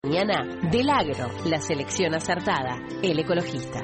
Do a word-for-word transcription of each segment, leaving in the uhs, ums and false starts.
Mañana del Agro, la selección acertada, el ecologista.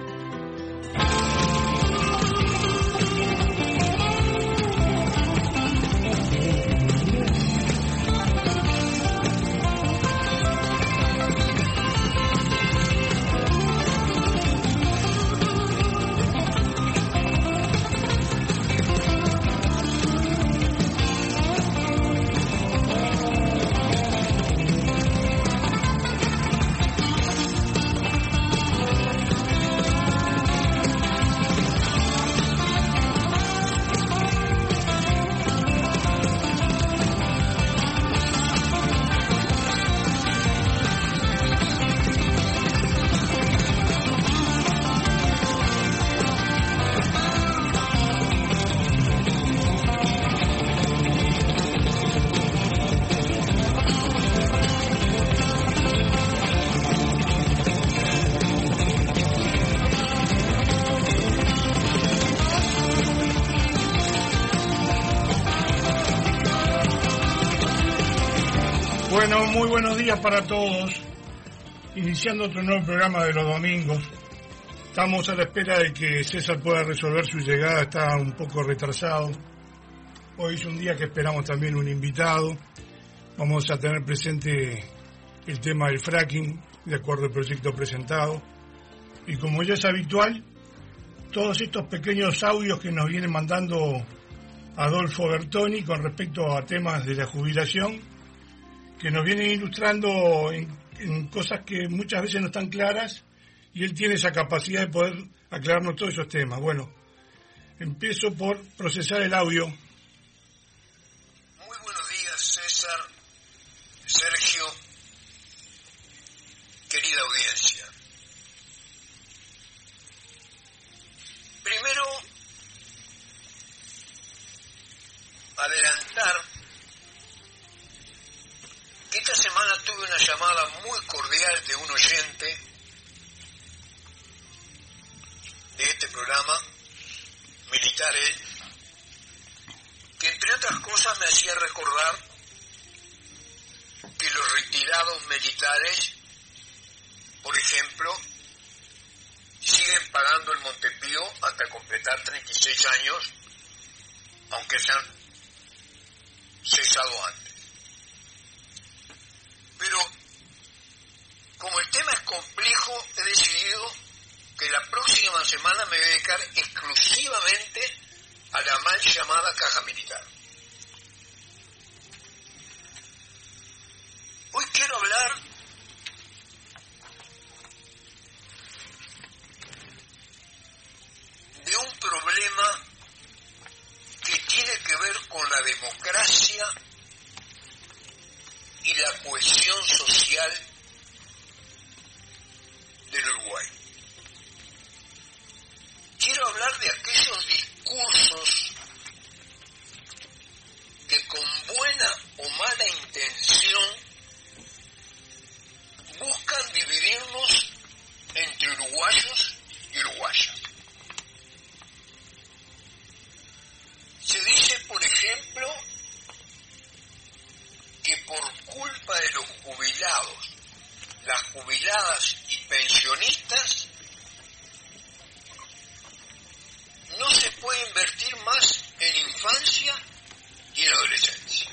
Bueno, muy buenos días para todos. Iniciando otro nuevo programa de los domingos. Estamos a la espera de que César pueda resolver su llegada, está un poco retrasado. Hoy es un día que esperamos también un invitado. Vamos a tener presente el tema del fracking, de acuerdo al proyecto presentado. Y como ya es habitual, todos estos pequeños audios que nos viene mandando Adolfo Bertoni con respecto a temas de la jubilación, que nos vienen ilustrando en, en cosas que muchas veces no están claras, y él tiene esa capacidad de poder aclararnos todos esos temas. Bueno, empiezo por procesar el audio. Muy buenos días, César, Sergio, querida audiencia. Primero, adelantar que esta semana tuve una llamada muy cordial de un oyente de este programa, militar él, que entre otras cosas me hacía recordar que los retirados militares, por ejemplo, siguen pagando el Montepío hasta completar treinta y seis años, aunque se han cesado antes. Pero, como el tema es complejo, he decidido que la próxima semana me voy a dedicar exclusivamente a la mal llamada caja militar. Hoy quiero hablar de un problema que tiene que ver con la democracia y la cohesión social del Uruguay. Quiero hablar de aquellos discursos que con buena o mala intención buscan dividirnos entre uruguayos y uruguayas. Se dice, por ejemplo, que por culpa de los jubilados, las jubiladas y pensionistas, no se puede invertir más en infancia y en adolescencia.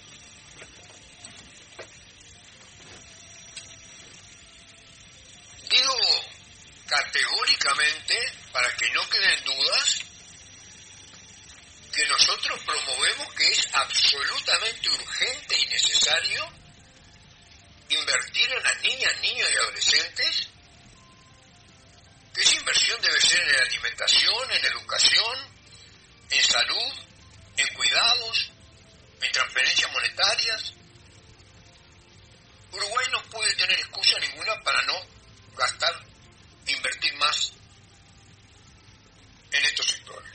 Digo categóricamente, para que no queden dudas, que nosotros promovemos que es absolutamente urgente y necesario invertir en las niñas, niños y adolescentes, que esa inversión debe ser en alimentación, en educación, en salud, en cuidados, en transferencias monetarias. Uruguay no puede tener excusa ninguna para no gastar, invertir más en estos sectores.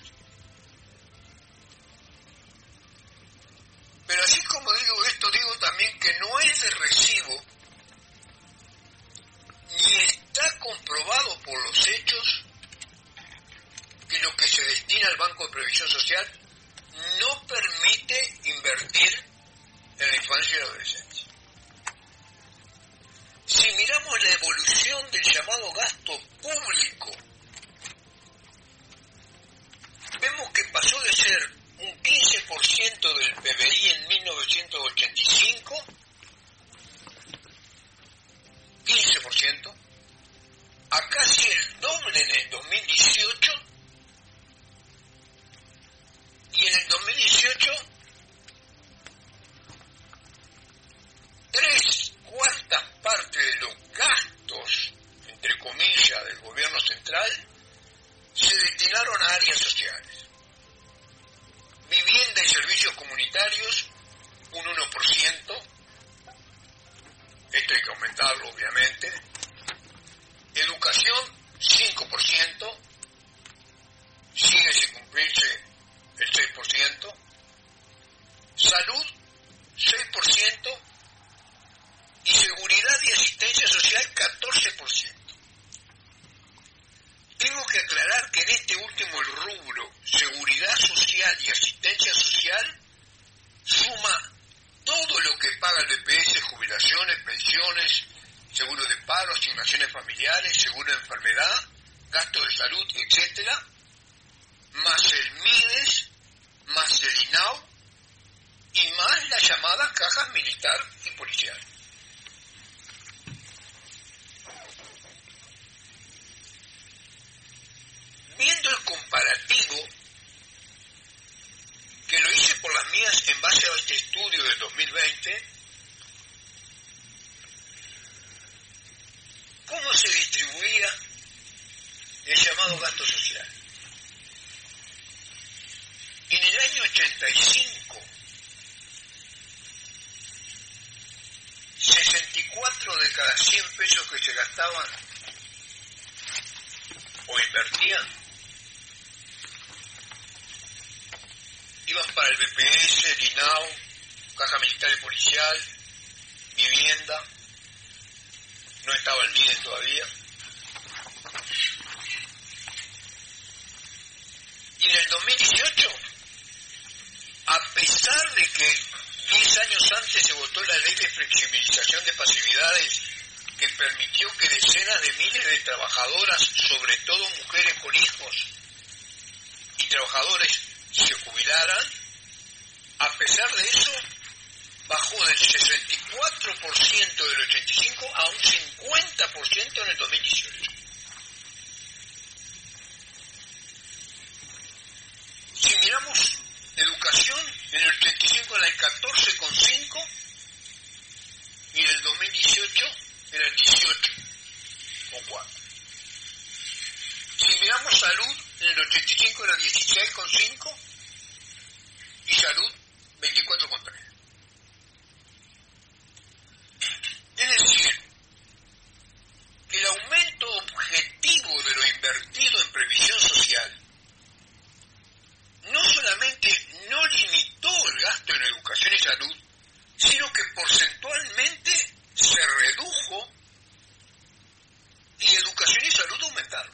Pero así como digo esto, digo también que no es de recibo, ni está comprobado por los hechos, que lo que se destina al Banco de Previsión Social no permite invertir en la infancia y la adolescencia. aumentarlo obviamente. Educación, cinco por ciento, sigue sin cumplirse el seis por ciento. Salud, seis por ciento. Y seguridad y asistencia social, catorce por ciento. Tengo que aclarar que en este último el rubro, seguridad social y asistencia social, suma todo lo que paga el B P S, jubilaciones, pensiones, seguro de paro, asignaciones familiares, seguro de enfermedad, gasto de salud, etcétera, más el MIDES, más el INAU y más las llamadas cajas militar y policial. Viendo el comparativo, que lo hice por las mías en base a este estudio del dos mil veinte, ¿cómo se distribuía el llamado gasto social? En el año ochenta y cinco, sesenta y cuatro de cada cien pesos que se gastaban o invertían iban para el B P S, el INAU, Caja Militar y Policial, vivienda, no estaba el MIDES todavía. Y en el dos mil dieciocho, a pesar de que diez años antes se votó la ley de flexibilización de pasividades que permitió que decenas de miles de trabajadoras, sobre todo mujeres con hijos y trabajadores, se jubilaran, a pesar de eso, bajó del sesenta y cuatro por ciento del ochenta y cinco a un cincuenta por ciento en el dos mil dieciocho. Si miramos educación, en el ochenta y cinco era el catorce coma cinco y en el dos mil dieciocho era el dieciocho coma cuatro. Si miramos salud, en el ochenta y cinco era dieciséis coma cinco y salud veinticuatro coma tres. Es decir, que el aumento objetivo de lo invertido en previsión social no solamente no limitó el gasto en educación y salud, sino que porcentualmente se redujo y educación y salud aumentaron.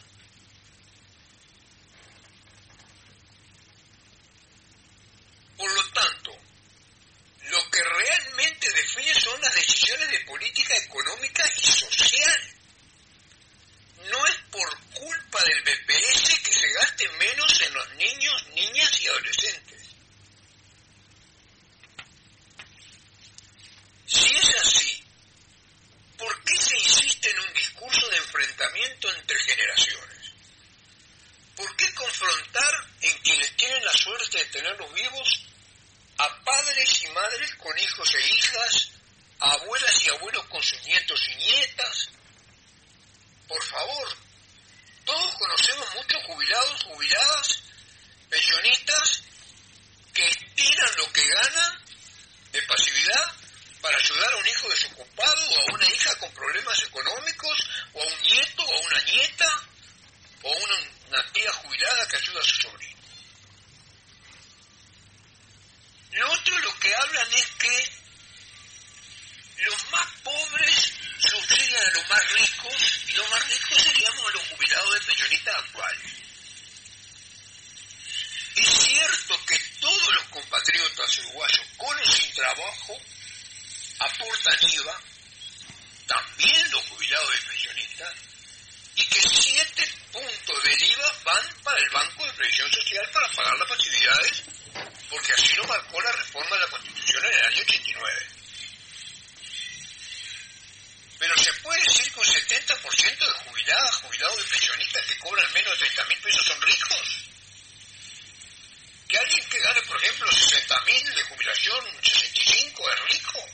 Por lo tanto, lo que realmente define son las decisiones de política económica y social. No es por culpa del B P S que se gaste menos en los niños, niñas y adolescentes. Si es así, ¿por qué se insiste en un discurso de enfrentamiento entre generaciones? ¿Por qué confrontar en quienes tienen la suerte de tenerlos vivos a padres y madres con hijos e hijas, a abuelas y abuelos con sus nietos y nietas? Por favor, todos conocemos muchos jubilados, jubiladas, pensionistas que estiran lo que ganan de pasividad para ayudar a un hijo desocupado o a una hija con problemas económicos o a un nieto o a una nieta o a una, una tía jubilada que ayuda a su sobrino. Lo otro, lo que hablan es que los más pobres subsidian a los más ricos y los más ricos seríamos los jubilados de pensionistas actuales. Es cierto que todos los compatriotas uruguayos con o sin trabajo aportan I V A, también los jubilados de pensionistas, y que siete puntos del I V A van para el Banco de Previsión Social para pagar las pasividades, porque así lo marcó la reforma de la Constitución en el año ochenta y nueve. Pero se puede decir que un setenta por ciento de jubiladas, jubilados de pensionistas que cobran menos de treinta mil pesos son ricos. Que alguien que gane, por ejemplo, sesenta mil de jubilación, sesenta y cinco, es rico.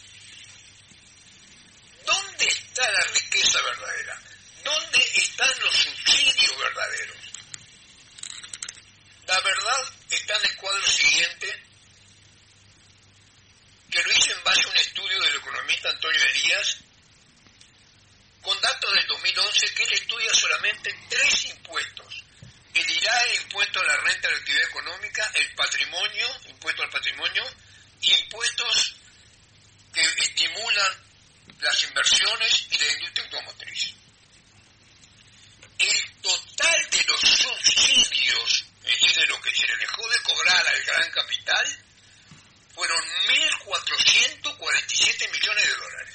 ¿Dónde está la riqueza verdadera? ¿Dónde están los subsidios verdaderos? La verdad está en el cuadro siguiente, que lo hice en base a un estudio del economista Antonio Elías, con datos del dos mil once, que él estudia solamente tres impuestos. El I R A E, impuesto a la renta de la actividad económica, el patrimonio, impuesto al patrimonio, y impuestos que estimulan las inversiones y la industria automotriz. El total de los subsidios, es decir, de lo que se le dejó de cobrar al gran capital, fueron mil cuatrocientos cuarenta y siete millones de dólares.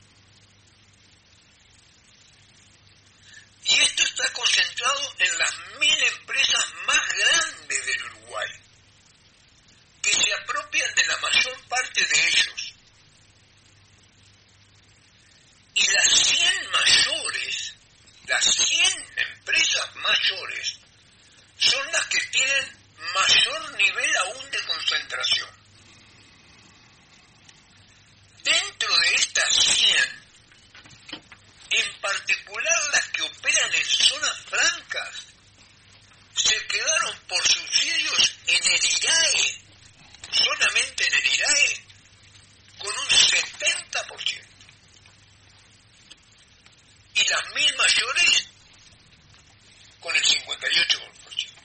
Y esto está concentrado en las mil empresas más grandes del Uruguay, que se apropian de la mayor parte de ellos. Y las cien mayores, las cien empresas mayores, son las que tienen mayor nivel aún de concentración. Dentro de estas cien, en particular las que operan en zonas francas, se quedaron por subsidios en el I R A E, solamente en el I R A E, con un setenta por ciento. Y las mil mayores con el cincuenta y ocho por ciento.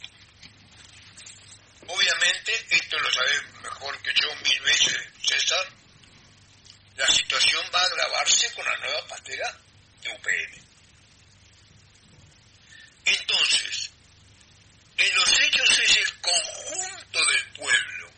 Obviamente, esto lo sabe mejor que yo mil veces César, la situación va a agravarse con la nueva pastera de U P M. Entonces, en los hechos es el conjunto del pueblo,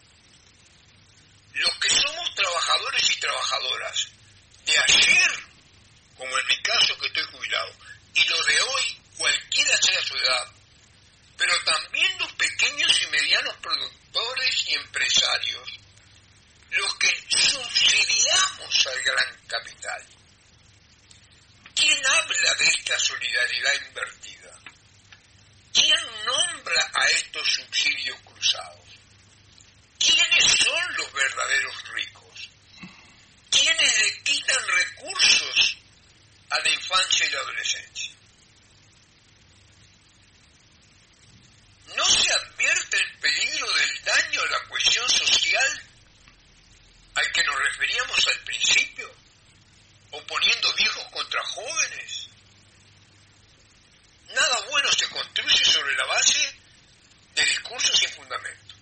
los que somos trabajadores y trabajadoras de ayer, como en mi caso que estoy jubilado, y los de hoy, cualquiera sea su edad, pero también los pequeños y medianos productores y empresarios, los que subsidiamos al gran capital. ¿Quién habla de esta solidaridad invertida? ¿Quién nombra a estos subsidios cruzados? ¿Quiénes son los verdaderos ricos? ¿Quiénes le quitan recursos a la infancia y la adolescencia? ¿No se advierte el peligro del daño a la cohesión social al que nos referíamos al principio, oponiendo viejos contra jóvenes? Nada bueno se construye sobre la base de discursos sin fundamento.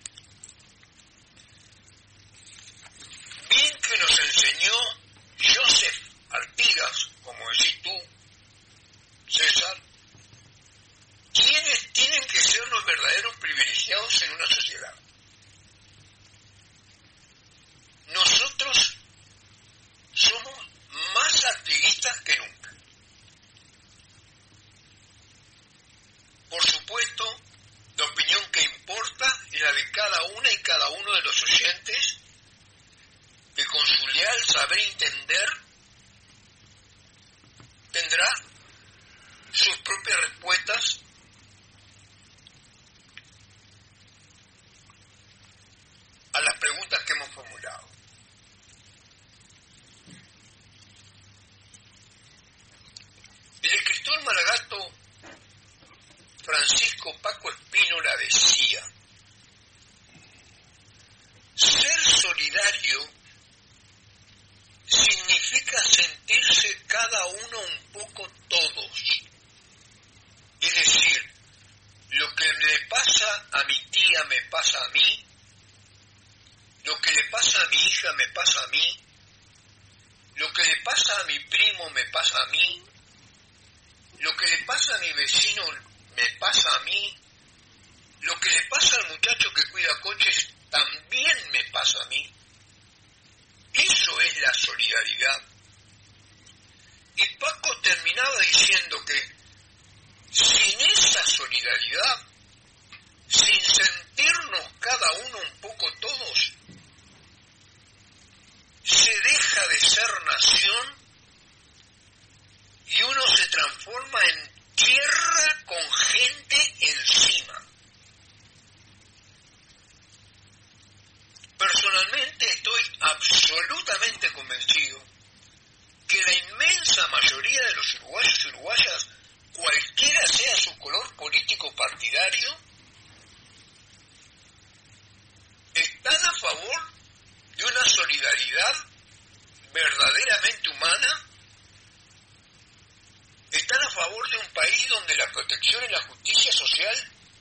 Bien que nos enseñó Joseph Artigas, como decís tú, César, quiénes tienen que ser los verdaderos privilegiados en una sociedad. Nosotros somos más activistas que nunca. Por supuesto, la opinión que importa es la de cada una y cada uno de los oyentes, que con su leal saber entender tendrá sus propias respuestas a las preguntas que hemos formulado. El escritor maragato Francisco Paco Espínola decía: ser solidario significa sentirse cada uno un poco todos. Es decir, lo que le pasa a mi tía me pasa a mí, lo que le pasa a mi hija me pasa a mí, lo que le pasa a mi primo me pasa a mí, lo que le pasa a mi vecino me pasa a mí, lo que le pasa al muchacho que cuida coches también me pasa a mí. Eso es la solidaridad. Y Paco terminaba diciendo que sin esa solidaridad, sin sentirnos cada uno un poco todos, se deja de ser nación y uno se transforma en tierra con gente encima. Personalmente estoy absolutamente convencido que la inmensa mayoría de los uruguayos y uruguayas, cualquiera sea su color político partidario, están a favor de una solidaridad verdaderamente humana reinserción y la justicia social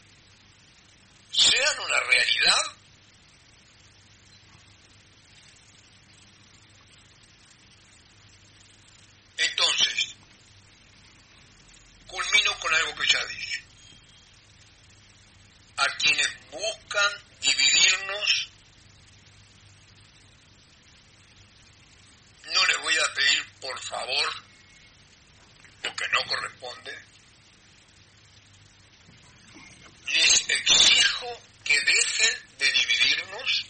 sean una realidad. Entonces, culmino con algo que ya dije. A quienes buscan dividirnos, no les voy a pedir, por favor, lo que no corresponde. Les exijo que dejen de dividirnos,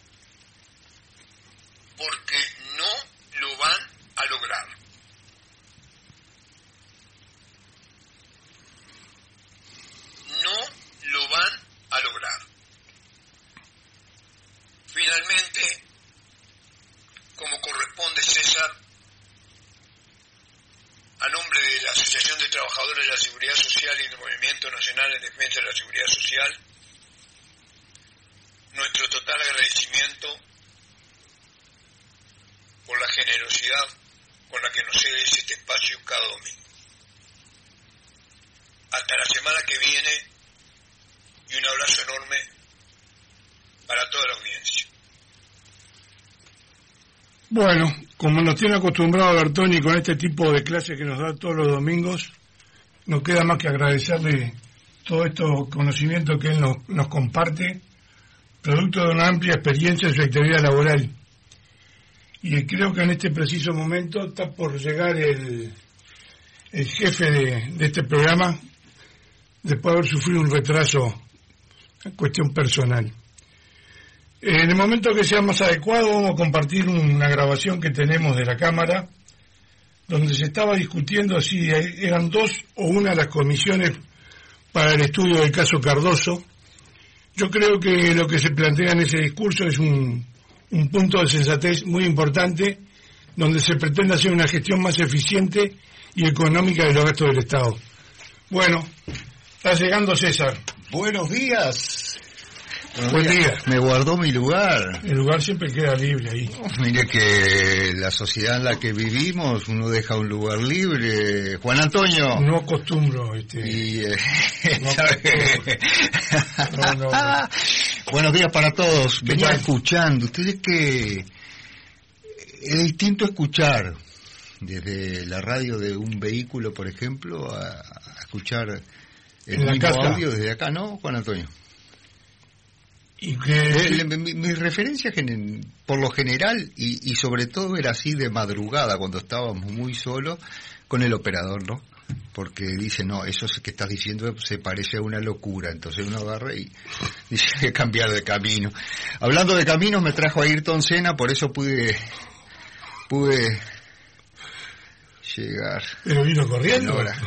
porque no lo van a lograr. No lo van a lograr. Finalmente, como corresponde, César, a nombre de la Asociación de Trabajadores de la Seguridad Social y del Movimiento Nacional en Defensa de la Seguridad Social, nuestro total agradecimiento por la generosidad con la que nos cedes este espacio cada domingo. Hasta la semana que viene y un abrazo enorme para toda la audiencia. Bueno, como nos tiene acostumbrado Bertoni con este tipo de clases que nos da todos los domingos, no queda más que agradecerle todo estos conocimientos que él nos, nos comparte, producto de una amplia experiencia en su actividad laboral. Y creo que en este preciso momento está por llegar el, el jefe de, de este programa, después de haber sufrido un retraso en cuestión personal. En el momento que sea más adecuado vamos a compartir una grabación que tenemos de la Cámara, donde se estaba discutiendo si eran dos o una las comisiones para el estudio del caso Cardoso. Yo creo que lo que se plantea en ese discurso es un, un punto de sensatez muy importante, donde se pretende hacer una gestión más eficiente y económica de los gastos del Estado. Bueno, está llegando César. Buenos días. Buenos Buen días. día. Me guardó mi lugar. El lugar siempre queda libre ahí. Oh, mire que la sociedad en la que vivimos, uno deja un lugar libre. Juan Antonio. No acostumbro. Este, y, eh, no, no, no, no. Buenos días para todos. Venía tal? escuchando. Ustedes que es distinto escuchar desde la radio de un vehículo, por ejemplo, a, a escuchar el en mismo la casa. audio desde acá, ¿no, Juan Antonio? Y que Eh, mi, mi referencia genen- por lo general y, y sobre todo era así de madrugada cuando estábamos muy solos con el operador, ¿no? Porque dice, no, eso que estás diciendo se parece a una locura, entonces uno agarra y dice que cambiar de camino. Hablando de caminos, me trajo a Ayrton Senna, por eso pude pude llegar. pero vino corriendo. Ahora.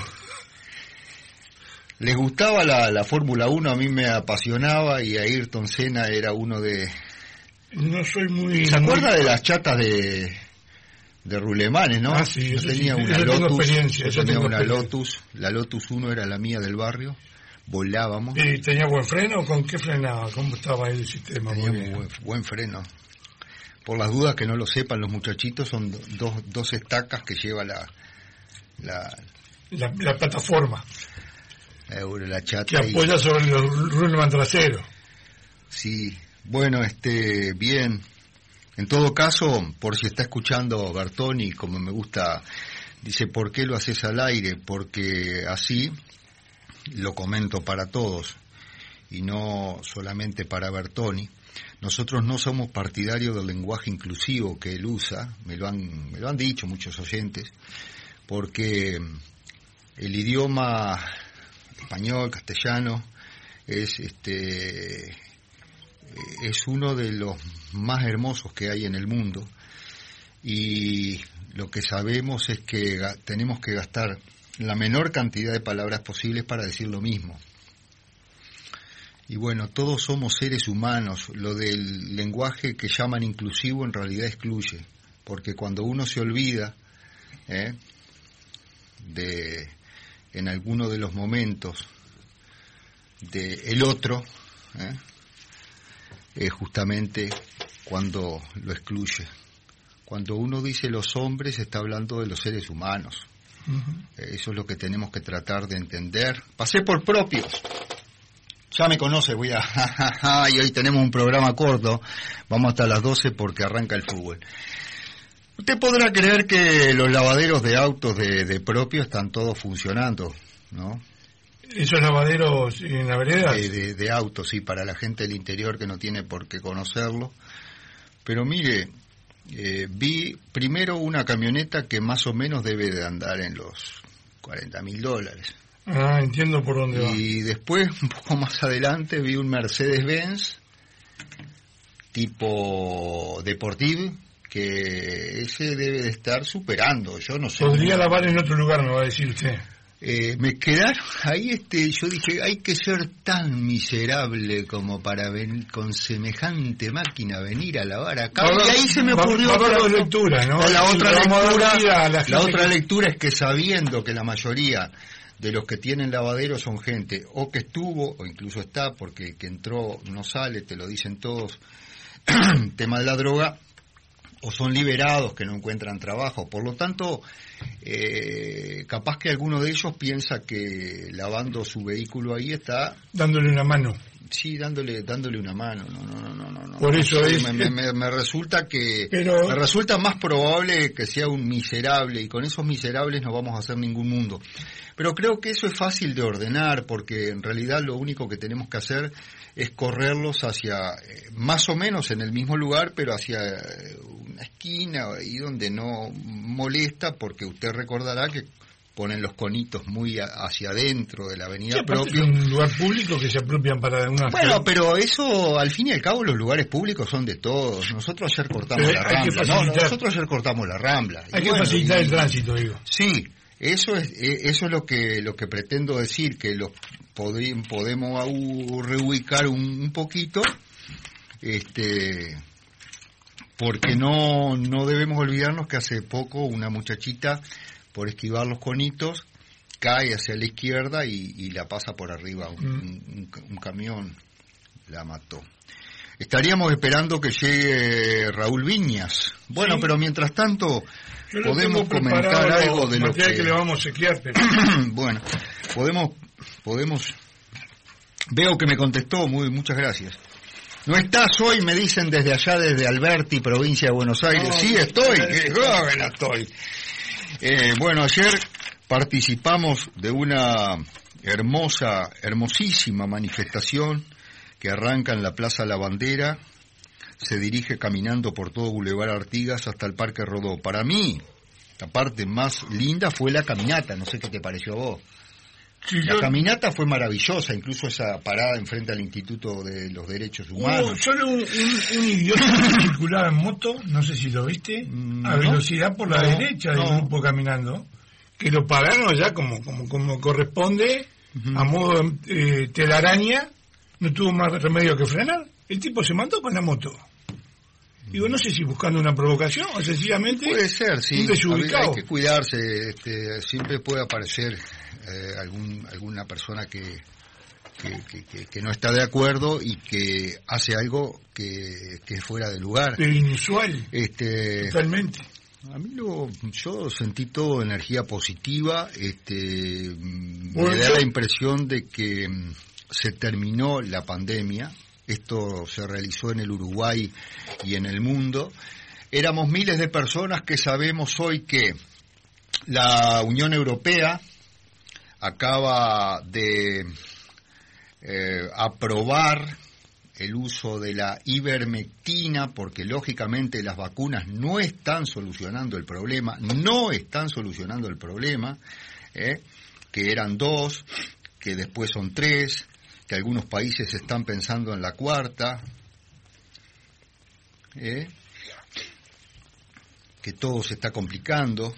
Les gustaba la, la Fórmula uno, a mí me apasionaba y Ayrton Senna era uno de... No soy muy... ¿Se acuerda muy... de las chatas de, de Rulemanes, no? Ah, sí, Yo eso tenía sí, una eso tengo Lotus, experiencia, yo eso tenía tengo una experiencia. Lotus, la Lotus uno era la mía del barrio, volábamos, ¿Y tenía buen freno? ¿Con qué frenaba? ¿Cómo estaba ahí el sistema? tenía Muy muy bien. buen, buen freno. Por las dudas que no lo sepan los muchachitos, son do- dos, dos estacas que lleva la la, La, la plataforma la, la chata. que y- apoya sobre el rulman trasero. Sí, bueno, este, bien. En todo caso, por si está escuchando Bertoni, como me gusta, dice, ¿por qué lo haces al aire? Porque así lo comento para todos y no solamente para Bertoni. Nosotros no somos partidarios del lenguaje inclusivo que él usa, me lo han, me lo han dicho muchos oyentes, porque el idioma español, castellano, es este es uno de los más hermosos que hay en el mundo y lo que sabemos es que ga- tenemos que gastar la menor cantidad de palabras posibles para decir lo mismo. Y bueno, todos somos seres humanos, lo del lenguaje que llaman inclusivo en realidad excluye, porque cuando uno se olvida ¿eh? de en alguno de los momentos de el otro, ¿eh? es justamente cuando lo excluye. Cuando uno dice los hombres, está hablando de los seres humanos. Uh-huh. Eso es lo que tenemos que tratar de entender. Pasé por propios. Ya me conoce, voy a... y hoy tenemos un programa corto. Vamos hasta las doce porque arranca el fútbol. Usted podrá creer que los lavaderos de autos de, de propio están todos funcionando, ¿no? ¿Esos lavaderos en la vereda? De, de, de autos, sí, para la gente del interior que no tiene por qué conocerlo. Pero mire, eh, vi primero una camioneta que más o menos debe de andar en los cuarenta mil dólares. Ah, entiendo por dónde va. Y después, un poco más adelante, vi un Mercedes-Benz tipo Deportivo, que ese debe de estar superando, yo no sé. Podría lavar en otro lugar, me va a decir usted. Eh, me quedaron ahí, este, yo dije, hay que ser tan miserable como para ven, con semejante máquina venir a lavar acá. Va, y ahí se me ocurrió va, va dos lecturas, ¿no? La, la otra lectura, la, la otra que... lectura es que sabiendo que la mayoría de los que tienen lavaderos son gente o que estuvo o incluso está, porque que entró no sale, te lo dicen todos, tema de la droga, o son liberados que no encuentran trabajo. Por lo tanto, eh, capaz que alguno de ellos piensa que lavando su vehículo ahí está dándole una mano. Sí, dándole dándole una mano. No, no, no, no, no. Por eso sí, es. Me, me, me resulta que Pero... me resulta más probable que sea un miserable, y con esos miserables no vamos a hacer ningún mundo. Pero creo que eso es fácil de ordenar, porque en realidad lo único que tenemos que hacer es correrlos hacia, eh, más o menos en el mismo lugar, pero hacia eh, una esquina, ahí donde no molesta, porque usted recordará que ponen los conitos muy a, hacia adentro de la avenida sí, propia. Es un lugar público que se apropian para una... Bueno, pero eso, al fin y al cabo, los lugares públicos son de todos. Nosotros ayer cortamos pero la Rambla. No, nosotros ayer cortamos la Rambla. Hay y que bueno, facilitar y, el tránsito, digo. Sí. Eso es eso es lo que lo que pretendo decir, que los pod- podemos reubicar un, un poquito, este, porque no no debemos olvidarnos que hace poco una muchachita, por esquivar los conitos, cae hacia la izquierda y, y la pasa por arriba un, mm. un, un camión, la mató. Estaríamos esperando que llegue Raúl Viñas. Bueno, sí. Pero mientras tanto yo podemos comentar algo de lo que... que le vamos a chequear, pero... Bueno, podemos, podemos... Veo que me contestó, muy muchas gracias. ¿No estás hoy? Me dicen desde allá, desde Alberti, provincia de Buenos Aires. No, sí, estoy, que no estoy. Eh, bueno, ayer participamos de una hermosa, hermosísima manifestación que arranca en la Plaza La Bandera, se dirige caminando por todo Boulevard Artigas hasta el Parque Rodó. Para mí, la parte más linda fue la caminata, no sé qué te pareció a vos. Sí, la yo... caminata fue maravillosa, incluso esa parada enfrente al Instituto de los Derechos Humanos. Hubo solo un, un, un idiota que circulaba en moto, no sé si lo viste, mm, a velocidad por la no, derecha del no. grupo caminando, que lo pararon ya como, como, como corresponde, uh-huh. a modo eh, telaraña, no tuvo más remedio que frenar. El tipo se mandó con la moto. Digo, no sé si buscando una provocación o sencillamente... Puede ser, sí. Un desubicado. Hay que cuidarse. Este, siempre puede aparecer eh, algún alguna persona que que, que, que que no está de acuerdo y que hace algo que, que es fuera de lugar. Pero inusual. Este, Totalmente. A mí lo, yo sentí todo energía positiva. Este, bueno, me da yo... la impresión de que se terminó la pandemia. Esto se realizó en el Uruguay y en el mundo. Éramos miles de personas que sabemos hoy que la Unión Europea acaba de eh, aprobar el uso de la ivermectina, porque lógicamente las vacunas no están solucionando el problema, no están solucionando el problema, eh, que eran dos, que después son tres, que algunos países están pensando en la cuarta, ¿eh? que todo se está complicando,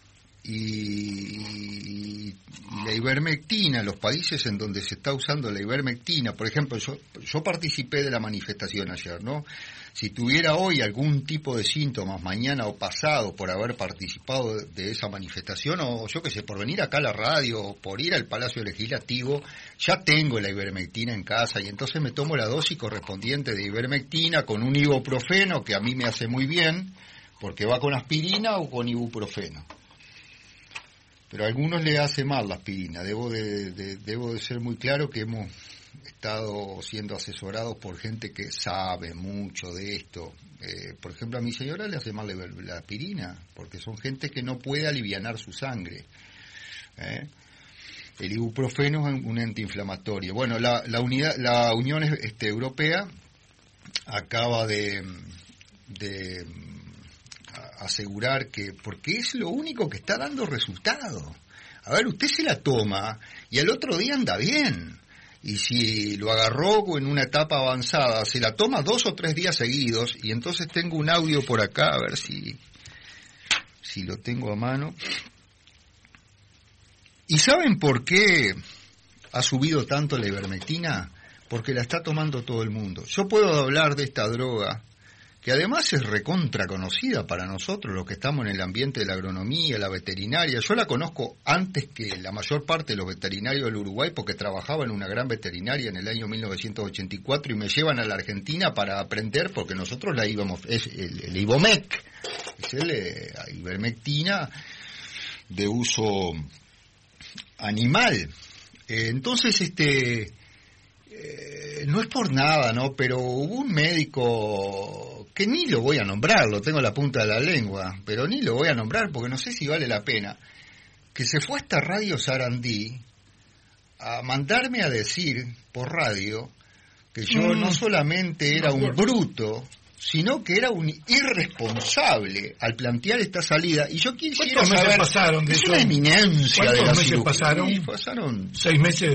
y, y la ivermectina, los países en donde se está usando la ivermectina, por ejemplo, yo, yo participé de la manifestación ayer, ¿no? Si tuviera hoy algún tipo de síntomas, mañana o pasado, por haber participado de, de esa manifestación, o yo qué sé, por venir acá a la radio, o por ir al Palacio Legislativo, ya tengo la ivermectina en casa, y entonces me tomo la dosis correspondiente de ivermectina con un ibuprofeno, que a mí me hace muy bien, porque va con aspirina o con ibuprofeno. pero a algunos le hace mal la aspirina. Debo de, de, debo de ser muy claro que hemos estado siendo asesorados por gente que sabe mucho de esto. Eh, por ejemplo, a mi señora le hace mal la, la aspirina, porque son gente que no puede alivianar su sangre. ¿Eh? El ibuprofeno es un antiinflamatorio. Bueno, la, la, unidad, la Unión este, Europea acaba de, de asegurar que, porque es lo único que está dando resultado. A ver, usted se la toma y al otro día anda bien. Y si lo agarró en una etapa avanzada, se la toma dos o tres días seguidos, y entonces tengo un audio por acá, a ver si, si lo tengo a mano. ¿Y saben por qué ha subido tanto la ivermectina? Porque la está tomando todo el mundo. Yo puedo hablar de esta droga, que además es recontra conocida para nosotros, los que estamos en el ambiente de la agronomía, la veterinaria. Yo la conozco antes que la mayor parte de los veterinarios del Uruguay, porque trabajaba en una gran veterinaria en el año mil novecientos ochenta y cuatro, y me llevan a la Argentina para aprender, porque nosotros la íbamos, es el, el Ivomec, es el eh, ivermectina de uso animal. Eh, entonces, este... Eh, no es por nada, ¿no? Pero hubo un médico que ni lo voy a nombrar, lo tengo en la punta de la lengua, pero ni lo voy a nombrar porque no sé si vale la pena, que se fue hasta Radio Sarandí a mandarme a decir por radio que yo mm. no solamente era un bruto, sino que era un irresponsable al plantear esta salida. Y yo quisiera saber, pasaron de es eso? Una eminencia de la meses cirugía. pasaron? Pasaron seis meses.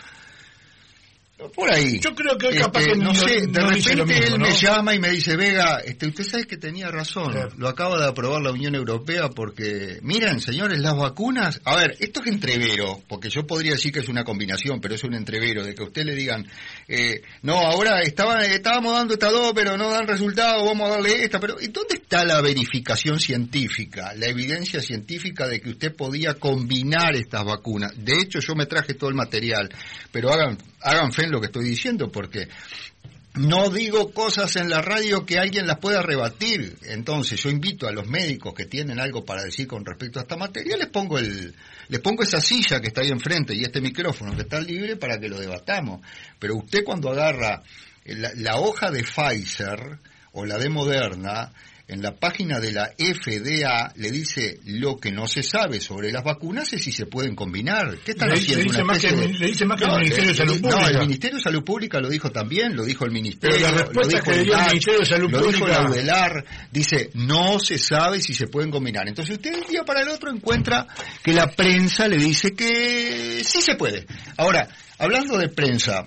Por ahí. Yo creo que capaz este, que no, no sé, de no repente mismo, él ¿no? me llama y me dice, Vega, este, usted sabe que tenía razón, claro. Lo acaba de aprobar la Unión Europea porque, miren, señores, las vacunas, a ver, esto es entrevero, porque yo podría decir que es una combinación, pero es un entrevero, de que a usted le digan, eh, no, ahora estaba, estábamos dando esta dos, pero no dan resultado, vamos a darle esta, pero ¿y dónde está la verificación científica, la evidencia científica de que usted podía combinar estas vacunas? De hecho, yo me traje todo el material, pero hagan, hagan fe en lo que estoy diciendo, porque no digo cosas en la radio que alguien las pueda rebatir. Entonces yo invito a los médicos que tienen algo para decir con respecto a esta materia, les pongo el les pongo esa silla que está ahí enfrente y este micrófono que está libre para que lo debatamos. Pero usted cuando agarra la, la hoja de Pfizer o la de Moderna, en la página de la F D A le dice lo que no se sabe sobre las vacunas es si se pueden combinar. ¿Qué están le, haciendo? Le dice, una más que, de... le dice más que no, el Ministerio de Salud Pública. No, el Ministerio de Salud Pública lo dijo también, lo dijo el Ministerio, pero la lo dijo que el, dio el Ministerio de Salud lo Pública, dijo la UDELAR, dice, no se sabe si se pueden combinar. Entonces usted de un día para el otro encuentra que la prensa le dice que sí se puede. Ahora, hablando de prensa,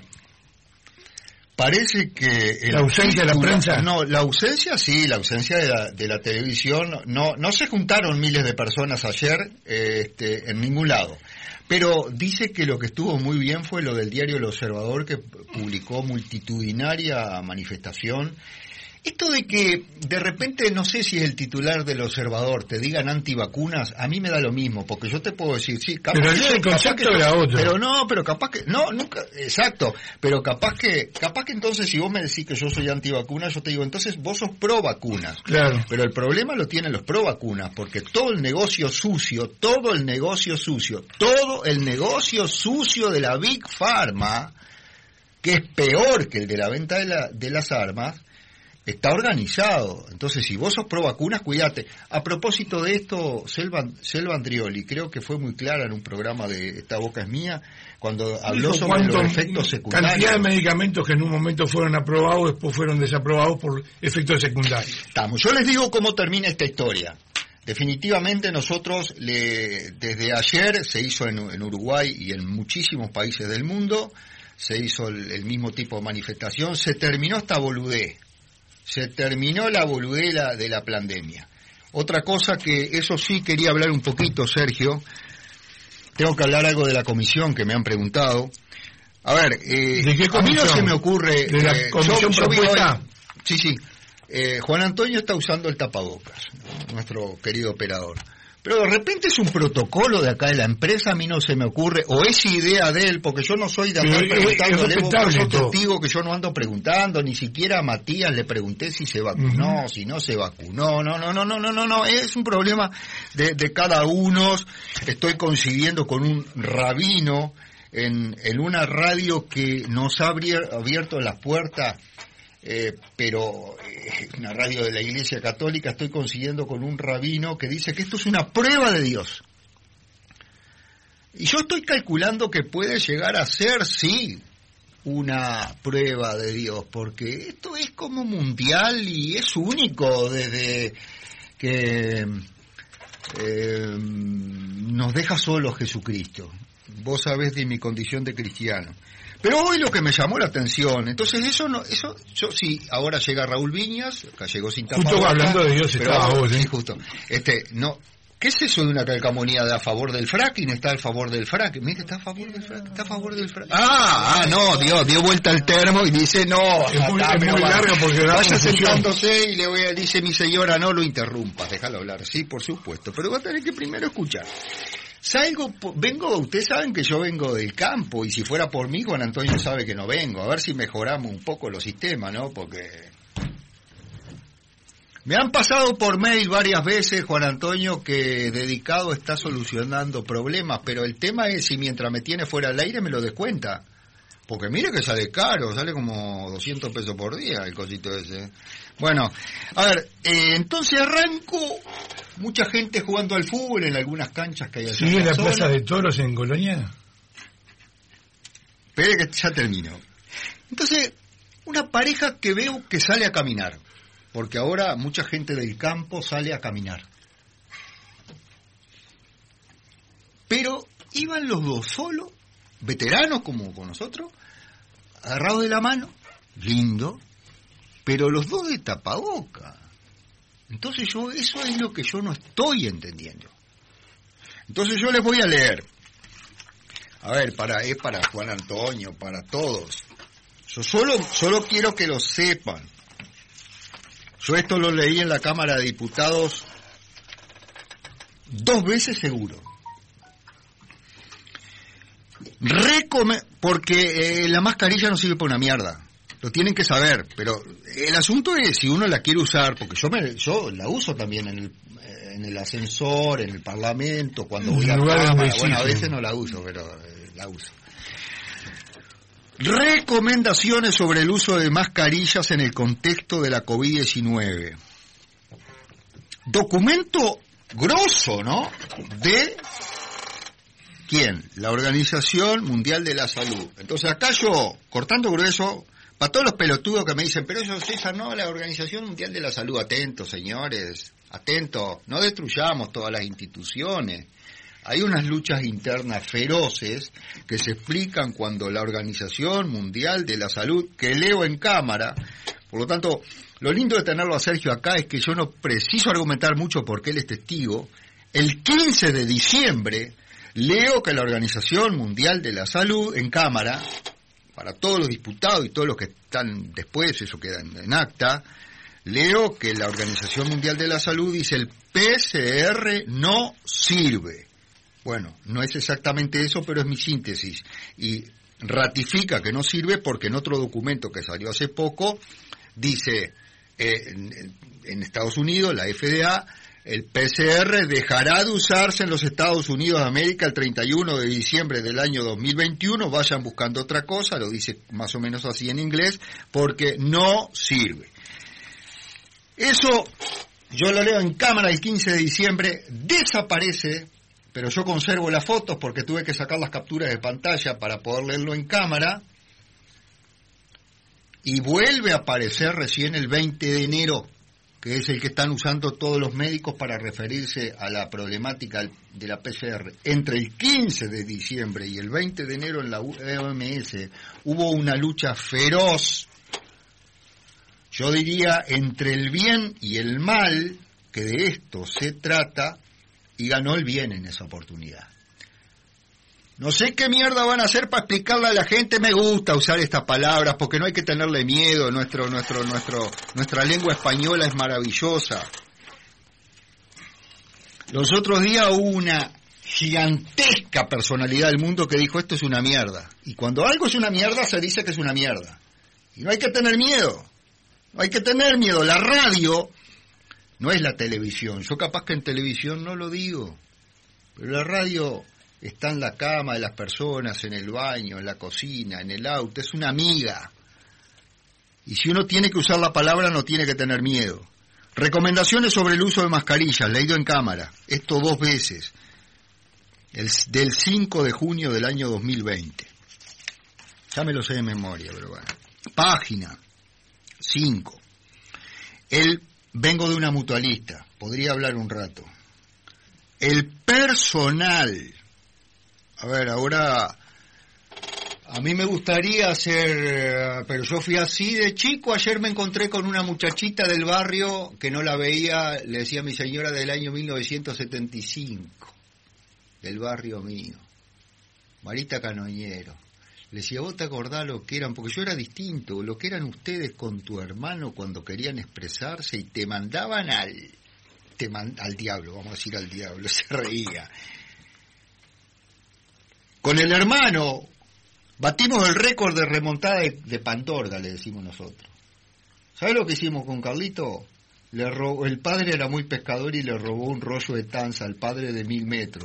parece que... El ¿La ausencia de la prensa? No, la ausencia sí, la ausencia de la, de la televisión. No, no se juntaron miles de personas ayer eh, este, en ningún lado. Pero dice que lo que estuvo muy bien fue lo del diario El Observador, que publicó multitudinaria manifestación. Esto de que de repente, no sé si es el titular del Observador, te digan antivacunas, a mí me da lo mismo, porque yo te puedo decir, sí, capaz pero que... el concepto era otro. Pero no, pero capaz que... No, nunca... Exacto, pero capaz que capaz que entonces si vos me decís que yo soy antivacunas, yo te digo, entonces vos sos pro vacunas. Claro. Pero el problema lo tienen los pro vacunas, porque todo el negocio sucio, todo el negocio sucio, todo el negocio sucio de la Big Pharma, que es peor que el de la venta de, la, de las armas, está organizado. Entonces, si vos sos pro vacunas, cuídate. A propósito de esto, Selva, Selva Andrioli, creo que fue muy clara en un programa de Esta Boca es Mía, cuando habló Dijo sobre los cuánto, efectos secundarios. Cantidad de medicamentos que en un momento fueron aprobados, después fueron desaprobados por efectos secundarios. Estamos. Yo les digo cómo termina esta historia. Definitivamente nosotros, le, desde ayer, se hizo en, en Uruguay y en muchísimos países del mundo, se hizo el, el mismo tipo de manifestación, se terminó esta boludez. Se terminó la boludela de la pandemia. Otra cosa que, eso sí quería hablar un poquito, Sergio, tengo que hablar algo de la comisión que me han preguntado. A ver, eh, ¿de qué a mí no comisión? se me ocurre... ¿De la eh, comisión yo, yo propuesta? hoy, sí, sí. Eh, Juan Antonio está usando el tapabocas, nuestro querido operador. Pero de repente es un protocolo de acá de la empresa, a mí no se me ocurre, o es idea de él, porque yo no soy de andar preguntándole, vos sos testigo que yo no ando preguntando, ni siquiera a Matías le pregunté si se vacunó, uh-huh. si no se vacunó, no, no, no, no, no, no, no, es un problema de, de cada uno. Estoy coincidiendo con un rabino en, en una radio que nos ha abierto las puertas. Eh, pero eh, una radio de la Iglesia Católica, estoy consiguiendo con un rabino que dice que esto es una prueba de Dios. Y yo estoy calculando que puede llegar a ser, sí, una prueba de Dios, porque esto es como mundial y es único desde que eh, nos deja solos Jesucristo. Vos sabés de mi condición de cristiano. Pero hoy lo que me llamó la atención, entonces eso no, eso, yo sí, ahora llega Raúl Viñas, acá llegó sin tapabocas. Justo hablando de Dios estaba vos, ¿eh? Sí, justo. Este, no, ¿qué es eso de una calcamonía de a favor del fracking? Está a favor del fracking. Mira, está a favor del fracking, está a favor del fracking. Ah, ah, no, Dios, dio vuelta el termo y dice, no, es muy, acá, es muy larga porque vaya sentándose y le voy a, dice mi señora, no lo interrumpas, déjalo hablar. Sí, por supuesto, pero va a tener que primero escuchar. Salgo, vengo, ustedes saben que yo vengo del campo, y si fuera por mí, Juan Antonio sabe que no vengo, a ver si mejoramos un poco los sistemas, ¿no? Porque me han pasado por mail varias veces, Juan Antonio, que dedicado está solucionando problemas, pero el tema es si mientras me tiene fuera del aire me lo descuenta. Porque mire que sale caro, sale como doscientos pesos por día el cosito ese. Bueno, a ver, eh, entonces arranco, mucha gente jugando al fútbol en algunas canchas que hay allá. ¿Sigue en la Plaza de Toros en Colonia? Espere que ya termino. Entonces, una pareja que veo que sale a caminar, porque ahora mucha gente del campo sale a caminar. Pero iban los dos solos, veteranos como con nosotros, agarrados de la mano, lindo, pero los dos de tapaboca. Entonces yo, eso es lo que yo no estoy entendiendo. Entonces yo les voy a leer. A ver, para es para Juan Antonio, para todos. Yo solo, solo quiero que lo sepan. Yo esto lo leí en la Cámara de Diputados dos veces seguro. Recome- porque eh, la mascarilla no sirve para una mierda, lo tienen que saber, pero el asunto es si uno la quiere usar, porque yo me, yo la uso también en el, en el ascensor, en el Parlamento, cuando voy a la cámara, bueno, a veces no la uso, pero eh, la uso. Recomendaciones sobre el uso de mascarillas en el contexto de la covid diecinueve. Documento grosso, ¿no? De ¿quién? La Organización Mundial de la Salud. Entonces acá yo, cortando grueso, para todos los pelotudos que me dicen, pero eso César, no, la Organización Mundial de la Salud, atentos señores, atentos, no destruyamos todas las instituciones. Hay unas luchas internas feroces que se explican cuando la Organización Mundial de la Salud, que leo en cámara, por lo tanto, lo lindo de tenerlo a Sergio acá es que yo no preciso argumentar mucho porque él es testigo. El quince de diciembre leo que la Organización Mundial de la Salud, en cámara, para todos los diputados y todos los que están después, eso queda en, en acta, leo que la Organización Mundial de la Salud dice el P C R no sirve. Bueno, no es exactamente eso, pero es mi síntesis. Y ratifica que no sirve porque en otro documento que salió hace poco, dice, eh, en, en Estados Unidos, la F D A, el P C R dejará de usarse en los Estados Unidos de América el treinta y uno de diciembre del año dos mil veintiuno, vayan buscando otra cosa, lo dice más o menos así en inglés, porque no sirve. Eso, yo lo leo en cámara el quince de diciembre, desaparece, pero yo conservo las fotos porque tuve que sacar las capturas de pantalla para poder leerlo en cámara, y vuelve a aparecer recién el veinte de enero, que es el que están usando todos los médicos para referirse a la problemática de la P C R. Entre el quince de diciembre y el veinte de enero en la O M S hubo una lucha feroz, yo diría, entre el bien y el mal, que de esto se trata, y ganó el bien en esa oportunidad. No sé qué mierda van a hacer para explicarle a la gente. Me gusta usar estas palabras porque no hay que tenerle miedo. Nuestro, nuestro, nuestro, nuestra lengua española es maravillosa. Los otros días hubo una gigantesca personalidad del mundo que dijo esto es una mierda. Y cuando algo es una mierda se dice que es una mierda. Y no hay que tener miedo. No hay que tener miedo. La radio no es la televisión. Yo capaz que en televisión no lo digo. Pero la radio está en la cama de las personas, en el baño, en la cocina, en el auto. Es una amiga. Y si uno tiene que usar la palabra no tiene que tener miedo. Recomendaciones sobre el uso de mascarillas, leído en cámara, esto dos veces, el, del cinco de junio del año dos mil veinte. Ya me lo sé de memoria, pero bueno. Página cinco. El, vengo de una mutualista, podría hablar un rato. El personal. A ver, ahora... A mí me gustaría hacer, pero yo fui así de chico. Ayer me encontré con una muchachita del barrio que no la veía, le decía a mi señora, del año mil novecientos setenta y cinco, del barrio mío, Marita Canoñero. Le decía, ¿vos te acordás lo que eran? Porque yo era distinto, lo que eran ustedes con tu hermano cuando querían expresarse y te mandaban al, te man, al diablo, vamos a decir al diablo, se reía. Con el hermano... Batimos el récord de remontada de, de Pandorga, le decimos nosotros. ¿Sabes lo que hicimos con Carlito? Le robó, el padre era muy pescador y le robó un rollo de tanza al padre de mil metros.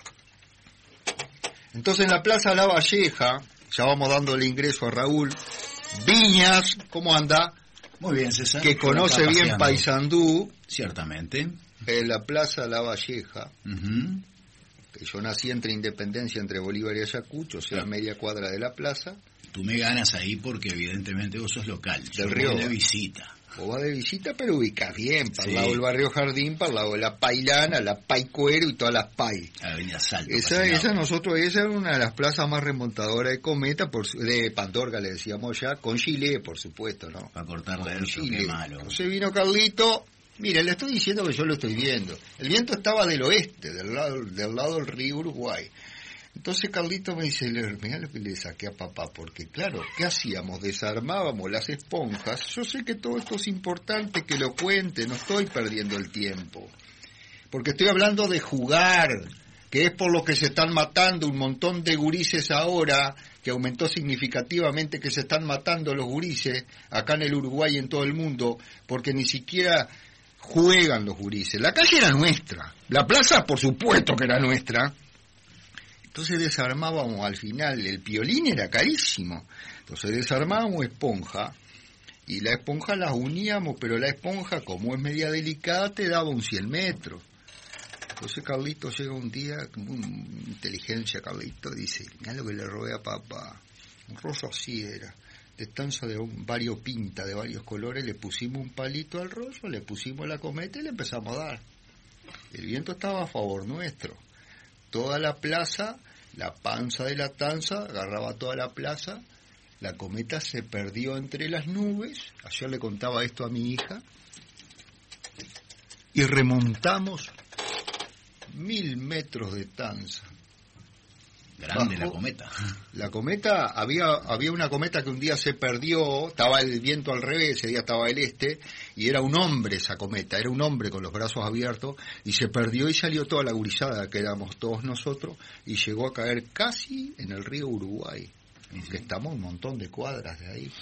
Entonces en la Plaza La Valleja, ya vamos dándole ingreso a Raúl, Viñas, ¿cómo anda? Muy bien, César. Que conoce bien Paysandú. Ciertamente. En la Plaza La Valleja. Uh-huh. Yo nací entre Independencia, entre Bolívar y Ayacucho, o sea, claro. Media cuadra de la plaza. Tú me ganas ahí porque evidentemente vos sos local. Del Río. de visita. Vos vas de visita, pero ubicás bien, para el sí. lado del Barrio Jardín, para el lado de la Pailana, la Paicuero y todas las Pai. Avenida Salto. Esa, esa nosotros, esa era una de las plazas más remontadoras de Cometa, por, de Pandorga le decíamos ya, con Chile, por supuesto, ¿no? Para cortarle el Chile. Qué malo. Entonces vino Carlito. Mire, le estoy diciendo que yo lo estoy viendo. El viento estaba del oeste, del lado del lado del río Uruguay. Entonces Carlito me dice, mirá lo que le saqué a papá, porque claro, ¿qué hacíamos? Desarmábamos las esponjas. Yo sé que todo esto es importante que lo cuente, no estoy perdiendo el tiempo. Porque estoy hablando de jugar, que es por lo que se están matando un montón de gurises ahora, que aumentó significativamente que se están matando los gurises acá en el Uruguay y en todo el mundo, porque ni siquiera... juegan los gurises. La calle era nuestra, la plaza por supuesto que era nuestra. Entonces desarmábamos al final, el piolín era carísimo, entonces desarmábamos esponja y la esponja las uníamos, pero la esponja como es media delicada te daba un cien metros. Entonces Carlito llega un día, con inteligencia Carlito, dice, mirá lo que le robé a papá, un rollo así era, de estanza de un, varios pintas de varios colores, le pusimos un palito al rollo, le pusimos la cometa y le empezamos a dar. El viento estaba a favor nuestro. Toda la plaza, la panza de la tanza, agarraba toda la plaza, la cometa se perdió entre las nubes, ayer le contaba esto a mi hija, y remontamos mil metros de tanza. Grande Bajo, la cometa. La cometa, había había una cometa que un día se perdió, estaba el viento al revés, ese día estaba el este, y era un hombre esa cometa, era un hombre con los brazos abiertos, y se perdió y salió toda la gurizada que éramos todos nosotros, y llegó a caer casi en el río Uruguay, sí, sí. Que estamos un montón de cuadras de ahí.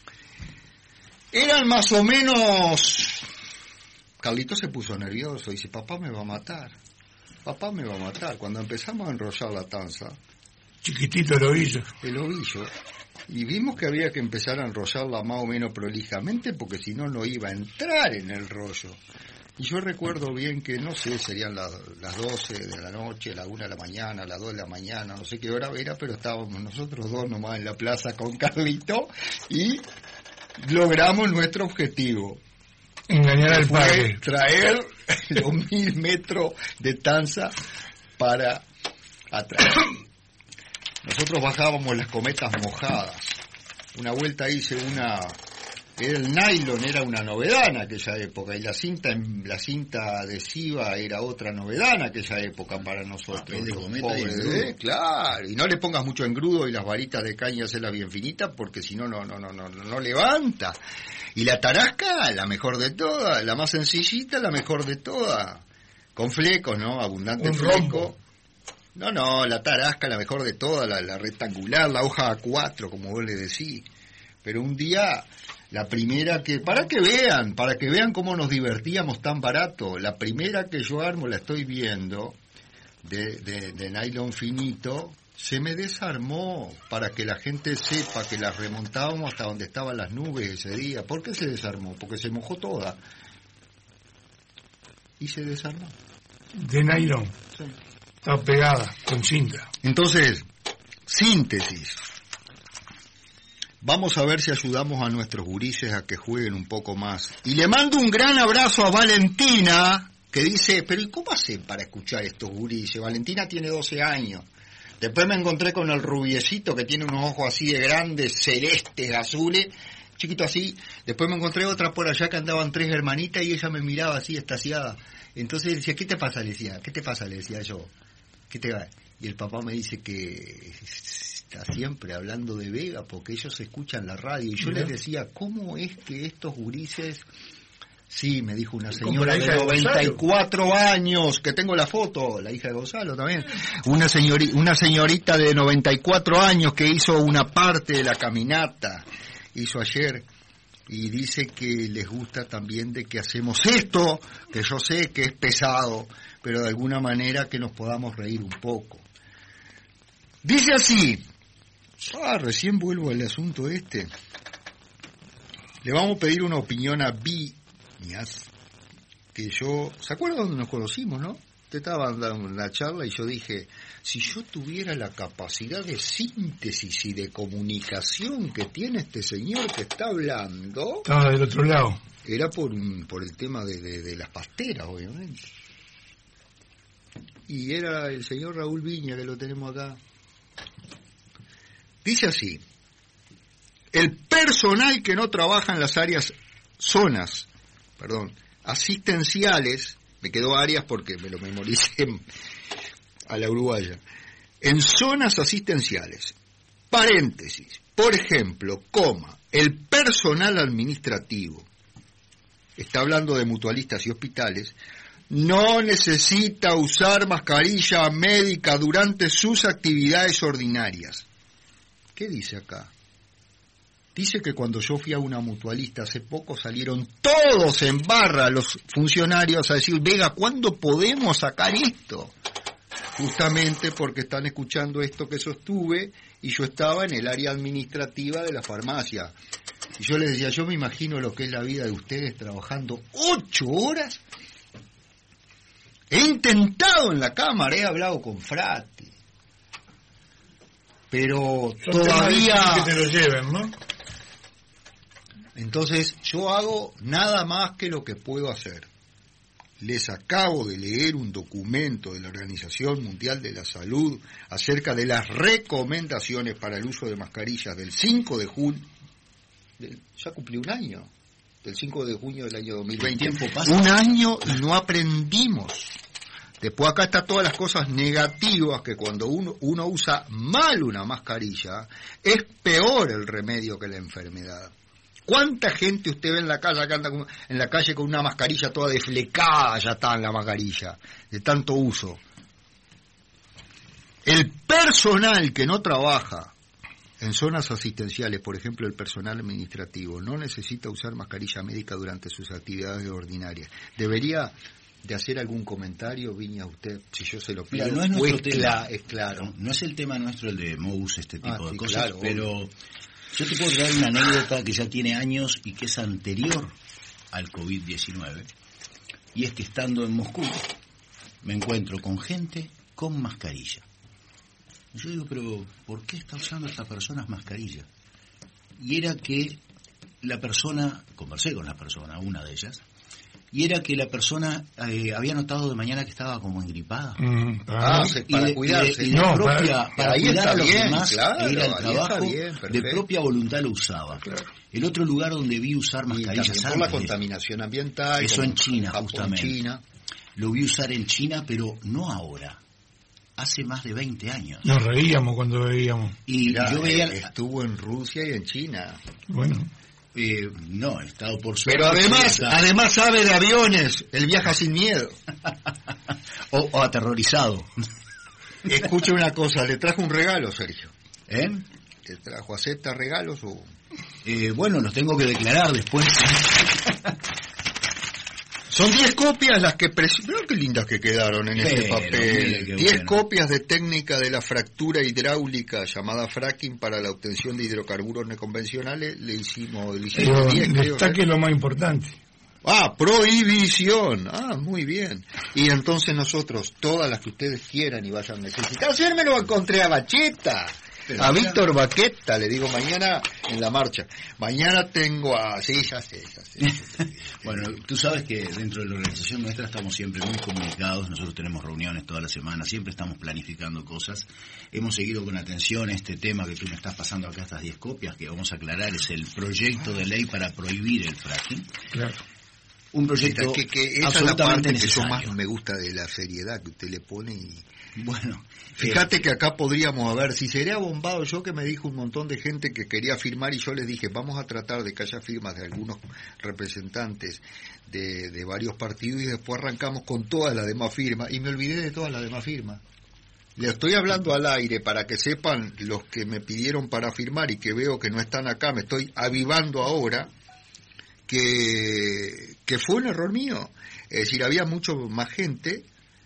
Eran más o menos... Carlito se puso nervioso, dice, papá me va a matar. Papá me va a matar. Cuando empezamos a enrollar la tanza, chiquitito el ovillo, el ovillo, y vimos que había que empezar a enrollarla más o menos prolijamente, porque si no, no iba a entrar en el rollo. Y yo recuerdo bien que, no sé, serían las, las doce de la noche, la una de la mañana, las dos de la mañana, no sé qué hora era, pero estábamos nosotros dos nomás en la plaza con Carlito, y logramos nuestro objetivo. Engañar al padre. Traer los mil metros de tanza para atrás. Nosotros bajábamos las cometas mojadas. Una vuelta hice una... El nylon era una novedad en aquella época, y la cinta la cinta adhesiva era otra novedad en aquella época para nosotros. De cometa y ¿eh? Claro, y no le pongas mucho engrudo y las varitas de caña hacerlas bien finitas, porque si no, no, no, no, no, no levanta. Y la tarasca, la mejor de todas, la más sencillita, la mejor de todas. con flecos, ¿no? Abundante Un fleco. rombo. No, no, la tarasca, la mejor de todas, la, la rectangular, la hoja A cuatro, como vos le decís. Pero un día, la primera que... Para que vean, para que vean cómo nos divertíamos tan barato. La primera que yo armo, la estoy viendo, de, de, de nylon finito, se me desarmó para que la gente sepa que la remontábamos hasta donde estaban las nubes ese día. ¿Por qué se desarmó? Porque se mojó toda. Y se desarmó. De nylon. Sí. Está pegada, con cinta. Entonces, síntesis. Vamos a ver si ayudamos a nuestros gurises a que jueguen un poco más. Y le mando un gran abrazo a Valentina, que dice, pero ¿y cómo hacen para escuchar estos gurises? Valentina tiene doce años. Después me encontré con el rubiecito que tiene unos ojos así de grandes, celestes, azules, chiquito así. Después me encontré otra por allá que andaban tres hermanitas y ella me miraba así, extasiada. Entonces decía, ¿qué te pasa? Le decía, ¿qué te pasa? Le decía yo. ¿Qué te va? Y el papá me dice que está siempre hablando de Vega porque ellos escuchan la radio. Y yo les decía, ¿cómo es que estos gurises... Sí, me dijo una señora de noventa y cuatro años, que tengo la foto, la hija de Gonzalo también, una, señori, una señorita de noventa y cuatro años que hizo una parte de la caminata, hizo ayer, y dice que les gusta también de que hacemos esto, que yo sé que es pesado, pero de alguna manera que nos podamos reír un poco. Dice así, ah, recién vuelvo al asunto este, le vamos a pedir una opinión a Vi, que yo, ¿se acuerdan dónde nos conocimos, no? Te estaba dando una charla y yo dije, si yo tuviera la capacidad de síntesis y de comunicación que tiene este señor que está hablando... Estaba del otro lado. Era por, por el tema de, de, de las pasteras, obviamente. Y era el señor Raúl Viña, que lo tenemos acá. Dice así, el personal que no trabaja en las áreas, zonas, perdón, asistenciales, me quedó áreas porque me lo memoricé a la uruguaya, en zonas asistenciales, paréntesis, por ejemplo, coma, el personal administrativo, está hablando de mutualistas y hospitales, no necesita usar mascarilla médica durante sus actividades ordinarias. ¿Qué dice acá? Dice que cuando yo fui a una mutualista hace poco salieron todos en barra los funcionarios a decir, Vega, ¿cuándo podemos sacar esto? Justamente porque están escuchando esto que sostuve y yo estaba en el área administrativa de la farmacia. Y yo les decía, yo me imagino lo que es la vida de ustedes trabajando ocho horas. He intentado en la cámara, he hablado con Frati, pero Son todavía... que te lo lleven, ¿no? Entonces yo hago nada más que lo que puedo hacer. Les acabo de leer un documento de la Organización Mundial de la Salud acerca de las recomendaciones para el uso de mascarillas del cinco de junio, del, ya cumplió un año, del cinco de junio del año dos mil veinte. El tiempo pasa. Un año y no aprendimos. Después acá están todas las cosas negativas, que cuando uno, uno usa mal una mascarilla, es peor el remedio que la enfermedad. ¿Cuánta gente usted ve en la calle que anda con, en la calle con una mascarilla toda desflecada, ya está en la mascarilla, de tanto uso? El personal que no trabaja en zonas asistenciales, por ejemplo el personal administrativo, no necesita usar mascarilla médica durante sus actividades ordinarias. Debería de hacer algún comentario, Viña, usted, si yo se lo pido. Mira, no es nuestro es tema, cla- es claro. No es el tema nuestro el de M O U S, este tipo Ah, de sí, cosas, claro, pero obvio. yo te puedo traer una anécdota que ya tiene años y que es anterior al COVID diecinueve, y es que estando en Moscú me encuentro con gente con mascarilla. Y yo digo, pero ¿por qué está usando esta persona mascarilla? Y era que la persona, conversé con la persona, una de ellas, y era que la persona eh, había notado de mañana que estaba como engripada. Mm, Ah, ah, sí, Y para de- cuidarse. y de, y de No, propia, para- para ahí cuidar está a los bien, demás, claro, e ir al ahí está trabajo, bien, de perfecto. propia voluntad lo usaba. Claro. El otro lugar donde vi usar Y mascarillas también por la antes, contaminación ambiental. eso como en China, Japón, justamente. China. Lo vi usar en China, pero no ahora. Hace más de veinte años. nos reíamos cuando veíamos. Y Mirá, yo veía... eh, estuvo en Rusia y en China. Bueno, Eh, no, he estado por suerte. Pero además, además sabe de aviones, él viaja sin miedo. o, o aterrorizado. Escuche una cosa, le trajo un regalo, Sergio. ¿Eh? ¿Te trajo, acepta regalos o...? Eh, bueno, los tengo que declarar después. Son diez copias las que... Pres... Mirá qué lindas que quedaron en Pero, este papel. diez bueno. copias de técnica de la fractura hidráulica llamada fracking para la obtención de hidrocarburos no convencionales. Le hicimos... Le hicimos Pero diez, creo, destaque lo más importante. Ah, prohibición. Ah, muy bien. Y entonces nosotros, todas las que ustedes quieran y vayan a necesitar. Ayer me lo encontré a Bacheta. Pero A mira. Víctor Baqueta, le digo mañana en la marcha. Mañana tengo a... Sí, ya sé, ya sé. Bueno, tú sabes que dentro de la organización nuestra estamos siempre muy comunicados, nosotros tenemos reuniones toda la semana, siempre estamos planificando cosas. Hemos seguido con atención este tema que tú me estás pasando acá, estas diez copias, que vamos a aclarar, es el proyecto de ley para prohibir el fracking. Claro. Un proyecto que, que esa absolutamente es la parte que yo necesario. más me gusta de la seriedad que usted le pone y... Bueno, Fíjate eh, que acá podríamos haber, si sería bombado yo, que me dijo un montón de gente que quería firmar y yo les dije, vamos a tratar de que haya firmas de algunos representantes de, de varios partidos y después arrancamos con todas las demás firmas y me olvidé de todas las demás firmas. Le estoy hablando al aire para que sepan los que me pidieron para firmar y que veo que no están acá, me estoy avivando ahora, que, que fue un error mío. Es decir, había mucho más gente,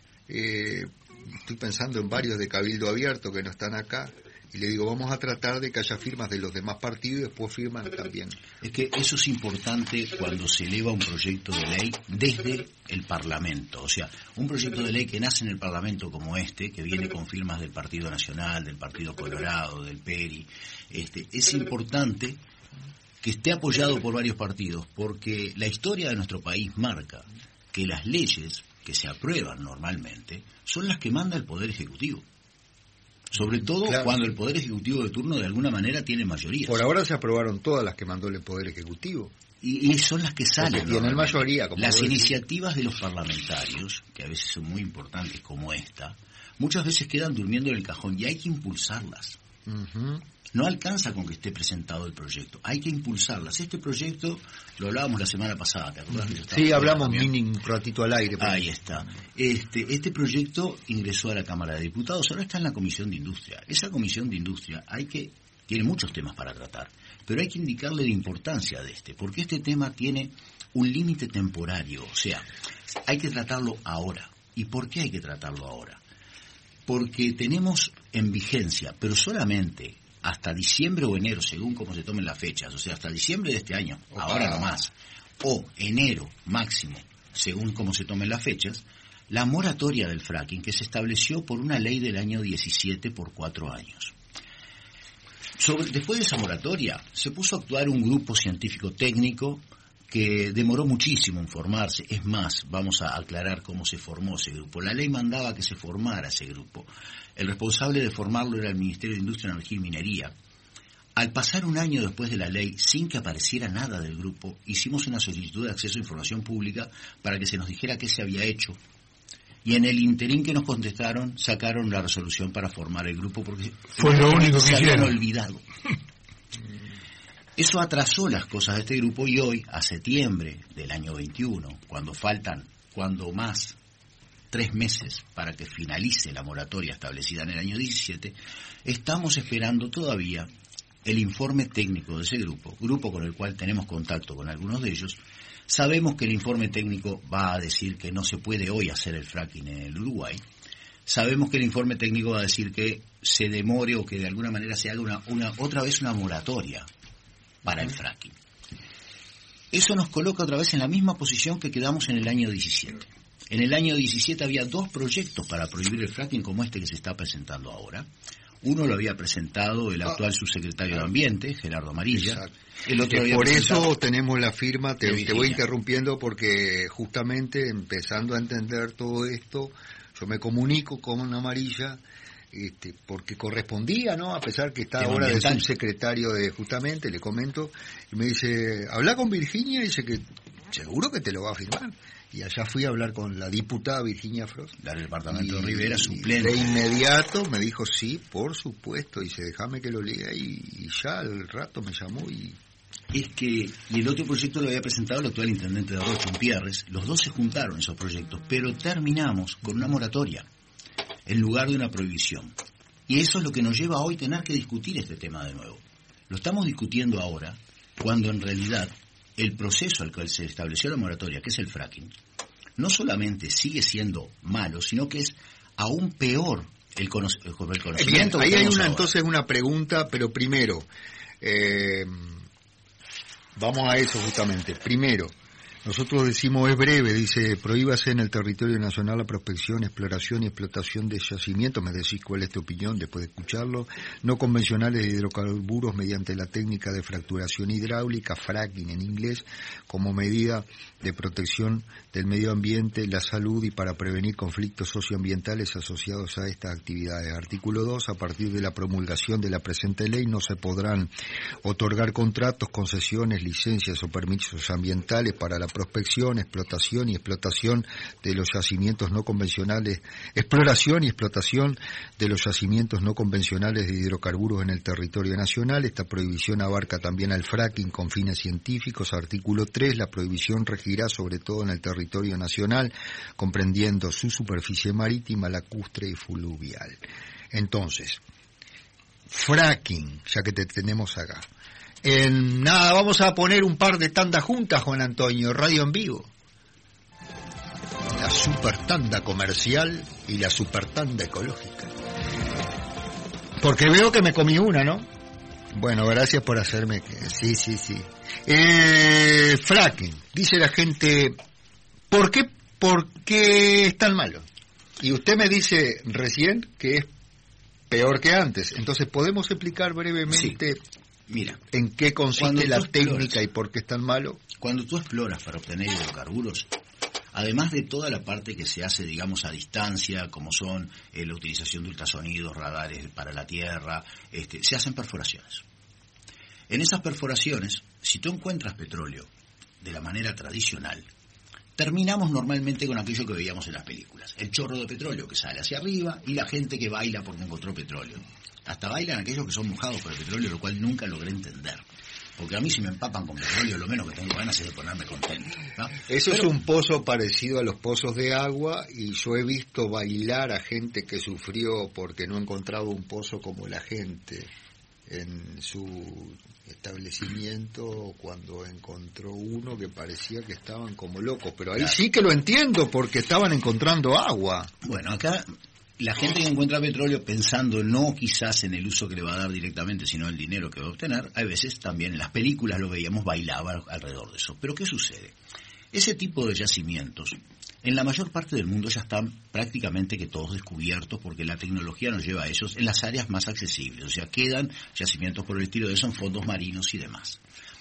eh, estoy pensando en varios de Cabildo Abierto que no están acá, y le digo, vamos a tratar de que haya firmas de los demás partidos y después firman también. es que eso es importante cuando se eleva un proyecto de ley desde el Parlamento. O sea, un proyecto de ley que nace en el Parlamento como este, que viene con firmas del Partido Nacional, del Partido Colorado, del P E R I, este, es importante que esté apoyado por varios partidos, porque la historia de nuestro país marca que las leyes que se aprueban normalmente son las que manda el Poder Ejecutivo. Sobre todo Claro. cuando el Poder Ejecutivo de turno de alguna manera tiene mayoría. Por ahora se aprobaron todas las que mandó el Poder Ejecutivo. Y, y son las que salen. Porque tienen normalmente. mayoría, como Las vos decís. iniciativas de los parlamentarios, que a veces son muy importantes como esta, muchas veces quedan durmiendo en el cajón y hay que impulsarlas. Uh-huh. No alcanza con que esté presentado el proyecto, hay que impulsarlas. Este proyecto, lo hablábamos la semana pasada, ¿te acordás? Que yo estaba Sí, fuera hablamos también? mini un ratito al aire. pero- Ahí está. Este, este proyecto ingresó a la Cámara de Diputados, ahora está en la Comisión de Industria. Esa Comisión de Industria hay que tiene muchos temas para tratar, pero hay que indicarle la importancia de este, porque este tema tiene un límite temporario, o sea, hay que tratarlo ahora. ¿Y por qué hay que tratarlo ahora? Porque tenemos en vigencia, pero solamente hasta diciembre o enero, según como se tomen las fechas, o sea, hasta diciembre de este año, Opa. ahora no más, o enero máximo, según como se tomen las fechas, la moratoria del fracking que se estableció por una ley del año diecisiete por cuatro años. Sobre, después de esa moratoria, se puso a actuar un grupo científico técnico que demoró muchísimo en formarse. Es más, vamos a aclarar cómo se formó ese grupo. La ley mandaba que se formara ese grupo. El responsable de formarlo era el Ministerio de Industria, Energía y Minería. Al pasar un año después de la ley, sin que apareciera nada del grupo, hicimos una solicitud de acceso a información pública para que se nos dijera qué se había hecho. Y en el interín que nos contestaron, sacaron la resolución para formar el grupo porque Fue lo único que se habían hicieron. olvidado. Eso atrasó las cosas de este grupo y hoy, a septiembre del año veintiuno, cuando faltan, cuando más, tres meses para que finalice la moratoria establecida en el año diecisiete, estamos esperando todavía el informe técnico de ese grupo, grupo con el cual tenemos contacto con algunos de ellos. Sabemos que el informe técnico va a decir que no se puede hoy hacer el fracking en el Uruguay. Sabemos que el informe técnico va a decir que se demore o que de alguna manera se haga una, una otra vez una moratoria para el fracking. Eso nos coloca otra vez en la misma posición que quedamos en el año diecisiete. En el año diecisiete había dos proyectos para prohibir el fracking como este que se está presentando ahora. Uno lo había presentado el actual subsecretario de Ambiente, Gerardo Amarilla. Exacto. El otro Eh, había por presentado- eso tenemos la firma, te, de te Virginia. voy interrumpiendo porque justamente empezando a entender todo esto, yo me comunico con Amarilla, este, porque correspondía, ¿no? A pesar que está Tema ahora de ambiental. subsecretario de, justamente, le comento, y me dice, habla con Virginia, y dice que seguro que te lo va a firmar. Y allá fui a hablar con la diputada Virginia Frost. La del departamento de Y- Rivera, y suplente. de inmediato me dijo, sí, por supuesto, dice, déjame que lo lea, y, y ya al rato me llamó y es que, y el otro proyecto lo había presentado el actual intendente de Rocha, Pierres, los dos se juntaron esos proyectos, pero terminamos con una moratoria en lugar de una prohibición. Y eso es lo que nos lleva a hoy tener que discutir este tema de nuevo. Lo estamos discutiendo ahora, cuando en realidad el proceso al cual se estableció la moratoria, que es el fracking, no solamente sigue siendo malo, sino que es aún peor el, cono- el conocimiento. Bien, ahí hay una, ahora. entonces una pregunta, pero primero, eh, vamos a eso justamente. Primero, nosotros decimos, es breve, dice, prohíbase en el territorio nacional la prospección, exploración y explotación de yacimientos, me decís cuál es tu opinión después de escucharlo, no convencionales de hidrocarburos mediante la técnica de fracturación hidráulica, fracking en inglés, como medida de protección del medio ambiente, la salud y para prevenir conflictos socioambientales asociados a estas actividades. Artículo dos, a partir de la promulgación de la presente ley no se podrán otorgar contratos, concesiones, licencias o permisos ambientales para la prospección, explotación y explotación de los yacimientos no convencionales, exploración y explotación de los yacimientos no convencionales de hidrocarburos en el territorio nacional. Esta prohibición abarca también al fracking con fines científicos. Artículo tres, la prohibición regirá sobre todo en el territorio nacional, comprendiendo su superficie marítima, lacustre y fluvial. Entonces, fracking, ya que te tenemos acá. En nada, vamos a poner un par de tandas juntas, Juan Antonio, radio en vivo. La super tanda comercial y la super tanda ecológica. Porque veo que me comí una, ¿no? Bueno, gracias por hacerme que... Sí, sí, sí. Eh, fracking, dice la gente, ¿por qué, por qué es tan malo? Y usted me dice recién que es peor que antes. Entonces, ¿podemos explicar brevemente... Sí. Mira, ¿en qué consiste la exploras, técnica y por qué es tan malo? Cuando tú exploras para obtener hidrocarburos, además de toda la parte que se hace, digamos, a distancia, como son eh, la utilización de ultrasonidos, radares para la tierra, este, se hacen perforaciones. En esas perforaciones, si tú encuentras petróleo de la manera tradicional, terminamos normalmente con aquello que veíamos en las películas. El chorro de petróleo que sale hacia arriba y la gente que baila porque encontró petróleo. Hasta bailan aquellos que son mojados por el petróleo, lo cual nunca logré entender. Porque a mí si me empapan con petróleo, lo menos que tengo ganas es de ponerme contento, ¿no? Eso Pero, es un pozo parecido a los pozos de agua, y yo he visto bailar a gente que sufrió porque no encontraba un pozo como la gente en su establecimiento cuando encontró uno que parecía que estaban como locos. Pero ahí claro. Sí que lo entiendo, porque estaban encontrando agua. Bueno, acá... La gente que encuentra petróleo pensando no quizás en el uso que le va a dar directamente, sino el dinero que va a obtener, a veces también en las películas lo veíamos, bailaba alrededor de eso. Pero ¿qué sucede? Ese tipo de yacimientos, en la mayor parte del mundo ya están prácticamente que todos descubiertos, porque la tecnología nos lleva a ellos en las áreas más accesibles. O sea, quedan yacimientos por el estilo de eso en fondos marinos y demás.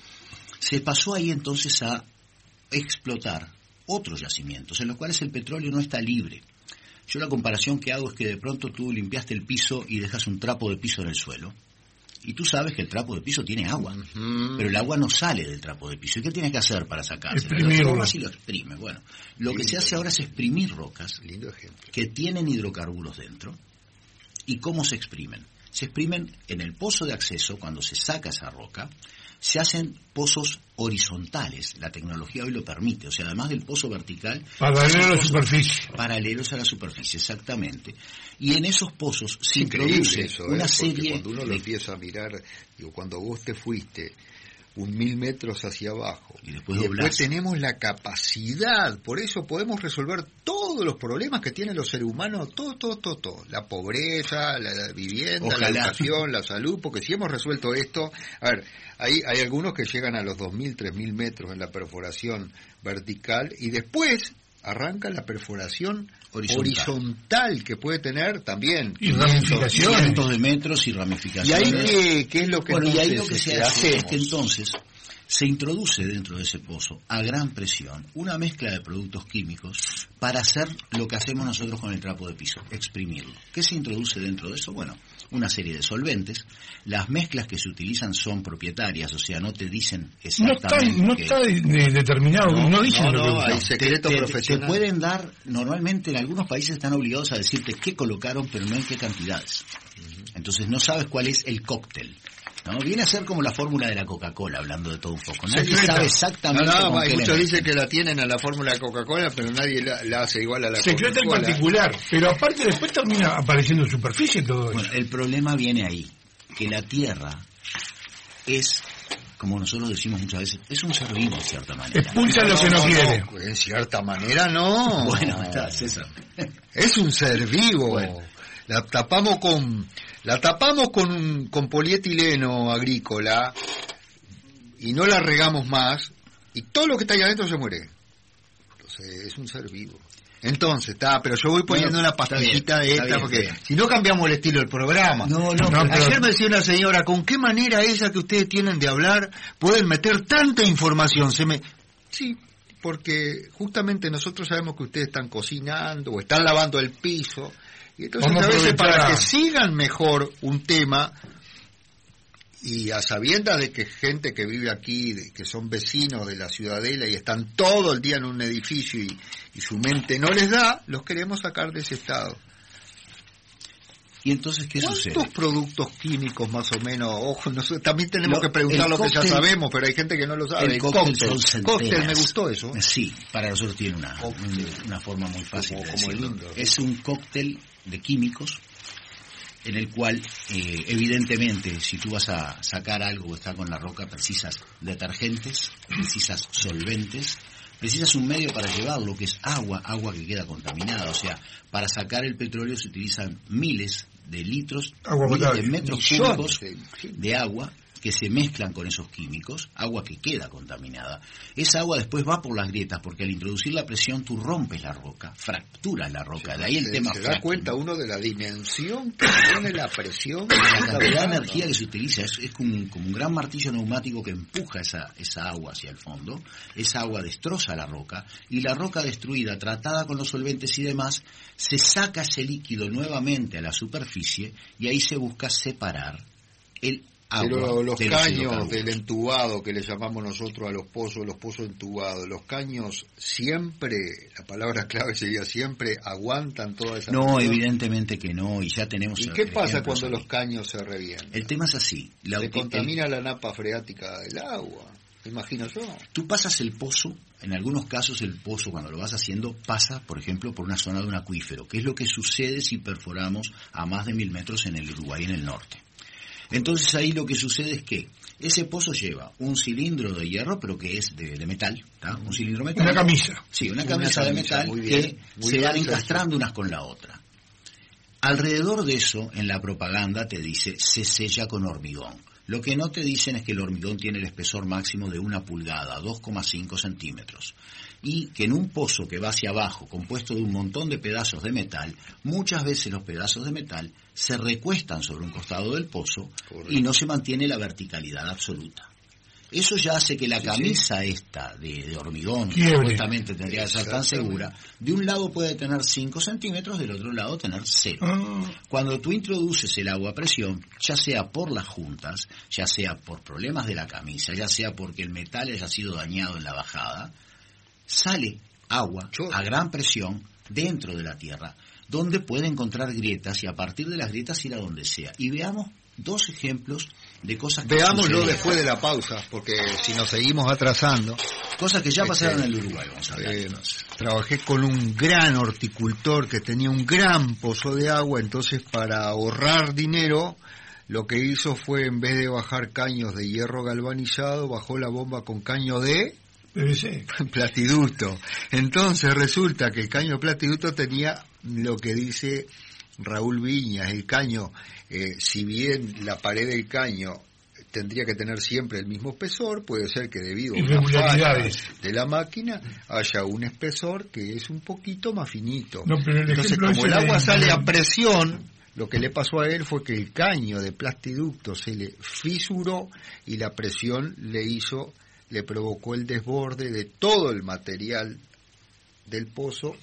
Se pasó ahí entonces a explotar otros yacimientos, en los cuales el petróleo no está libre. Yo la comparación que hago es que de pronto tú limpiaste el piso y dejas un trapo de piso en el suelo. Y tú sabes que el trapo de piso tiene agua, uh-huh. pero el agua no sale del trapo de piso. ¿Y qué tienes que hacer para sacárselo? Lo tomas y lo exprimes. Bueno, lo Lindo. que se hace ahora es exprimir rocas Lindo ejemplo. que tienen hidrocarburos dentro. ¿Y cómo se exprimen? Se exprimen en el pozo de acceso, cuando se saca esa roca, se hacen pozos horizontales, la tecnología hoy lo permite, o sea, además del pozo vertical... Paralelos a la superficie. Paralelos a la superficie, exactamente. Y en esos pozos se introduce eso, una ¿eh? serie... Cuando uno lo empieza a mirar, digo, cuando vos te fuiste un mil metros hacia abajo, y después, y después tenemos la capacidad, por eso podemos resolver todos los problemas que tienen los seres humanos, todo, todo, todo, todo, la pobreza, la vivienda, Ojalá. la educación, la salud, porque si hemos resuelto esto, a ver, hay, hay algunos que llegan a los dos mil, tres mil metros en la perforación vertical, y después arranca la perforación horizontal, horizontal que puede tener también y ramificaciones, cientos de metros y ramificaciones. Y ahí qué, qué es lo que bueno, y ahí lo se, que se, se hace hace es que entonces se introduce dentro de ese pozo a gran presión una mezcla de productos químicos para hacer lo que hacemos nosotros con el trapo de piso, exprimirlo. ¿Qué se introduce dentro de eso? Bueno, una serie de solventes. Las mezclas que se utilizan son propietarias, o sea, no te dicen exactamente... No está, no que, está de, determinado, no, no dicen no, lo no, que hay secreto te, te, profesional. Te pueden dar, normalmente en algunos países están obligados a decirte qué colocaron, pero no en qué cantidades. Uh-huh. Entonces no sabes cuál es el cóctel. ¿no? Viene a ser como la fórmula de la Coca-Cola, hablando de todo un poco. Nadie Secreta. sabe exactamente No, no, con hay qué muchos le dicen meten. que la tienen a la fórmula de Coca-Cola, pero nadie la, la hace igual a la Secreta en Coca-Cola. particular, pero aparte después termina apareciendo en superficie todo eso. Bueno, el problema viene ahí, que la Tierra es, como nosotros decimos muchas veces, es un ser vivo en cierta manera. Expulsa lo que no quiere. No, en cierta manera no. Bueno, está, César. Es un ser vivo. Bueno. La tapamos con la tapamos con con polietileno agrícola y no la regamos más y todo lo que está ahí adentro se muere. Entonces es un ser vivo. Entonces, está, pero yo voy poniendo Bueno, una pastillita está bien, de está esta bien, porque está bien. si no cambiamos el estilo del programa. No, no, No, pero- Ayer me decía una señora, ¿con qué manera esa que ustedes tienen de hablar pueden meter tanta información? Se me Sí, porque justamente nosotros sabemos que ustedes están cocinando o están lavando el piso. Y entonces Vamos a a veces aprovechar para a- que sigan mejor un tema y a sabiendas de que gente que vive aquí, de, que son vecinos de la Ciudadela y están todo el día en un edificio y, y su mente no les da, los queremos sacar de ese estado. ¿Y entonces qué ¿Cuántos sucede? productos químicos más o menos? Ojo, nosotros también tenemos Lo- que preguntar el lo que ya cóctel- sabemos, pero hay gente que no lo sabe. El cóctel son Cóctel, me centenas. gustó eso. Sí, para nosotros tiene una, Cóctel. un- una forma muy fácil Como- de como decirlo. lindo. Es un cóctel de químicos en el cual, eh, evidentemente, si tú vas a sacar algo que está con la roca, precisas detergentes, precisas solventes, precisas un medio para llevarlo, que es agua, agua que queda contaminada. O sea, para sacar el petróleo se utilizan miles de litros, Agua miles potable. de metros Millones cúbicos de- sí. de agua que se mezclan con esos químicos, agua que queda contaminada. Esa agua después va por las grietas, porque al introducir la presión tú rompes la roca, fracturas la roca. De ahí el se, tema se da fracking. cuenta uno de la dimensión que tiene la presión. La cantidad de energía que se utiliza es, es como, un, como un gran martillo neumático que empuja esa, esa agua hacia el fondo. Esa agua destroza la roca y la roca destruida, tratada con los solventes y demás, se saca ese líquido nuevamente a la superficie y ahí se busca separar el agua Pero los de caños hidrocarburos. del entubado que le llamamos nosotros a los pozos, los pozos entubados, los caños siempre, la palabra clave sería siempre, aguantan toda esa No, presión. evidentemente que no, y ya tenemos... ¿Y qué pasa ejemplos cuando aquí. los caños se revientan? El tema es así. La Se uti- contamina la napa freática del agua, me imagino yo. el- tú pasas el pozo, en algunos casos el pozo cuando lo vas haciendo pasa, por ejemplo, por una zona de un acuífero, que es lo que sucede si perforamos a más de mil metros en el Uruguay, en el norte. Entonces ahí lo que sucede es que ese pozo lleva un cilindro de hierro, pero que es de, de metal, ¿tá? Un cilindro metálico. Una camisa. Sí, una Una camisa de camisa, metal muy bien, que muy se bien, van Sergio. encastrando unas con la otra. Alrededor de eso, en la propaganda te dice, se sella con hormigón. Lo que no te dicen es que el hormigón tiene el espesor máximo de una pulgada, dos coma cinco centímetros. Y que en un pozo que va hacia abajo, compuesto de un montón de pedazos de metal, muchas veces los pedazos de metal se recuestan sobre un costado del pozo Correcto. y no se mantiene la verticalidad absoluta. Eso ya hace que la Sí, camisa esta de, de hormigón, que Quiebre. supuestamente tendría que ser tan Exactamente. segura, de un lado puede tener cinco centímetros, del otro lado tener cero. Ah, Cuando tú introduces el agua a presión, ya sea por las juntas, ya sea por problemas de la camisa, ya sea porque el metal haya sido dañado en la bajada, sale agua Yo- a gran presión dentro de la tierra, donde puede encontrar grietas y a partir de las grietas ir a donde sea. Y veamos dos ejemplos de cosas que Veámoslo suceden. después de la pausa, porque si nos seguimos atrasando. Cosas que ya pasaron Este, en el Uruguay, vamos a hablar. Eh, trabajé con un gran horticultor que tenía un gran pozo de agua, entonces para ahorrar dinero lo que hizo fue, en vez de bajar caños de hierro galvanizado, bajó la bomba con caño de P V C. platiducto. Entonces resulta que el caño de platiducto tenía lo que dice Raúl Viñas, el caño, eh, si bien la pared del caño tendría que tener siempre el mismo espesor, puede ser que debido a una Irregularidades. falla de la máquina haya un espesor que es un poquito más finito. No, pero el Entonces, ejemplo como el ese agua de- sale a presión, lo que le pasó a él fue que el caño de plastiducto se le fisuró y la presión le hizo, le provocó el desborde de todo el material del pozo,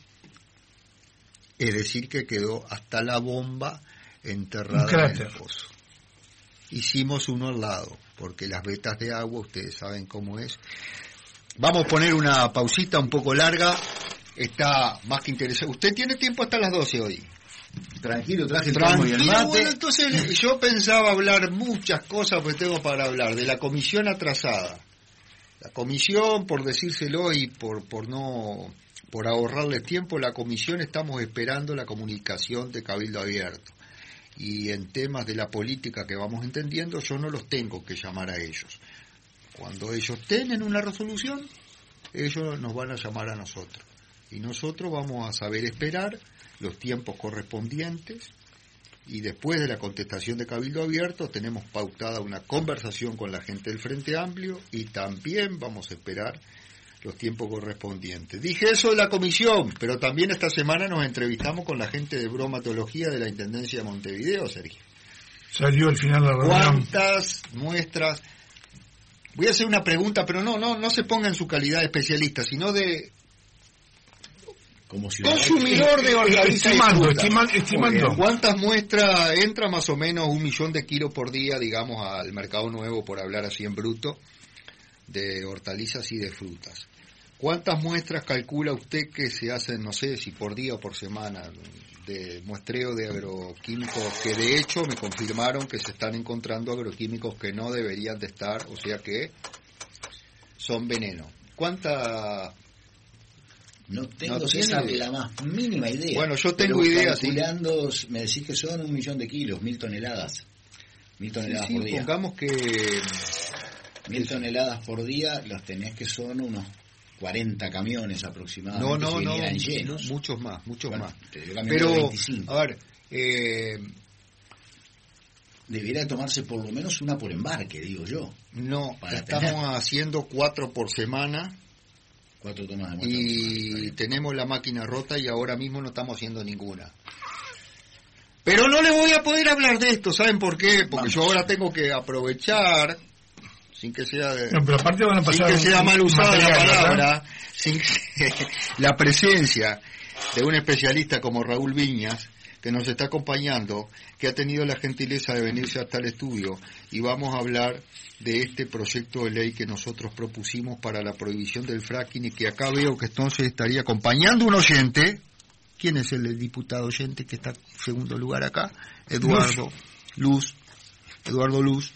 es decir, que quedó hasta la bomba Un enterrada en cráter. el pozo. Hicimos uno al lado, porque las vetas de agua, ustedes saben cómo es. Vamos a poner una pausita un poco larga, está más que interesante. Usted tiene tiempo hasta las doce hoy. Tranquilo, traje el termo y el Tranquilo, mate. bueno, entonces yo pensaba hablar muchas cosas, pues tengo para hablar de la comisión atrasada. La comisión, por decírselo y por, por no, por ahorrarles tiempo, la comisión estamos esperando la comunicación de Cabildo Abierto. Y en temas de la política que vamos entendiendo, yo no los tengo que llamar a ellos. Cuando ellos tienen una resolución, ellos nos van a llamar a nosotros. Y nosotros vamos a saber esperar los tiempos correspondientes, y después de la contestación de Cabildo Abierto tenemos pautada una conversación con la gente del Frente Amplio y también vamos a esperar los tiempos correspondientes. Dije eso de la comisión, pero también esta semana nos entrevistamos con la gente de bromatología de la Intendencia de Montevideo, Sergio. Salió al final de la reunión. ¿Cuántas muestras? Voy a hacer una pregunta, pero no, no, no se ponga en su calidad de especialista, sino de como consumidor de hortalizas. Estimando, estimando, estimando. ¿Cuántas muestras entra más o menos un millón de kilos por día, digamos, al mercado nuevo, por hablar así en bruto, de hortalizas y de frutas? ¿Cuántas muestras calcula usted que se hacen, no sé, si por día o por semana, de muestreo de agroquímicos, que de hecho me confirmaron que se están encontrando agroquímicos que no deberían de estar, o sea que son veneno? ¿Cuántas? No tengo no César, tiene la más mínima idea. Bueno, yo tengo idea, sí. Calculando, me decís que son un millón de kilos, mil toneladas. Mil toneladas sí, por sí, día. Pongamos que Mil toneladas por día, los tenés que son unos cuarenta camiones aproximadamente. No, no, si no, vinieran llenos. muchos más, muchos bueno, más. Pero, veinticinco. A ver, eh, debería tomarse por lo menos una por embarque, digo yo. No, para estamos tener. haciendo cuatro por semana. Cuatro tomas de y tenemos la máquina rota y ahora mismo no estamos haciendo ninguna. Pero no le voy a poder hablar de esto, ¿saben por qué? Porque Vamos. yo ahora tengo que aprovechar, sin que sea de, no, pero aparte van a pasar sin que sea mal usada material, la palabra, ¿verdad? Sin que, la presencia de un especialista como Raúl Viñas, que nos está acompañando, que ha tenido la gentileza de venirse hasta el estudio, y vamos a hablar de este proyecto de ley que nosotros propusimos para la prohibición del fracking, y que acá veo que entonces estaría acompañando un oyente. ¿Quién es el, el diputado oyente que está en segundo lugar acá? Eduardo Luz. Luz. Eduardo Luz.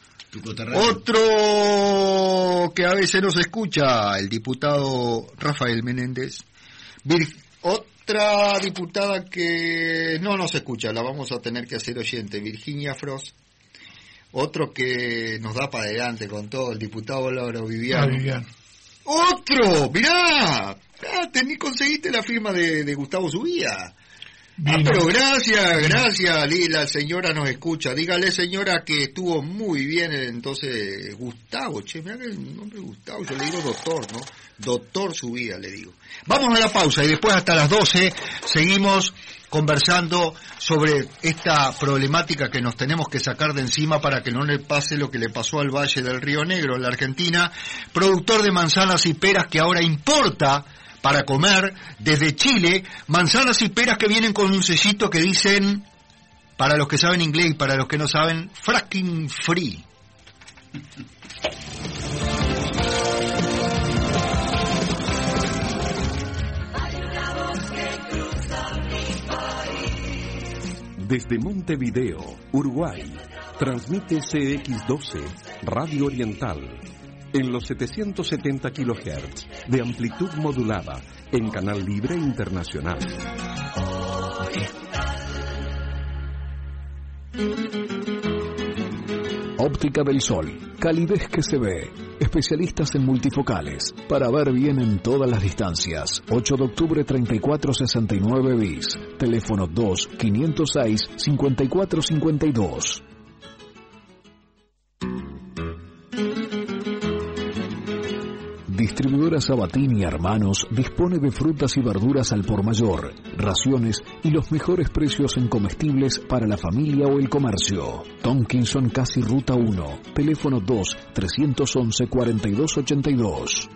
Otro que a veces no se escucha, el diputado Rafael Menéndez. Vir, otra diputada que no nos escucha, la vamos a tener que hacer oyente, Virginia Frost. Otro que nos da para adelante con todo, el diputado Lauro Viviano. Ah, Viviano. ¡Otro! ¡Mirá! Ah, tení, conseguiste la firma de, de Gustavo Subía. Ah, pero gracias, gracias, la señora nos escucha. Dígale, señora, que estuvo muy bien entonces Gustavo. Che, mirá que el nombre es Gustavo, yo le digo doctor, ¿no? Doctor Subía, le digo. Vamos a la pausa y después hasta las doce seguimos conversando sobre esta problemática que nos tenemos que sacar de encima para que no le pase lo que le pasó al Valle del Río Negro, en la Argentina, productor de manzanas y peras que ahora importa para comer desde Chile, manzanas y peras que vienen con un sellito que dicen, para los que saben inglés y para los que no saben, fracking free. Desde Montevideo, Uruguay, transmite C X doce, Radio Oriental, en los setecientos setenta kilohertz de amplitud modulada, en Canal Libre Internacional. Óptica del Sol, calidez que se ve. Especialistas en multifocales, para ver bien en todas las distancias. ocho de octubre treinta y cuatro sesenta y nueve bis. Teléfono dos, quinientos seis, cincuenta y cuatro cincuenta y dos. Distribuidora Sabatini y Hermanos dispone de frutas y verduras al por mayor, raciones y los mejores precios en comestibles para la familia o el comercio. Tomkinson Casi Ruta uno, teléfono dos, trescientos once, cuarenta y dos ochenta y dos.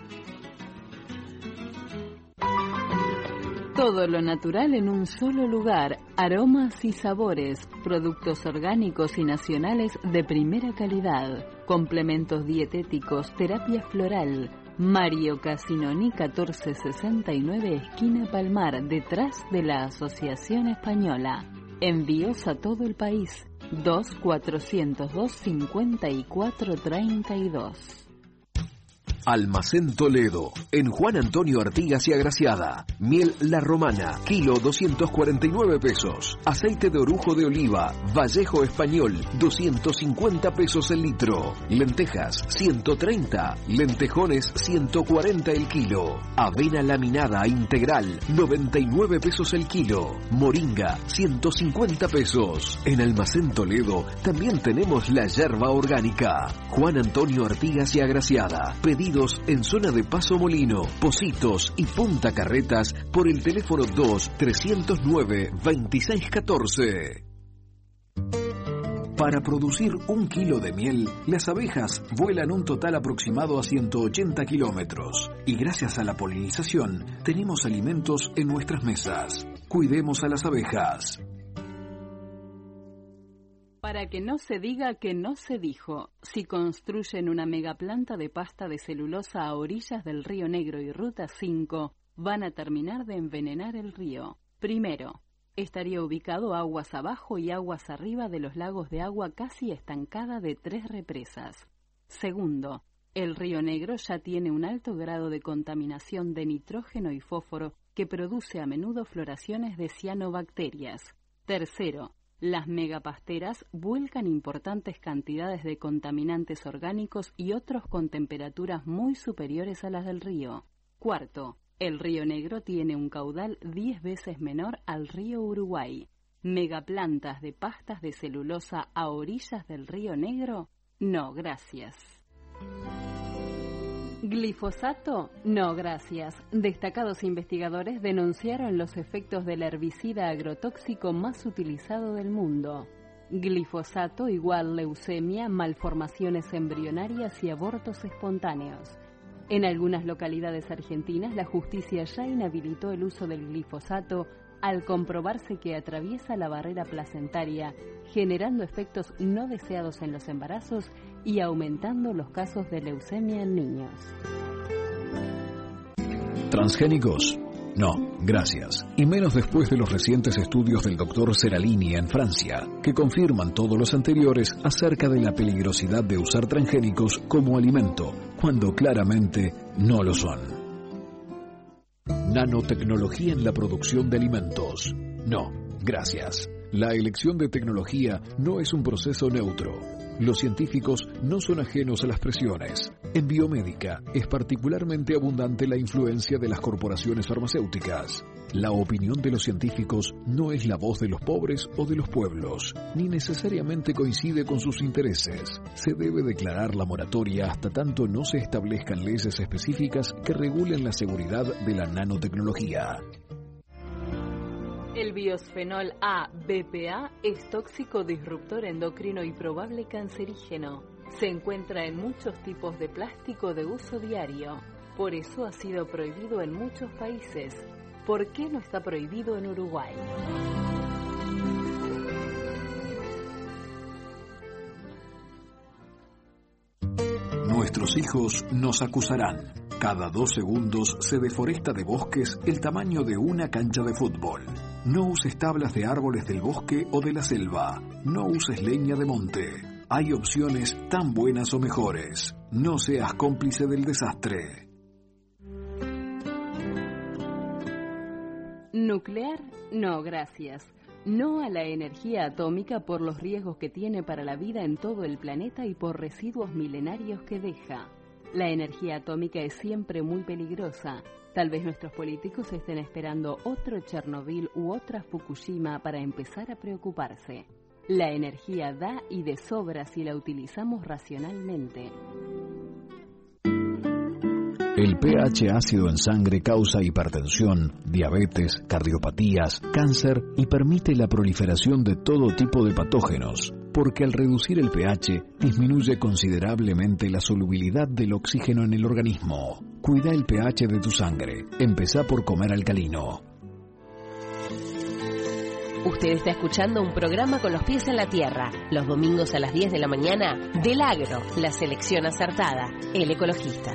Todo lo natural en un solo lugar, aromas y sabores, productos orgánicos y nacionales de primera calidad, complementos dietéticos, terapia floral. Mario Casinoni catorce sesenta y nueve, esquina Palmar, detrás de la Asociación Española. Envíos a todo el país. dos cuatrocientos dos cincuenta y cuatro treinta y dos. Almacén Toledo, en Juan Antonio Artigas y Agraciada. Miel La Romana, kilo doscientos cuarenta y nueve pesos. Aceite de orujo de oliva, Vallejo Español, doscientos cincuenta pesos el litro. Lentejas, ciento treinta. Lentejones, ciento cuarenta el kilo. Avena laminada integral, noventa y nueve pesos el kilo. Moringa, ciento cincuenta pesos. En Almacén Toledo también tenemos la yerba orgánica. Juan Antonio Artigas y Agraciada. Pedidos en zona de Paso Molino, Pocitos y Punta Carretas por el teléfono dos trescientos nueve veintiséis catorce. Para producir un kilo de miel, las abejas vuelan un total aproximado a ciento ochenta kilómetros y gracias a la polinización tenemos alimentos en nuestras mesas. Cuidemos a las abejas. Para que no se diga que no se dijo, si construyen una megaplanta de pasta de celulosa a orillas del Río Negro y Ruta cinco, van a terminar de envenenar el río. Primero, estaría ubicado aguas abajo y aguas arriba de los lagos de agua casi estancada de tres represas. Segundo, el Río Negro ya tiene un alto grado de contaminación de nitrógeno y fósforo que produce a menudo floraciones de cianobacterias. Tercero, las megapasteras vuelcan importantes cantidades de contaminantes orgánicos y otros con temperaturas muy superiores a las del río. Cuarto, el Río Negro tiene un caudal diez veces menor al río Uruguay. ¿Megaplantas de pastas de celulosa a orillas del Río Negro? No, gracias. ¿Glifosato? No, gracias. Destacados investigadores denunciaron los efectos del herbicida agrotóxico más utilizado del mundo. Glifosato igual leucemia, malformaciones embrionarias y abortos espontáneos. En algunas localidades argentinas, la justicia ya inhabilitó el uso del glifosato al comprobarse que atraviesa la barrera placentaria, generando efectos no deseados en los embarazos y aumentando los casos de leucemia en niños. ¿Transgénicos? No, gracias. Y menos después de los recientes estudios del doctor Seralini en Francia, que confirman todos los anteriores acerca de la peligrosidad de usar transgénicos como alimento, cuando claramente no lo son. Nanotecnología en la producción de alimentos. No, gracias. La elección de tecnología no es un proceso neutro. Los científicos no son ajenos a las presiones. En biomédica es particularmente abundante la influencia de las corporaciones farmacéuticas. La opinión de los científicos no es la voz de los pobres o de los pueblos, ni necesariamente coincide con sus intereses. Se debe declarar la moratoria hasta tanto no se establezcan leyes específicas que regulen la seguridad de la nanotecnología. El biosfenol A, B P A, es tóxico, disruptor endocrino y probable cancerígeno. Se encuentra en muchos tipos de plástico de uso diario. Por eso ha sido prohibido en muchos países. ¿Por qué no está prohibido en Uruguay? Nuestros hijos nos acusarán. Cada dos segundos se deforesta de bosques el tamaño de una cancha de fútbol. No uses tablas de árboles del bosque o de la selva. No uses leña de monte. Hay opciones tan buenas o mejores. No seas cómplice del desastre. ¿Nuclear? No, gracias. No a la energía atómica por los riesgos que tiene para la vida en todo el planeta y por residuos milenarios que deja. La energía atómica es siempre muy peligrosa. Tal vez nuestros políticos estén esperando otro Chernobyl u otra Fukushima para empezar a preocuparse. La energía da y de sobra si la utilizamos racionalmente. El pH ácido en sangre causa hipertensión, diabetes, cardiopatías, cáncer y permite la proliferación de todo tipo de patógenos, porque al reducir el pH disminuye considerablemente la solubilidad del oxígeno en el organismo. Cuida el pH de tu sangre. Empezá por comer alcalino. Usted está escuchando un programa con los pies en la tierra, los domingos a las diez de la mañana, del Agro, la selección acertada, el ecologista.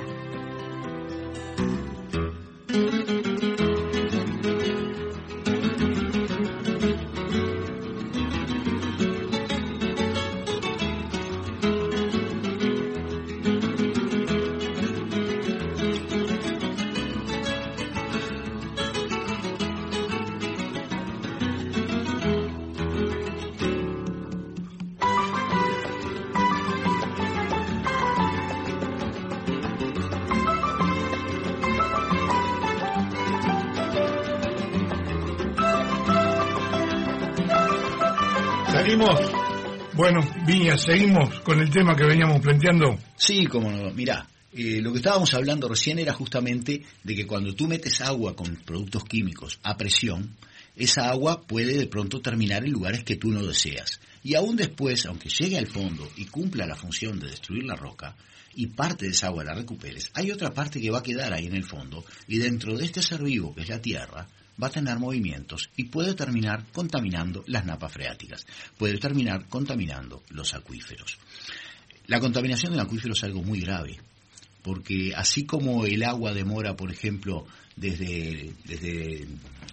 ¿Seguimos? Bueno, Viña, ¿seguimos con el tema que veníamos planteando? Sí, como no. Mirá, eh, lo que estábamos hablando recién era justamente de que cuando tú metes agua con productos químicos a presión, esa agua puede de pronto terminar en lugares que tú no deseas. Y aún después, aunque llegue al fondo y cumpla la función de destruir la roca, y parte de esa agua la recuperes, hay otra parte que va a quedar ahí en el fondo, y dentro de este ser vivo, que es la tierra, va a tener movimientos y puede terminar contaminando las napas freáticas, puede terminar contaminando los acuíferos. La contaminación del acuífero es algo muy grave, porque así como el agua demora, por ejemplo, desde... desde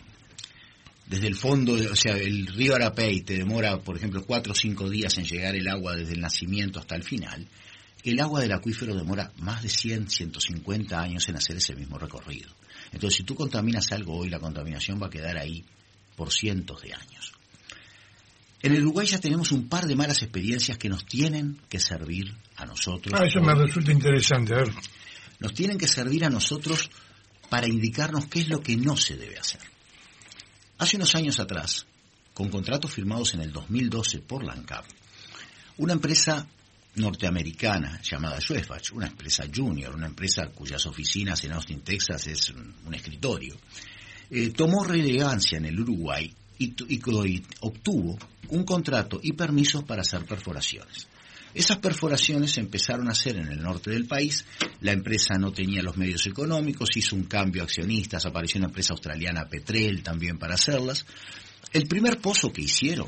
Desde el fondo, o sea, el río Arapey te demora, por ejemplo, cuatro o cinco días en llegar el agua desde el nacimiento hasta el final. El agua del acuífero demora más de cien, ciento cincuenta años en hacer ese mismo recorrido. Entonces, si tú contaminas algo hoy, la contaminación va a quedar ahí por cientos de años. En el Uruguay ya tenemos un par de malas experiencias que nos tienen que servir a nosotros. Ah, eso me resulta interesante, a ver. Nos tienen que servir a nosotros para indicarnos qué es lo que no se debe hacer. Hace unos años atrás, con contratos firmados en el dos mil doce por la ANCAP, una empresa norteamericana llamada Schwefach, una empresa junior, una empresa cuyas oficinas en Austin, Texas, es un, un escritorio, eh, tomó relevancia en el Uruguay y, y, y obtuvo un contrato y permisos para hacer perforaciones. Esas perforaciones se empezaron a hacer en el norte del país, la empresa no tenía los medios económicos, hizo un cambio de accionistas, apareció una empresa australiana, Petrel, también para hacerlas. El primer pozo que hicieron,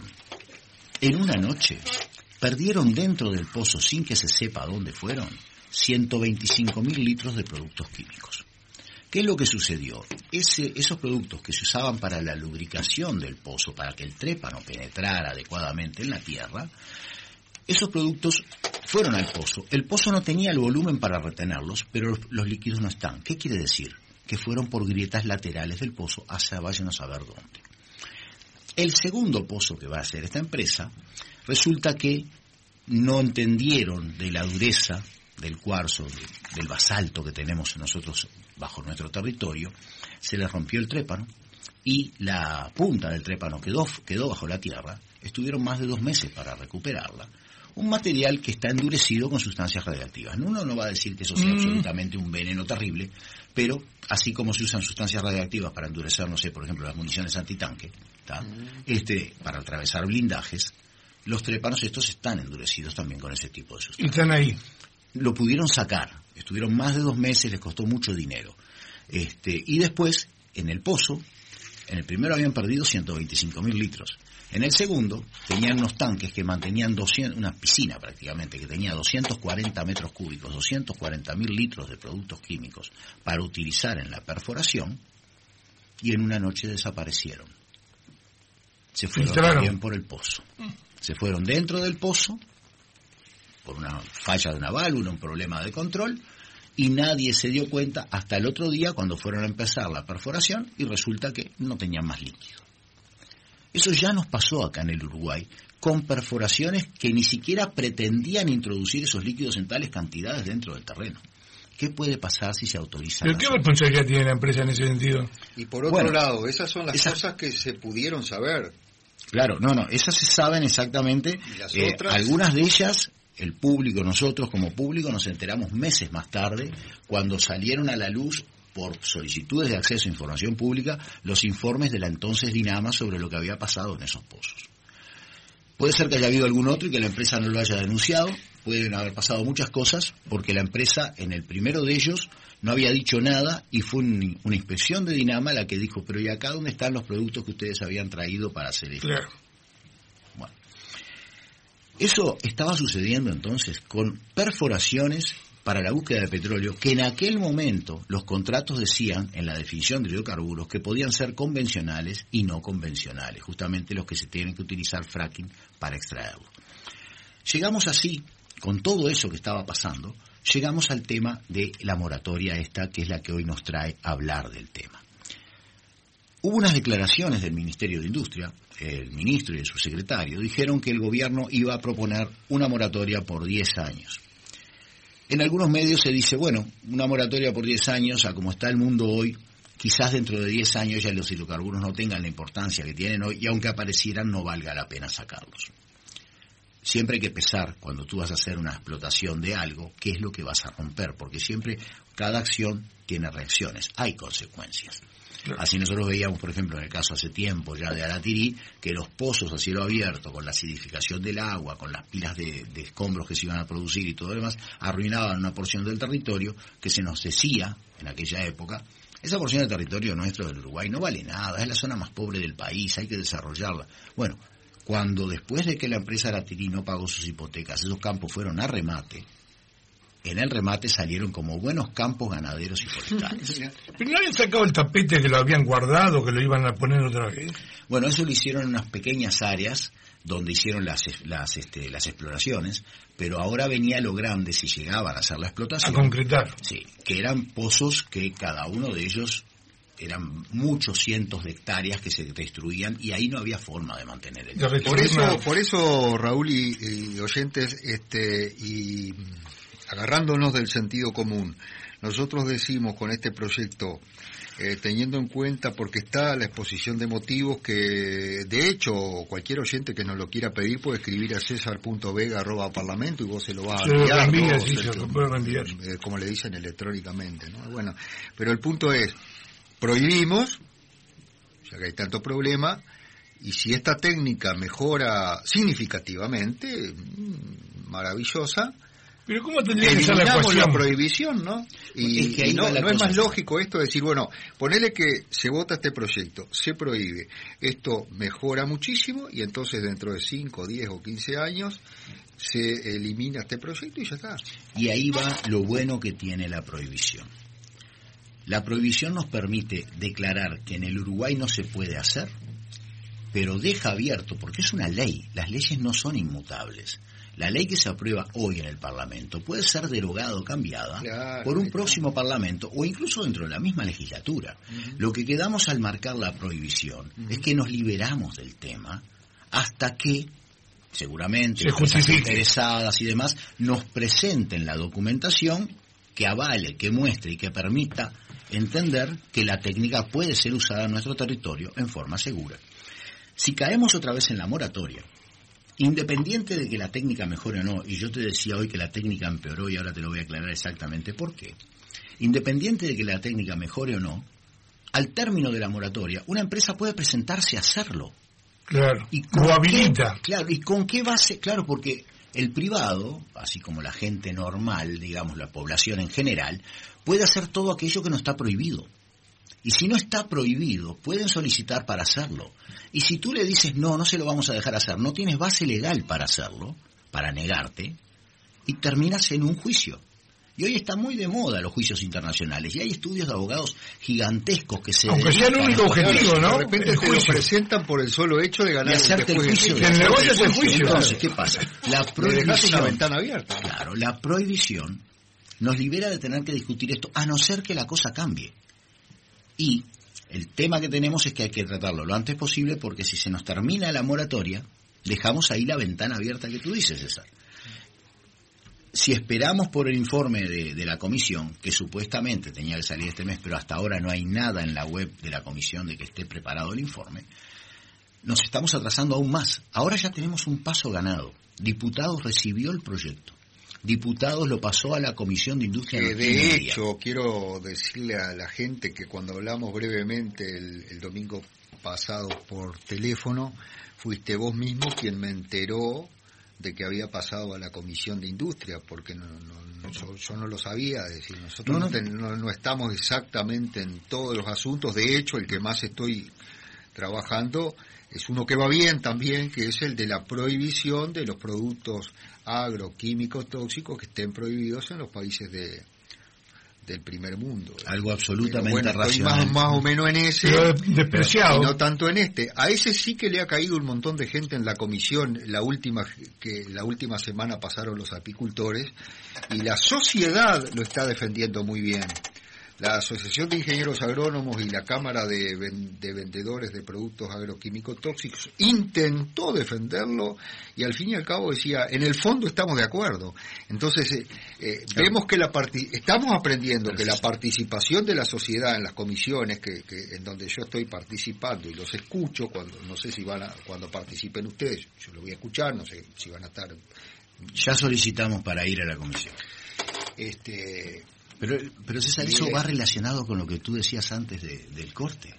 en una noche, perdieron dentro del pozo, sin que se sepa dónde fueron, ciento veinticinco mil litros de productos químicos. ¿Qué es lo que sucedió? Ese, esos productos que se usaban para la lubricación del pozo, para que el trépano penetrara adecuadamente en la tierra, esos productos fueron al pozo. El pozo no tenía el volumen para retenerlos, pero los, los líquidos no están. ¿Qué quiere decir? Que fueron por grietas laterales del pozo hacia vayan a saber dónde. El segundo pozo que va a hacer esta empresa, resulta que no entendieron de la dureza del cuarzo, de, del basalto que tenemos nosotros bajo nuestro territorio, se les rompió el trépano y la punta del trépano quedó, quedó bajo la tierra. Estuvieron más de dos meses para recuperarla. Un material que está endurecido con sustancias radiactivas. Uno no va a decir que eso sea mm. absolutamente un veneno terrible, pero así como se usan sustancias radiactivas para endurecer, no sé, por ejemplo, las municiones antitanque, mm. este, para atravesar blindajes, los trépanos estos están endurecidos también con ese tipo de sustancias. Y están ahí. Lo pudieron sacar. Estuvieron más de dos meses, les costó mucho dinero. Este, y después, en el pozo, en el primero habían perdido ciento veinticinco mil litros. En el segundo, tenían unos tanques que mantenían doscientos, una piscina prácticamente, que tenía doscientos cuarenta metros cúbicos, doscientos cuarenta mil litros de productos químicos para utilizar en la perforación, y en una noche desaparecieron. Se fueron también por el pozo. Se fueron dentro del pozo, por una falla de una válvula, un problema de control, y nadie se dio cuenta hasta el otro día cuando fueron a empezar la perforación y resulta que no tenían más líquido. Eso ya nos pasó acá en el Uruguay, con perforaciones que ni siquiera pretendían introducir esos líquidos en tales cantidades dentro del terreno. ¿Qué puede pasar si se autoriza? ¿Pero qué responsabilidad tiene la empresa en ese sentido? Y por otro bueno, lado, esas son las esas... cosas que se pudieron saber. Claro, no, no, esas se saben exactamente. ¿Y las eh, otras? Algunas de ellas, el público, nosotros como público, nos enteramos meses más tarde, cuando salieron a la luz, por solicitudes de acceso a información pública, los informes de la entonces Dinama sobre lo que había pasado en esos pozos. Puede ser que haya habido algún otro y que la empresa no lo haya denunciado, pueden haber pasado muchas cosas, porque la empresa en el primero de ellos no había dicho nada y fue un, una inspección de Dinama la que dijo, pero ¿y acá dónde están los productos que ustedes habían traído para hacer esto? Claro. Bueno, eso estaba sucediendo entonces con perforaciones para la búsqueda de petróleo, que en aquel momento los contratos decían, en la definición de hidrocarburos, que podían ser convencionales y no convencionales, justamente los que se tienen que utilizar fracking para extraerlo. Llegamos así, con todo eso que estaba pasando, llegamos al tema de la moratoria esta, que es la que hoy nos trae a hablar del tema. Hubo unas declaraciones del Ministerio de Industria, el ministro y el subsecretario, dijeron que el gobierno iba a proponer una moratoria por diez años. En algunos medios se dice, bueno, una moratoria por diez años, a como está el mundo hoy, quizás dentro de diez años ya los hidrocarburos no tengan la importancia que tienen hoy y aunque aparecieran no valga la pena sacarlos. siempre hay que pesar cuando tú vas a hacer una explotación de algo, qué es lo que vas a romper, porque siempre cada acción tiene reacciones, hay consecuencias. Así nosotros veíamos, por ejemplo, en el caso hace tiempo ya de Aratirí, que los pozos a cielo abierto, con la acidificación del agua, con las pilas de, de escombros que se iban a producir y todo lo demás, arruinaban una porción del territorio que se nos decía en aquella época. Esa porción del territorio nuestro del Uruguay no vale nada, es la zona más pobre del país, hay que desarrollarla. Bueno, cuando después de que la empresa Aratirí no pagó sus hipotecas, esos campos fueron a remate, en el remate salieron como buenos campos ganaderos y forestales. ¿Pero no habían sacado el tapete que lo habían guardado, que lo iban a poner otra vez? Bueno, eso lo hicieron en unas pequeñas áreas donde hicieron las las este, las exploraciones, pero ahora venía lo grande si llegaban a hacer la explotación. A concretar. Sí, que eran pozos que cada uno de ellos eran muchos cientos de hectáreas que se destruían y ahí no había forma de mantener el... Por eso, por eso Raúl y, y oyentes, este y agarrándonos del sentido común, nosotros decimos con este proyecto, eh, teniendo en cuenta, porque está la exposición de motivos que, de hecho, cualquier oyente que nos lo quiera pedir puede escribir a cesar punto vega arroba parlamento y vos se lo vas a enviar, se envía, ¿no? sí, se lo puede reenviar. Eh, como le dicen electrónicamente, ¿no? Bueno, pero el punto es, prohibimos, ya que hay tanto problema, y si esta técnica mejora significativamente, maravillosa, pero ¿cómo tendría que ser la eliminamos ecuación? La prohibición, ¿no? Y, es que y no, no es más cosa. lógico esto de decir, bueno, ponele que se vota este proyecto, se prohíbe, esto mejora muchísimo y entonces dentro de cinco, diez o quince años se elimina este proyecto y ya está. Y ahí va lo bueno que tiene la prohibición. La prohibición nos permite declarar que en el Uruguay no se puede hacer, pero deja abierto, porque es una ley, las leyes no son inmutables. La ley que se aprueba hoy en el Parlamento puede ser derogada o cambiada claro, por un próximo Parlamento o incluso dentro de la misma legislatura. Uh-huh. Lo que quedamos al marcar la prohibición uh-huh. es que nos liberamos del tema hasta que, seguramente, las interesadas y demás nos presenten la documentación que avale, que muestre y que permita entender que la técnica puede ser usada en nuestro territorio en forma segura. Si caemos otra vez en la moratoria, independiente de que la técnica mejore o no, y yo te decía hoy que la técnica empeoró y ahora te lo voy a aclarar exactamente por qué, independiente de que la técnica mejore o no, al término de la moratoria, una empresa puede presentarse a hacerlo. Claro, y lo habilita. Qué, claro, ¿y con qué base? Claro, porque el privado, así como la gente normal, digamos, la población en general, puede hacer todo aquello que no está prohibido. Y si no está prohibido, pueden solicitar para hacerlo. Y si tú le dices, no, no se lo vamos a dejar hacer, no tienes base legal para hacerlo, para negarte, y terminas en un juicio. Y hoy está muy de moda los juicios internacionales, y hay estudios de abogados gigantescos que se... Aunque sea el único objetivo, ¿no? De repente el te lo presentan por el solo hecho de ganar y hacerte el juicio. Que el negocio es el juicio. Entonces, ¿qué pasa? La prohibición... una ventana abierta. Claro, la prohibición nos libera de tener que discutir esto, a no ser que la cosa cambie. Y el tema que tenemos es que hay que tratarlo lo antes posible, porque si se nos termina la moratoria, dejamos ahí la ventana abierta que tú dices, César. Si esperamos por el informe de, de la comisión, que supuestamente tenía que salir este mes, pero hasta ahora no hay nada en la web de la comisión de que esté preparado el informe, nos estamos atrasando aún más. Ahora ya tenemos un paso ganado. Diputados recibió el proyecto. Diputados lo pasó a la Comisión de Industria. Eh, de hecho, quiero decirle a la gente que cuando hablamos brevemente el, el domingo pasado por teléfono, fuiste vos mismo quien me enteró de que había pasado a la Comisión de Industria, porque no, no, no, yo, yo no lo sabía, es decir, nosotros no, no. No, no estamos exactamente en todos los asuntos. De hecho, el que más estoy trabajando es uno que va bien también, que es el de la prohibición de los productos agroquímicos tóxicos que estén prohibidos en los países de del primer mundo. Algo absolutamente bueno, racional. Más, más o menos en ese, pero despreciado. Y no tanto en este. A ese sí que le ha caído un montón de gente en la comisión. La última que la última semana pasaron los apicultores y la sociedad lo está defendiendo muy bien. la Asociación de Ingenieros Agrónomos y la Cámara de, de Vendedores de Productos Agroquímicos Tóxicos intentó defenderlo y al fin y al cabo decía, en el fondo estamos de acuerdo. Entonces, eh, eh, claro. vemos que la parti- estamos aprendiendo que la participación de la sociedad en las comisiones que, que en donde yo estoy participando y los escucho, cuando no sé si van a, cuando participen ustedes, yo lo voy a escuchar, no sé si van a estar... Ya solicitamos para ir a la comisión. Este... Pero, pero César, eso va relacionado con lo que tú decías antes de, del corte.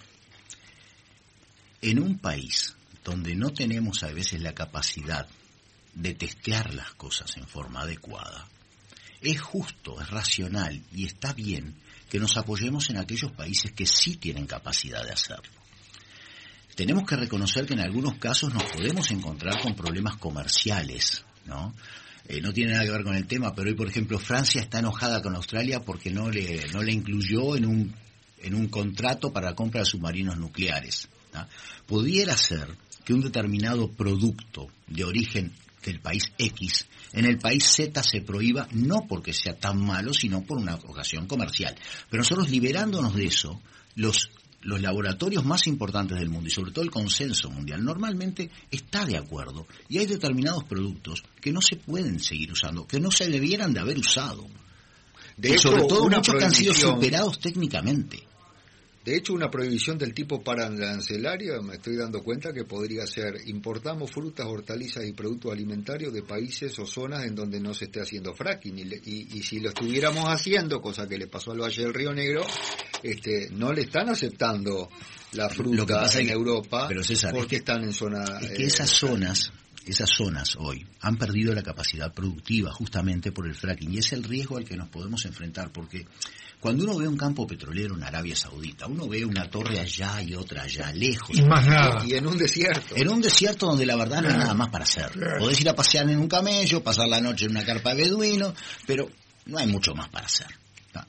En un país donde no tenemos a veces la capacidad de testear las cosas en forma adecuada, es justo, es racional y está bien que nos apoyemos en aquellos países que sí tienen capacidad de hacerlo. Tenemos que reconocer que en algunos casos nos podemos encontrar con problemas comerciales, ¿no? Eh, no tiene nada que ver con el tema, pero hoy, por ejemplo, Francia está enojada con Australia porque no le no le incluyó en un en un contrato para la compra de submarinos nucleares, ¿no? Pudiera ser que un determinado producto de origen del país X en el país Z se prohíba, no porque sea tan malo, sino por una ocasión comercial. Pero nosotros, liberándonos de eso, los los laboratorios más importantes del mundo y sobre todo el consenso mundial normalmente está de acuerdo y hay determinados productos que no se pueden seguir usando, que no se debieran de haber usado. De y hecho, sobre todo muchos que han sido superados técnicamente. De hecho, una prohibición del tipo paraarancelario, me estoy dando cuenta que podría ser: importamos frutas, hortalizas y productos alimentarios de países o zonas en donde no se esté haciendo fracking. Y, y, y si lo estuviéramos haciendo, cosa que le pasó al Valle del Río Negro, este, no le están aceptando la fruta lo que pasa en que, Europa, pero César, porque es que, están en zona... Es que eh, esas zonas... Esas zonas hoy han perdido la capacidad productiva justamente por el fracking y es el riesgo al que nos podemos enfrentar, porque cuando uno ve un campo petrolero en Arabia Saudita, uno ve una torre allá y otra allá, lejos. Y más nada. Y en un desierto. En un desierto donde la verdad no hay nada más para hacer. Podés ir a pasear en un camello, pasar la noche en una carpa de beduino, pero no hay mucho más para hacer.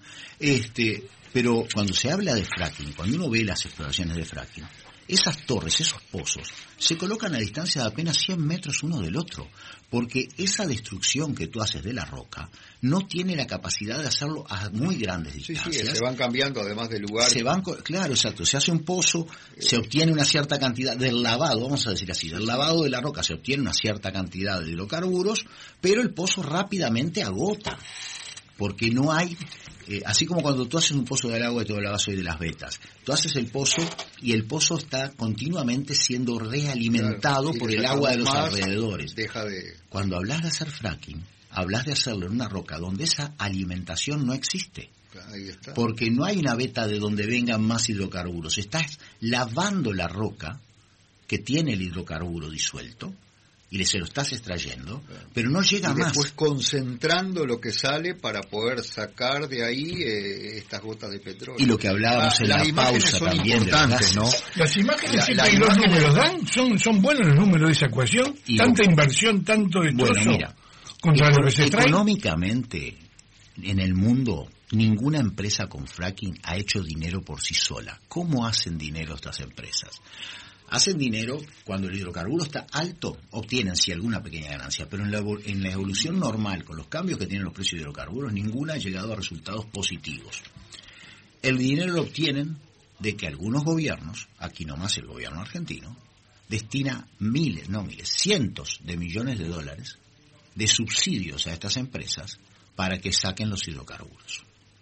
Este, pero cuando se habla de fracking, cuando uno ve las exploraciones de fracking, esas torres, esos pozos, se colocan a distancia de apenas cien metros uno del otro, porque esa destrucción que tú haces de la roca no tiene la capacidad de hacerlo a muy grandes distancias. Sí, sí, se van cambiando además de lugar. Se van, claro, exacto, se hace un pozo, eh, se obtiene una cierta cantidad del lavado, vamos a decir así, del lavado de la roca se obtiene una cierta cantidad de hidrocarburos, pero el pozo rápidamente agota, porque no hay... Eh, así como cuando tú haces un pozo del agua, y tú hablabas hoy de las vetas, tú haces el pozo y el pozo está continuamente siendo realimentado, claro, por el agua de los alrededores. Deja de... Cuando hablas de hacer fracking, hablas de hacerlo en una roca donde esa alimentación no existe. Ahí está. Porque no hay una veta de donde vengan más hidrocarburos. Estás lavando la roca que tiene el hidrocarburo disuelto y se lo estás extrayendo, claro, pero no llega y más. Después concentrando lo que sale para poder sacar de ahí eh, estas gotas de petróleo. Y lo que hablábamos ah, en la pausa también de las, ¿no? Las imágenes la, la y los números dan, son son buenos los números de esa ecuación, y tanta lo, inversión, tanto destrozo, bueno, mira, contra lo que se trae. Económicamente, en el mundo, ninguna empresa con fracking ha hecho dinero por sí sola. ¿Cómo hacen dinero estas empresas? Hacen dinero cuando el hidrocarburo está alto, obtienen sí alguna pequeña ganancia, pero en la, en la evolución normal, con los cambios que tienen los precios de hidrocarburos, ninguna ha llegado a resultados positivos. El dinero lo obtienen de que algunos gobiernos, aquí nomás el gobierno argentino, destina miles, no miles, cientos de millones de dólares de subsidios a estas empresas para que saquen los hidrocarburos.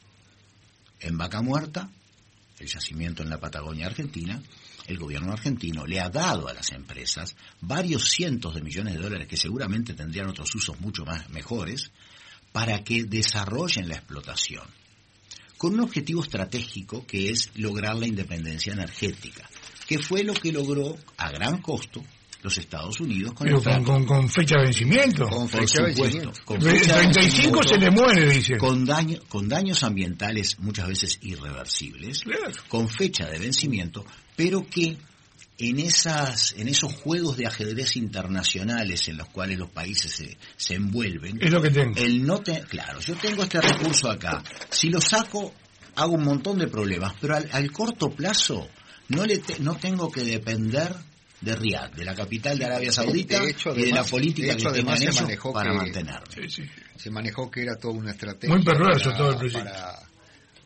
En Vaca Muerta, el yacimiento en la Patagonia Argentina, el gobierno argentino le ha dado a las empresas varios cientos de millones de dólares que seguramente tendrían otros usos mucho más mejores para que desarrollen la explotación con un objetivo estratégico que es lograr la independencia energética, que fue lo que logró a gran costo los Estados Unidos con Pero el con, con, con fecha de vencimiento. Con Por fecha supuesto. vencimiento. Con fecha treinta y cinco se le muere, dice. Con, daño, con daños ambientales muchas veces irreversibles, claro, con fecha de vencimiento, pero que en esas en esos juegos de ajedrez internacionales en los cuales los países se, se envuelven, es lo que tengo. El no te, claro, yo tengo este recurso acá, si lo saco hago un montón de problemas, pero al, al corto plazo no le te, no tengo que depender de Riad, de la capital de Arabia Saudita, de hecho, y de la además, política de hecho, que tengan ellos para que, mantenerme. Sí, sí. Se manejó que era toda una estrategia muy perverso para, todo el proyecto. Para,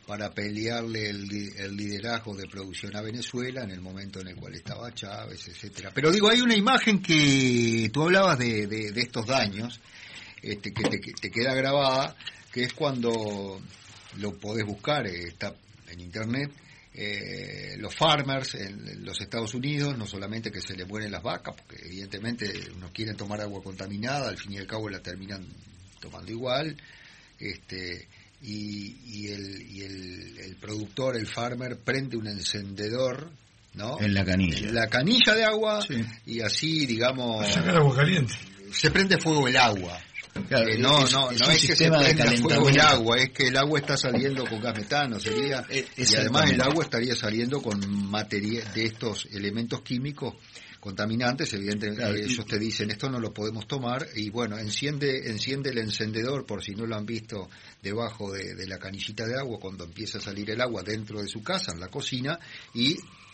para pelearle el, el liderazgo de producción a Venezuela en el momento en el cual estaba Chávez, etcétera. Pero digo, hay una imagen que tú hablabas de, de, de estos daños, este, que te, que te queda grabada, que es cuando lo podés buscar, eh, está en internet, eh, los farmers en los Estados Unidos, no solamente que se les mueren las vacas, porque evidentemente no quieren tomar agua contaminada, al fin y al cabo la terminan tomando igual, este y, y, el, y el, el productor, el farmer, prende un encendedor, ¿no? En la canilla. En la canilla de agua, sí. Y así, digamos... Para sacar agua caliente. Se prende fuego el agua. Claro, eh, no, es, no, es no es que se prenda fuego el agua, es que el agua está saliendo con gas metano, sería, y además el agua estaría saliendo con materia de estos elementos químicos contaminantes, evidentemente, claro, ellos te dicen esto no lo podemos tomar, y bueno, enciende enciende el encendedor, por si no lo han visto, debajo de, de la canillita de agua cuando empieza a salir el agua dentro de su casa, en la cocina, y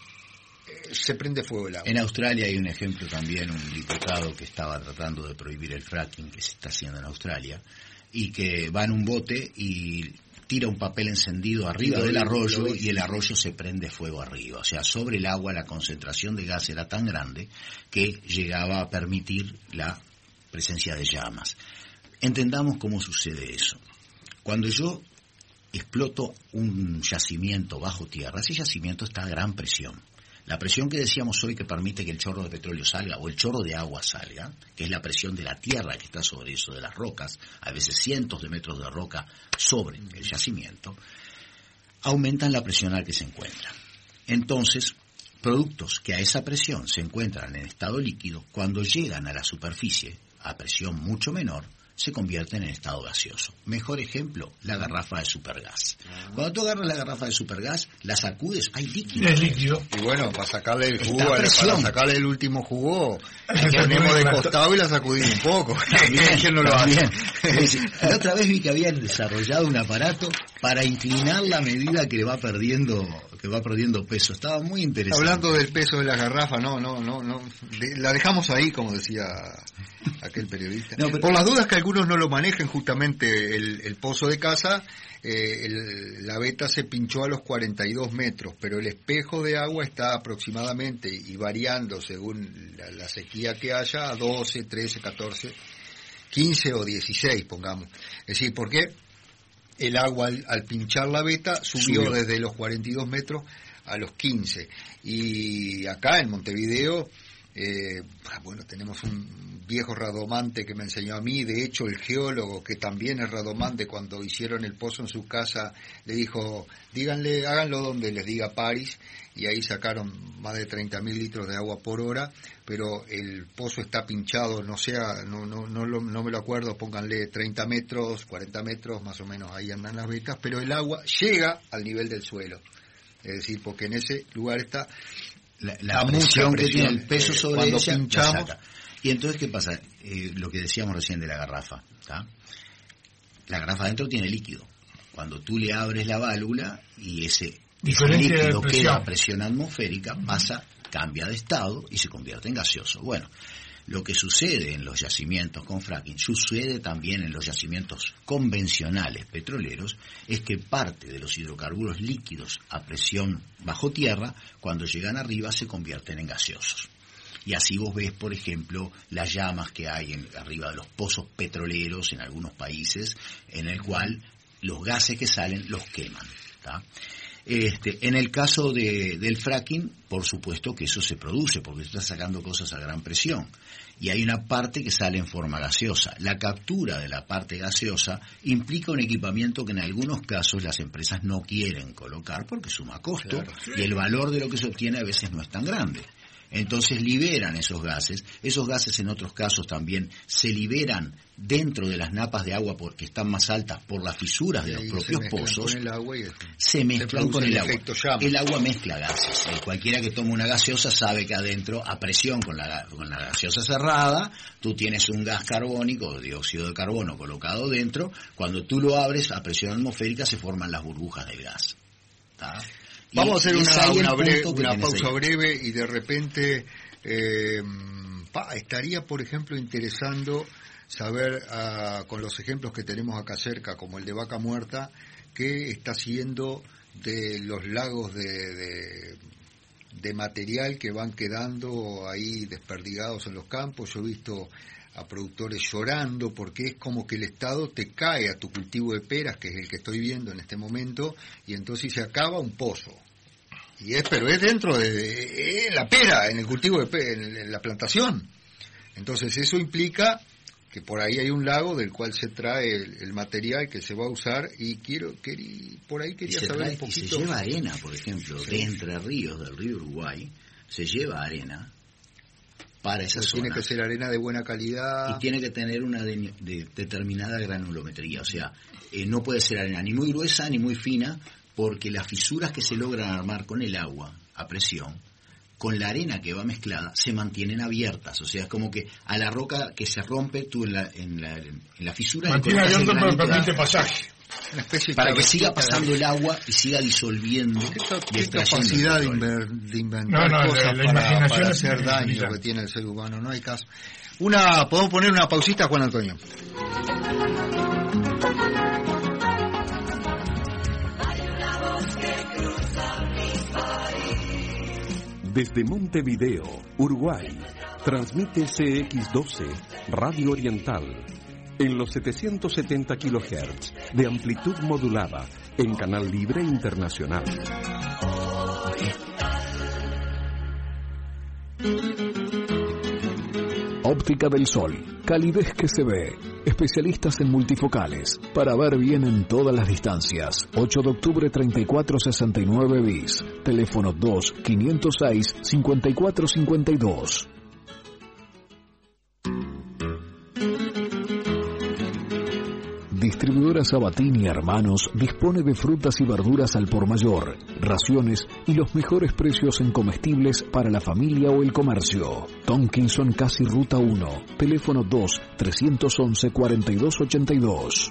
se prende fuego el agua. En Australia hay un ejemplo también, un diputado que estaba tratando de prohibir el fracking que se está haciendo en Australia, y que va en un bote y tira un papel encendido arriba del arroyo y el arroyo se prende fuego arriba. O sea, sobre el agua la concentración de gas era tan grande que llegaba a permitir la presencia de llamas. Entendamos cómo sucede eso. Cuando yo exploto un yacimiento bajo tierra, ese yacimiento está a gran presión. La presión que decíamos hoy que permite que el chorro de petróleo salga o el chorro de agua salga, que es la presión de la tierra que está sobre eso, de las rocas, a veces cientos de metros de roca sobre el yacimiento, aumentan la presión a la que se encuentra. Entonces, productos que a esa presión se encuentran en estado líquido, cuando llegan a la superficie a presión mucho menor, se convierten en estado gaseoso. Mejor ejemplo, la garrafa de supergas. Cuando tú agarras la garrafa de supergas, la sacudes, hay líquido. Es líquido. Y bueno, para sacarle el jugo, para presión. sacarle el último jugo, la ponemos de costado y la sacudimos un poco. También, no lo también. La otra vez vi que habían desarrollado un aparato para inclinar la medida que va perdiendo que va perdiendo peso. Estaba muy interesante. Hablando del peso de la garrafa, no, no, no, no, de, la dejamos ahí, como decía aquel periodista. No, pero, por las dudas que algunos no lo manejen, justamente el, el pozo de casa, eh, el, la veta se pinchó a los cuarenta y dos metros, pero el espejo de agua está aproximadamente y variando según la, la sequía que haya a doce, trece, catorce, quince o dieciséis, pongamos. Es decir, ¿por qué? El agua al, al pinchar la veta subió, subió desde los cuarenta y dos metros a los quince. Y acá en Montevideo, eh, bueno, tenemos un viejo radomante que me enseñó a mí. De hecho, el geólogo, que también es radomante, cuando hicieron el pozo en su casa, le dijo, díganle, háganlo donde les diga París. Y ahí sacaron más de treinta mil litros de agua por hora, pero el pozo está pinchado, no sea, no no no, lo, no me lo acuerdo, pónganle treinta metros, cuarenta metros, más o menos ahí andan las vetas, pero el agua llega al nivel del suelo. Es decir, porque en ese lugar está la, la presión, presión que tiene el peso eh, sobre cuando ella, pinchamos. Y entonces, ¿qué pasa? Eh, lo que decíamos recién de la garrafa, ¿tá? La garrafa adentro tiene líquido. Cuando tú le abres la válvula y ese Ese líquido queda a presión atmosférica, pasa, cambia de estado y se convierte en gaseoso. Bueno, lo que sucede en los yacimientos con fracking, sucede también en los yacimientos convencionales petroleros, es que parte de los hidrocarburos líquidos a presión bajo tierra, cuando llegan arriba, se convierten en gaseosos. Y así vos ves, por ejemplo, las llamas que hay en, arriba de los pozos petroleros en algunos países, en el cual los gases que salen los queman, ¿tá? Este, en el caso de, del fracking, por supuesto que eso se produce, porque se está sacando cosas a gran presión. Y hay una parte que sale en forma gaseosa. La captura de la parte gaseosa implica un equipamiento que en algunos casos las empresas no quieren colocar porque suma costo, claro, sí. Y el valor de lo que se obtiene a veces no es tan grande. Entonces liberan esos gases. Esos gases en otros casos también se liberan dentro de las napas de agua porque están más altas por las fisuras de los propios pozos. Con el agua y se mezclan con el agua. Llama. El agua mezcla gases. Eh, cualquiera que tome una gaseosa sabe que adentro, a presión con la, con la gaseosa cerrada, tú tienes un gas carbónico, dióxido de carbono colocado dentro. Cuando tú lo abres a presión atmosférica se forman las burbujas del gas. ¿Tá? Vamos a hacer una, una, breve, una pausa ahí. breve y de repente eh, pa, estaría, por ejemplo, interesando saber uh, con los ejemplos que tenemos acá cerca, como el de Vaca Muerta, qué está haciendo de los lagos de, de, de material que van quedando ahí desperdigados en los campos. Yo he visto a productores llorando porque es como que el Estado te cae a tu cultivo de peras, que es el que estoy viendo en este momento, y entonces se acaba un pozo. Y es, pero es dentro de, de, de la pera, en el cultivo de pera, en, en la plantación. Entonces eso implica que por ahí hay un lago del cual se trae el, el material que se va a usar, y quiero querí, por ahí quería saber trae, un poquito. Y se lleva arena, por ejemplo, sí. de Entre Ríos, del río Uruguay, se lleva arena para esa Pero zona. Tiene que ser arena de buena calidad. Y tiene que tener una de, de determinada granulometría, o sea, eh, no puede ser arena ni muy gruesa ni muy fina, porque las fisuras que se logran armar con el agua a presión, con la arena que va mezclada, se mantienen abiertas. O sea, es como que a la roca que se rompe, tú en la, en la, en la fisura... Mantiene abierto pero permite pasaje. Una especie para que siga pasando el agua y siga disolviendo. ¿Qué capacidad de, inver, de inventar no, no, cosas la, la para, para es hacer daño lo que tiene el ser humano? No hay caso. Una, ¿podemos poner una pausita, Juan Antonio? Desde Montevideo, Uruguay, transmite C X doce, Radio Oriental, en los setecientos setenta kilohertz de amplitud modulada, en canal libre internacional. Óptica del Sol, calidez que se ve. Especialistas en multifocales, para ver bien en todas las distancias. ocho de octubre treinta y cuatro sesenta y nueve bis. Teléfono dos, quinientos seis, cincuenta y cuatro cincuenta y dos. Distribuidora Sabatini y Hermanos dispone de frutas y verduras al por mayor, raciones y los mejores precios en comestibles para la familia o el comercio. Tonkinson Casi Ruta uno, teléfono dos, trescientos once, cuarenta y dos ochenta y dos.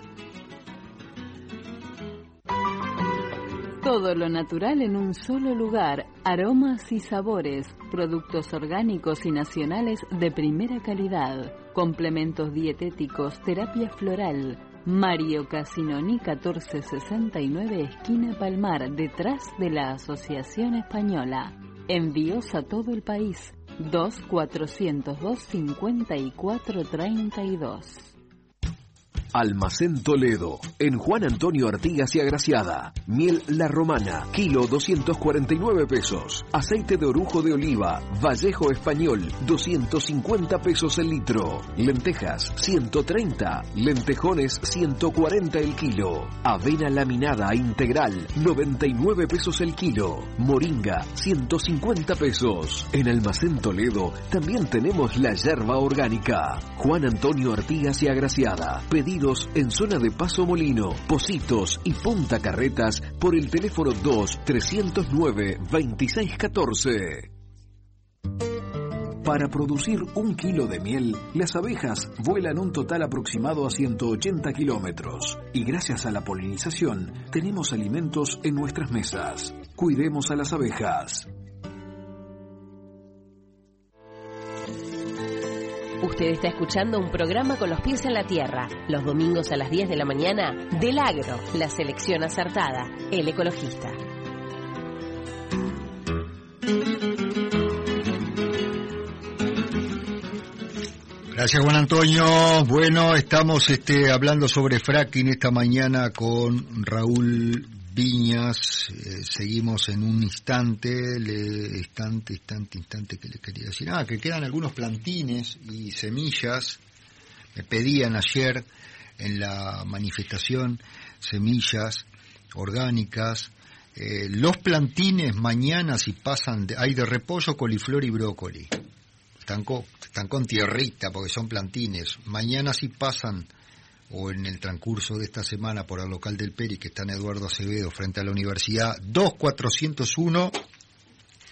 Todo lo natural en un solo lugar, aromas y sabores, productos orgánicos y nacionales de primera calidad, complementos dietéticos, terapia floral. Mario Casinoni catorce sesenta y nueve, esquina Palmar, detrás de la Asociación Española. Envíos a todo el país. dos, cuatrocientos dos, cincuenta y cuatro treinta y dos. Almacén Toledo, en Juan Antonio Artigas y Agraciada. Miel La Romana, kilo doscientos cuarenta y nueve pesos. Aceite de orujo de oliva, Vallejo Español, doscientos cincuenta pesos el litro. Lentejas, ciento treinta. Lentejones, ciento cuarenta el kilo. Avena laminada integral, noventa y nueve pesos el kilo. Moringa, ciento cincuenta pesos. En Almacén Toledo también tenemos la yerba orgánica. Juan Antonio Artigas y Agraciada. Pedido en zona de Paso Molino, Pocitos y Punta Carretas por el teléfono dos, trescientos nueve, veintiséis catorce. Para producir un kilo de miel, las abejas vuelan un total aproximado a ciento ochenta kilómetros. Y gracias a la polinización, tenemos alimentos en nuestras mesas. Cuidemos a las abejas. Usted está escuchando un programa con los pies en la tierra, los domingos a las diez de la mañana, del Agro, la selección acertada, el ecologista. Gracias, Juan Antonio. Bueno, estamos este, hablando sobre fracking esta mañana con Raúl Viñas. Eh, seguimos en un instante, le, instante, instante, instante que le quería decir. Ah, que quedan algunos plantines y semillas. Me pedían ayer en la manifestación semillas orgánicas. Eh, los plantines mañana, si pasan, de, hay de repollo, coliflor y brócoli. Están con, están con tierrita porque son plantines. Mañana si pasan, o en el transcurso de esta semana, por el local del Peri, que está en Eduardo Acevedo, frente a la universidad, dos cuatrocientos uno,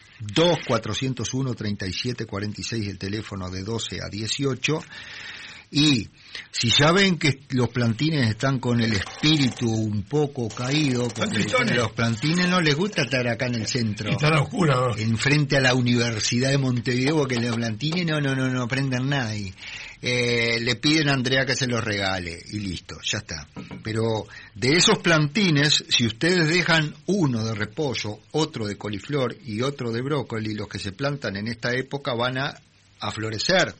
dos cuatrocientos uno, treinta y siete cuarenta y seis, el teléfono de doce a dieciocho. Y si ya ven que los plantines están con el espíritu un poco caído, porque a los plantines no les gusta estar acá en el centro. Están oscuros. Enfrente a la Universidad de Montevideo, porque los plantines no, no, no, no aprenden nada ahí. Eh, le piden a Andrea que se los regale y listo, ya está. Pero de esos plantines, si ustedes dejan uno de repollo, otro de coliflor y otro de brócoli, los que se plantan en esta época van a, a florecer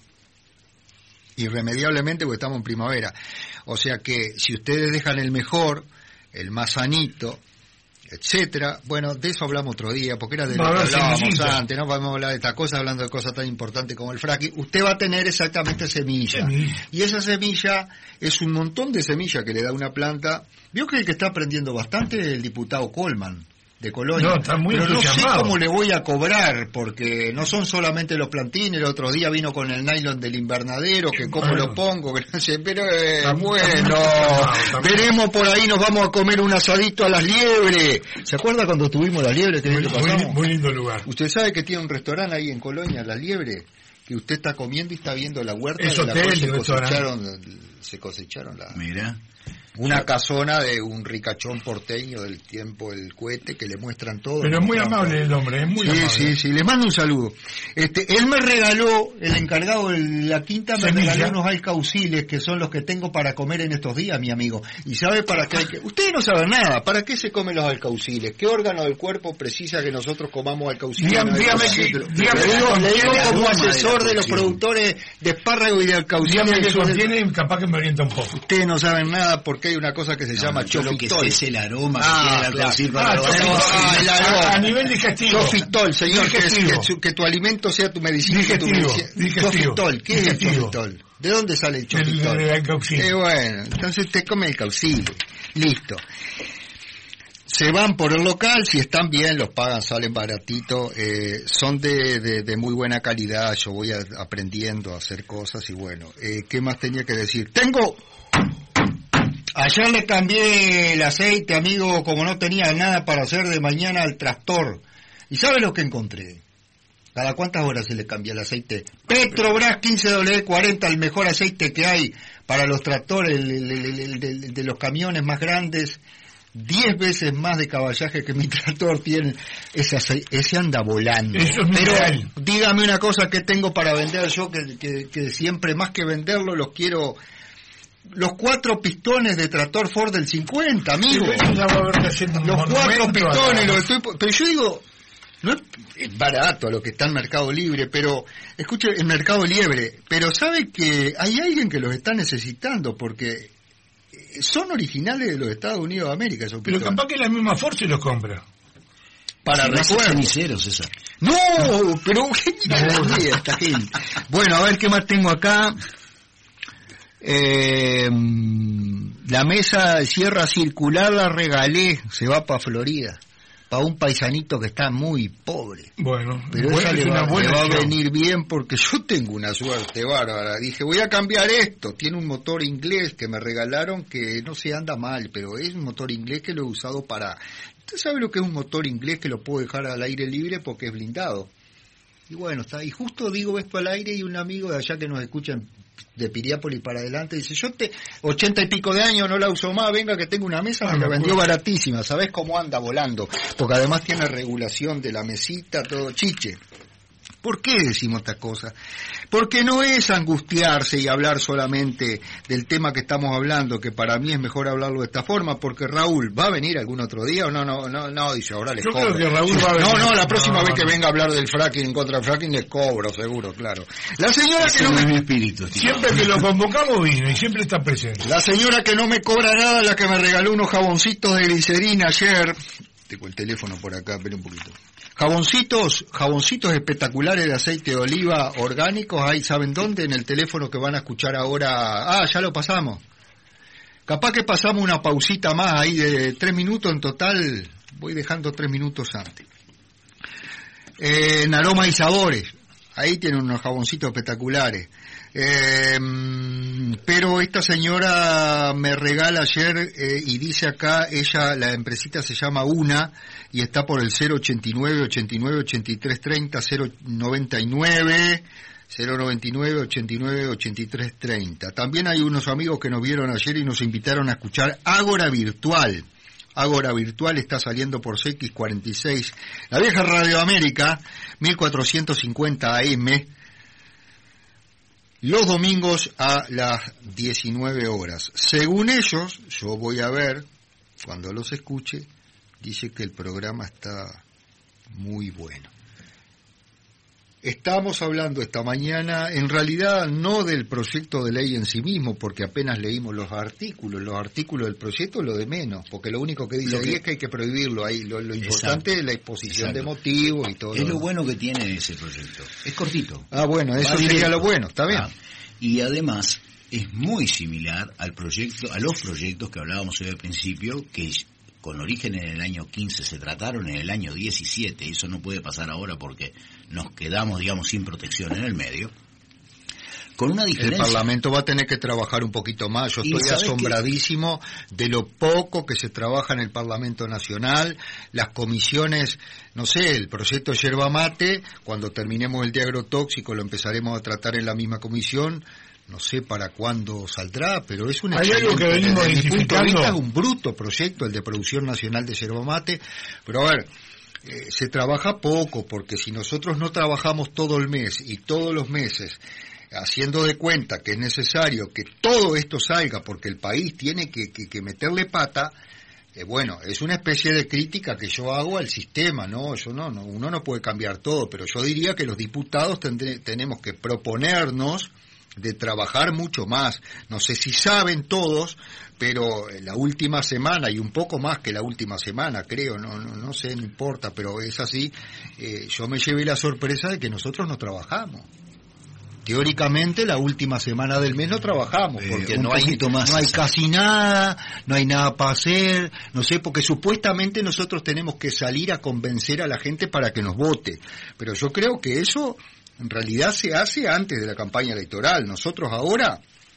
irremediablemente porque estamos en primavera. O sea que si ustedes dejan el mejor, el más sanito, etcétera, bueno, de eso hablamos otro día, porque era de lo que hablábamos antes, no podemos hablar de esta cosa hablando de cosas tan importantes como el fracking. Usted va a tener exactamente semilla, semilla, y esa semilla es un montón de semilla que le da una planta. Vio que el que está aprendiendo bastante es el diputado Colman de Colonia, no, está muy pero no sé cómo le voy a cobrar, porque no son solamente los plantines. El otro día vino con el nylon del invernadero, que cómo bueno. lo pongo, que no sé, pero eh, también, bueno, también. Veremos por ahí, nos vamos a comer un asadito a las liebres. ¿Se acuerda cuando tuvimos las liebres? Que muy, muy, muy lindo lugar. Usted sabe que tiene un restaurante ahí en Colonia, Las Liebres, que usted está comiendo y está viendo la huerta. Es hotel, la se cosecharon, se cosecharon la... Mira. Una casona de un ricachón porteño del tiempo del cohete que le muestran todo. Pero es muy amable el hombre, es muy sí, amable. Sí, sí, sí, les mando un saludo. Este, él me regaló, el encargado de la quinta, me Semilla. regaló unos alcauciles que son los que tengo para comer en estos días, mi amigo. ¿Y sabe para qué hay que...? Ustedes no saben nada, ¿para qué se comen los alcauciles? ¿Qué órgano del cuerpo precisa que nosotros comamos alcauciles? Dígame, dígame, que, dígame le digo, le digo como asesor de, de los productores de espárrago y de alcauciles. Dígame que contiene, capaz que me orienta un poco. Ustedes no saben nada porque hay una cosa que se no, llama chofitol. Lo que es el aroma ah, que claro. tiene ah, ah, el aroma. A nivel digestivo. Chofitol, señor, que, es, que, que tu alimento sea tu medicina. Digestivo. Tu medicina. Digestivo. Chofitol, ¿qué digestivo. es el chofitol? ¿De dónde sale el chofitol? El, el, el caucile. Eh, bueno, entonces te come el caucile. Listo. Se van por el local, si están bien, los pagan, salen baratito, eh, son de, de, de muy buena calidad. Yo voy a, aprendiendo a hacer cosas y bueno, eh, ¿qué más tenía que decir? Tengo... Ayer le cambié el aceite, amigo, como no tenía nada para hacer de mañana al tractor. ¿Y sabe lo que encontré? ¿Cada cuántas horas se le cambia el aceite? Petrobras quince W cuarenta, el mejor aceite que hay para los tractores, el, el, el, el, el de los camiones más grandes. Diez veces más de caballaje que mi tractor tiene. Ese, ese anda volando. Eso es Pero real. Dígame una cosa que tengo para vender yo, que, que, que siempre más que venderlo los quiero... Los cuatro pistones de tractor Ford del cincuenta, amigo. Sí, los cuatro pistones, lo estoy, pero yo digo, no es, es barato a lo que está en Mercado Libre, pero, escuche, en Mercado Libre, pero sabe que hay alguien que los está necesitando, porque son originales de los Estados Unidos de América. Esos pero pistones. capaz que la misma Ford se los compra. Para recuerdos. Ceniceros, esa. No, pero qué no. esta gente. Bueno, a ver qué más tengo acá. Eh, la mesa de sierra circular la regalé, se va para Florida, para un paisanito que está muy pobre. Bueno, pero bueno, esa le va, le va a venir bien porque yo tengo una suerte bárbara. Dije, voy a cambiar esto. Tiene un motor inglés que me regalaron que no se anda mal, pero es un motor inglés que lo he usado para... ¿Usted sabe lo que es un motor inglés que lo puedo dejar al aire libre porque es blindado? Y bueno, está. Y justo digo esto al aire y un amigo de allá que nos escucha de Piriápolis para adelante dice, yo te ochenta y pico de años no la uso más, venga que tengo una mesa, me la vendió baratísima. ¿Sabés cómo anda volando? Porque además tiene regulación de la mesita, todo chiche. ¿Por qué decimos esta cosa? Porque no es angustiarse y hablar solamente del tema que estamos hablando, que para mí es mejor hablarlo de esta forma, porque Raúl, ¿va a venir algún otro día o no? No, no, no, dice, ahora les Yo cobro. creo que Raúl va a venir. No, no, la próxima no, vez que no. venga a hablar del fracking, en contra del fracking, les cobro, seguro, claro. La señora Ese que no no me... es mi espíritu, tío. Siempre que lo convocamos vino y siempre está presente. La señora que no me cobra nada, la que me regaló unos jaboncitos de glicerina ayer. Tengo el teléfono por acá, espera un poquito. Jaboncitos, jaboncitos espectaculares de aceite de oliva orgánicos, ahí saben dónde, en el teléfono que van a escuchar ahora. Ah, ya lo pasamos. Capaz que pasamos una pausita más ahí de tres minutos en total, voy dejando tres minutos antes. Eh, en aroma y sabores, ahí tienen unos jaboncitos espectaculares. Eh, pero esta señora me regala ayer eh, y dice acá, ella, la empresita se llama Una y está por el cero ochenta y nueve, ochenta y nueve, ochenta y tres treinta, cero noventa y nueve, cero noventa y nueve, ochenta y nueve, ochenta y tres, treinta. También hay unos amigos que nos vieron ayer y nos invitaron a escuchar Ágora Virtual. Ágora Virtual está saliendo por C X cuarenta y seis, la vieja Radio América, mil cuatrocientos cincuenta A M, los domingos a las diecinueve horas. Según ellos, yo voy a ver, cuando los escuche, dice que el programa está muy bueno. Estamos hablando esta mañana, en realidad, no del proyecto de ley en sí mismo, porque apenas leímos los artículos. Los artículos del proyecto lo de menos, porque lo único que dice lo ahí que... es que hay que prohibirlo. Ahí Lo, lo importante es la exposición Exacto. de motivos y todo. Es lo bueno que tiene ese proyecto. Es cortito. Ah, bueno, eso sería directo. Lo bueno, está bien. Ah, y además, es muy similar al proyecto, a los proyectos que hablábamos hoy al principio, que con origen en el año quince se trataron en el año diecisiete, y eso no puede pasar ahora porque nos quedamos, digamos, sin protección en el medio, con una diferencia. El Parlamento va a tener que trabajar un poquito más. Yo estoy asombradísimo que... de lo poco que se trabaja en el Parlamento Nacional, las comisiones, no sé, el proyecto Yerba Mate, cuando terminemos el de agrotóxico lo empezaremos a tratar en la misma comisión. No sé para cuándo saldrá, pero es un Hay algo que venimos desde mi punto de vista es identificando. un bruto proyecto, el de producción nacional de yerba mate. Pero a ver, eh, se trabaja poco, porque si nosotros no trabajamos todo el mes y todos los meses haciendo de cuenta que es necesario que todo esto salga porque el país tiene que, que, que meterle pata, eh, bueno, es una especie de crítica que yo hago al sistema, ¿no? Yo no, no uno no puede cambiar todo, pero yo diría que los diputados tendré, tenemos que proponernos de trabajar mucho más. No sé si saben todos, pero la última semana, y un poco más que la última semana, creo, no no, no sé, no importa, pero es así, eh, yo me llevé la sorpresa de que nosotros no trabajamos. Teóricamente la última semana del mes no trabajamos, porque eh, no hay más no hay casi nada, no hay nada para hacer, no sé, porque supuestamente nosotros tenemos que salir a convencer a la gente para que nos vote, pero yo creo que eso en realidad se hace antes de la campaña electoral. Nosotros ahora,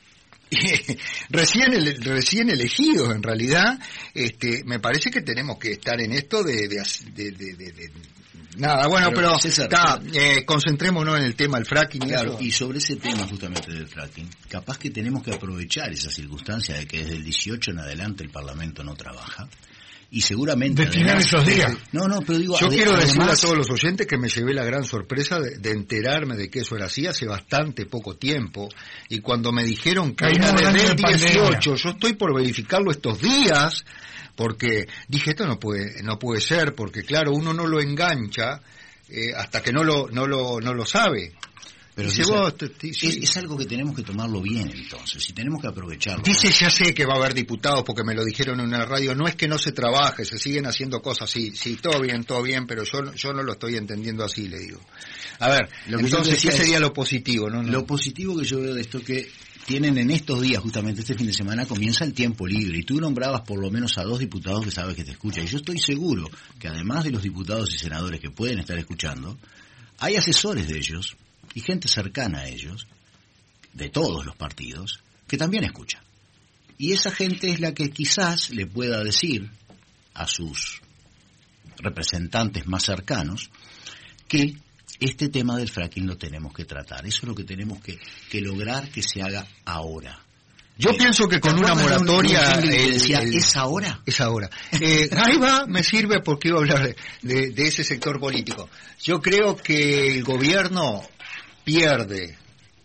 recién ele, recién elegidos en realidad, este, me parece que tenemos que estar en esto de... de, de, de, de, de nada, bueno, pero, pero César, está, eh, concentrémonos en el tema del fracking. Claro, y sobre ese tema justamente del fracking, capaz que tenemos que aprovechar esa circunstancia de que desde el dieciocho en adelante el Parlamento no trabaja. Y seguramente destinar esos días. No, no, pero digo, yo quiero además, decirle a todos los oyentes que me llevé la gran sorpresa de, de enterarme de que eso era así hace bastante poco tiempo, y cuando me dijeron que era desde el dieciocho, yo estoy por verificarlo estos días, porque dije esto no puede no puede ser, porque claro, uno no lo engancha eh, hasta que no lo no lo no lo sabe. Pero dice, vos, t- sí. es, es algo que tenemos que tomarlo bien, entonces, y tenemos que aprovecharlo. Dice, ya sé que va a haber diputados, porque me lo dijeron en una radio, no es que no se trabaje, se siguen haciendo cosas, sí, sí, todo bien, todo bien, pero yo yo no lo estoy entendiendo así, le digo. A ver, lo que entonces, ¿qué sería lo positivo? No, no. Lo positivo que yo veo de esto es que tienen en estos días, justamente este fin de semana, comienza el tiempo libre, y tú nombrabas por lo menos a dos diputados que sabes que te escuchan, y yo estoy seguro que además de los diputados y senadores que pueden estar escuchando, hay asesores de ellos, y gente cercana a ellos, de todos los partidos, que también escucha. Y esa gente es la que quizás le pueda decir a sus representantes más cercanos que este tema del fracking lo tenemos que tratar. Eso es lo que tenemos que, que lograr que se haga ahora. Yo eh, pienso que con una moratoria... Un, un el, decía, el, ¿es ahora? Es ahora. Eh, ahí va, me sirve porque iba a hablar de, de, de ese sector político. Yo creo que el gobierno pierde,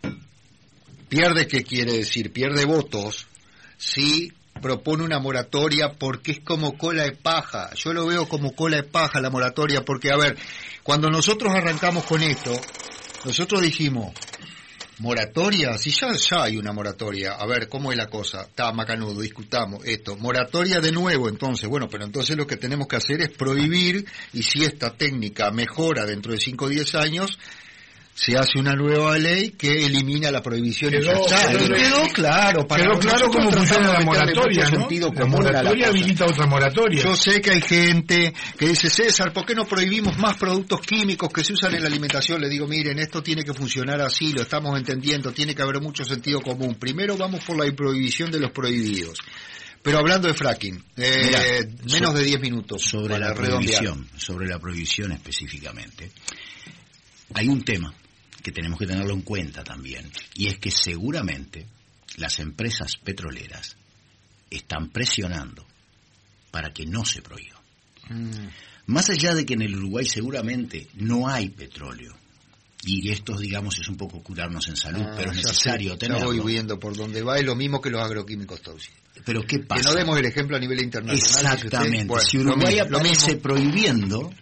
pierde, ¿qué quiere decir? Pierde votos si propone una moratoria, porque es como cola de paja. Yo lo veo como cola de paja la moratoria, porque a ver, cuando nosotros arrancamos con esto, nosotros dijimos, moratoria, si ya, ya hay una moratoria, a ver, ¿cómo es la cosa? Está macanudo, discutamos esto, moratoria de nuevo, entonces, bueno, pero entonces lo que tenemos que hacer es prohibir, y si esta técnica mejora dentro de cinco o diez años, se hace una nueva ley que elimina la prohibición. Quedó, quedó, quedó claro. Para quedó claro cómo funciona la moratoria, ¿no? La moratoria habilita otra moratoria. Yo sé que hay gente que dice, César, ¿por qué no prohibimos más productos químicos que se usan en la alimentación? Le digo, miren, esto tiene que funcionar así, lo estamos entendiendo, tiene que haber mucho sentido común. Primero vamos por la prohibición de los prohibidos. Pero hablando de fracking, eh, Mirá, menos so, de diez minutos. Sobre la prohibición, sobre la prohibición específicamente. Hay un tema que tenemos que tenerlo en cuenta también, y es que seguramente las empresas petroleras están presionando para que no se prohíba. Mm. Más allá de que en el Uruguay seguramente no hay petróleo, y esto, digamos, es un poco curarnos en salud, ah, pero es necesario sé, tenerlo. Ya voy viendo por dónde va, es lo mismo que los agroquímicos tóxicos. Pero ¿qué pasa? Que no demos el ejemplo a nivel internacional. Exactamente. Bueno, si Uruguay lo mismo, aparece prohibiendo,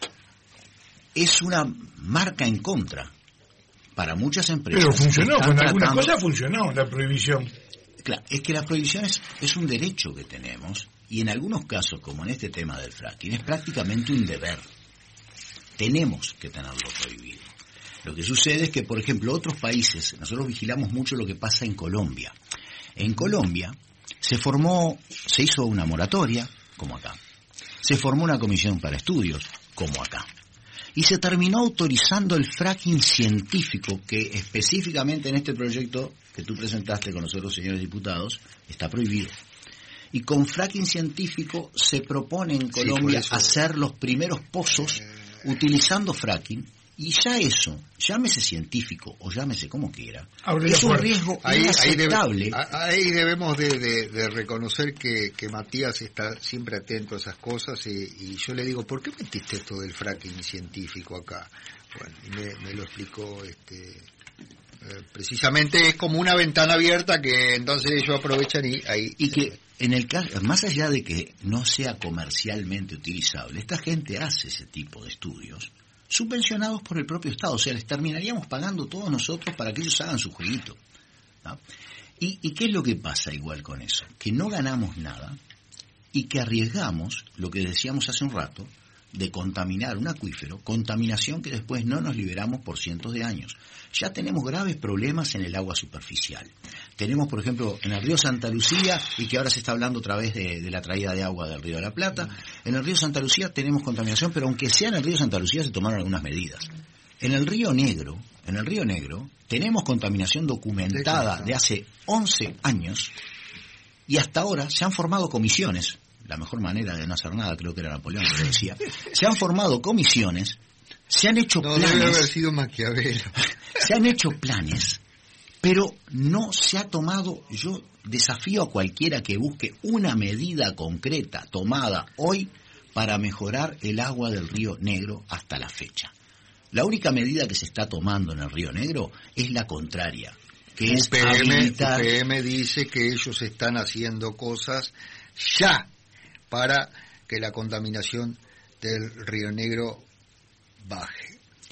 es una marca en contra para muchas empresas. Pero funcionó, con algunas tratando... cosas funcionó la prohibición. Claro, es que la prohibición es, es un derecho que tenemos, y en algunos casos, como en este tema del fracking, es prácticamente un deber. Tenemos que tenerlo prohibido. Lo que sucede es que, por ejemplo, otros países, nosotros vigilamos mucho lo que pasa en Colombia. En Colombia se formó, se hizo una moratoria, como acá. Se formó una comisión para estudios, como acá. Y se terminó autorizando el fracking científico, que específicamente en este proyecto que tú presentaste con nosotros, señores diputados, está prohibido. Y con fracking científico se propone en Colombia sí, hacer los primeros pozos utilizando fracking. Y ya eso, llámese científico o llámese como quiera, Abre es un fuerte. riesgo ahí, inaceptable. Ahí, debe, ahí debemos de, de, de reconocer que, que Matías está siempre atento a esas cosas y, y yo le digo, ¿por qué metiste esto del fracking científico acá? Bueno, y me, me lo explicó, este, eh, precisamente es como una ventana abierta que entonces ellos aprovechan y ahí... Y que en el caso, más allá de que no sea comercialmente utilizable, esta gente hace ese tipo de estudios subvencionados por el propio Estado, o sea, les terminaríamos pagando todos nosotros para que ellos hagan su jueguito, ¿no? ¿Y, ¿Y qué es lo que pasa igual con eso? Que no ganamos nada y que arriesgamos, lo que decíamos hace un rato, de contaminar un acuífero, contaminación que después no nos liberamos por cientos de años. Ya tenemos graves problemas en el agua superficial. Tenemos, por ejemplo, en el río Santa Lucía, y que ahora se está hablando otra vez de, de la traída de agua del río de la Plata, en el río Santa Lucía tenemos contaminación, pero aunque sea en el río Santa Lucía se tomaron algunas medidas. En el río Negro, en el río Negro, tenemos contaminación documentada de hace once años, y hasta ahora se han formado comisiones. La mejor manera de no hacer nada, creo que era Napoleón que lo decía. Se han formado comisiones, se han hecho no, planes. Debe haber sido Maquiavelo. Se han hecho planes, pero no se ha tomado. Yo desafío a cualquiera que busque una medida concreta tomada hoy para mejorar el agua del Río Negro hasta la fecha. La única medida que se está tomando en el Río Negro es la contraria, que es U P M, habilitar... U P M dice que ellos están haciendo cosas ya para que la contaminación del Río Negro baje.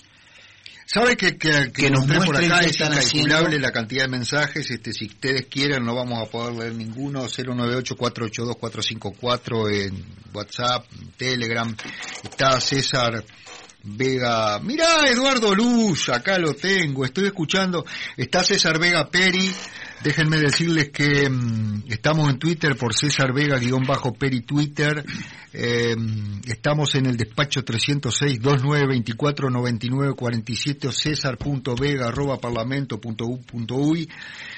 ¿Sabe que, que, que, que nos por acá que es incalculable haciendo... la cantidad de mensajes? Este, si ustedes quieren no vamos a poder leer ninguno. Cero nueve ocho, cuatro ocho dos, cuatro cinco cuatro en WhatsApp, Telegram. Está César Vega. Mirá, Eduardo Luz, acá lo tengo, estoy escuchando. Está César Vega Peri. Déjenme decirles que mmm, estamos en Twitter por César Vega-Peri Twitter. Eh, estamos en el despacho trescientos seis, veintinueve veinticuatro noventa y nueve cuarenta y siete o cesar.vega arroba parlamento punto u punto uy.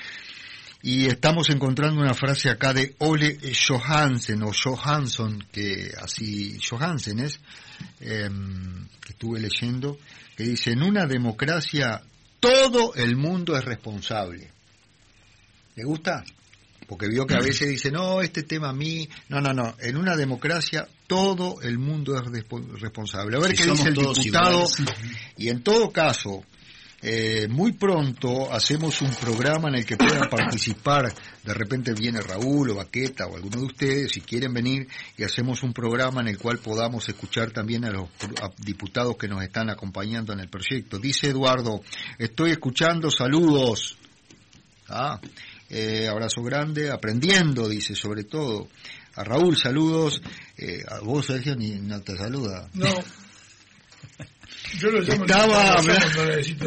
Y estamos encontrando una frase acá de Ole Johansen o Johansson, que así Johansen es, eh, que estuve leyendo, que dice: en una democracia todo el mundo es responsable. ¿Le gusta? Porque vio que a veces dice, no, este tema a mí... No, no, no. En una democracia todo el mundo es responsable. A ver si qué dice el diputado. Iguales. Y en todo caso, eh, muy pronto hacemos un programa en el que puedan participar. De repente viene Raúl o Baqueta o alguno de ustedes, si quieren venir, y hacemos un programa en el cual podamos escuchar también a los a diputados que nos están acompañando en el proyecto. Dice Eduardo, estoy escuchando, saludos. Ah... Eh, abrazo grande, aprendiendo, dice, sobre todo. A Raúl, saludos. Eh, a vos, Sergio, ni no te saluda. No. Yo lo llamo. Estaba hablando.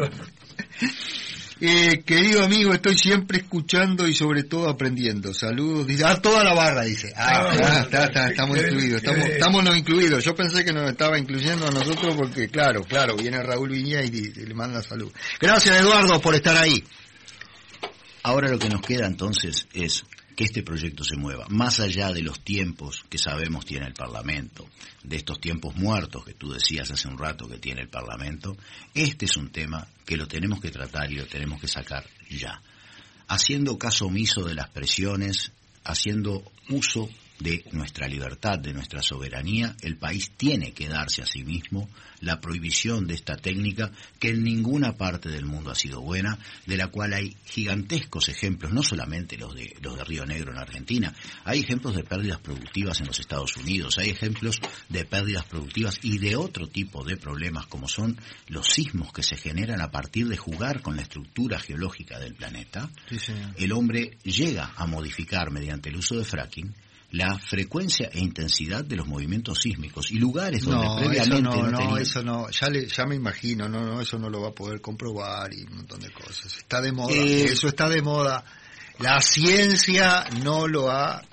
Eh, querido amigo, estoy siempre escuchando y sobre todo aprendiendo. Saludos. Dice, ah, toda la barra, dice. Ah, ah está, está, está, estamos incluidos. Estamos, estamos no incluidos. Yo pensé que nos estaba incluyendo a nosotros porque, claro, claro, viene Raúl Viña y, y le manda salud. Gracias, Eduardo, por estar ahí. Ahora lo que nos queda entonces es que este proyecto se mueva, más allá de los tiempos que sabemos tiene el Parlamento, de estos tiempos muertos que tú decías hace un rato que tiene el Parlamento, este es un tema que lo tenemos que tratar y lo tenemos que sacar ya, haciendo caso omiso de las presiones, haciendo uso de nuestra libertad, de nuestra soberanía. El país tiene que darse a sí mismo la prohibición de esta técnica que en ninguna parte del mundo ha sido buena, de la cual hay gigantescos ejemplos, no solamente los de los de Río Negro en Argentina, hay ejemplos de pérdidas productivas en los Estados Unidos, hay ejemplos de pérdidas productivas y de otro tipo de problemas como son los sismos que se generan a partir de jugar con la estructura geológica del planeta. Sí, señor. El hombre llega a modificar mediante el uso de fracking la frecuencia e intensidad de los movimientos sísmicos y lugares donde No, previamente eso no, no, no, tenían... eso no, ya, le, ya me imagino, no, no, eso no lo va a poder comprobar y un montón de cosas. Está de moda, Eh, eso está de moda. La ciencia no lo ha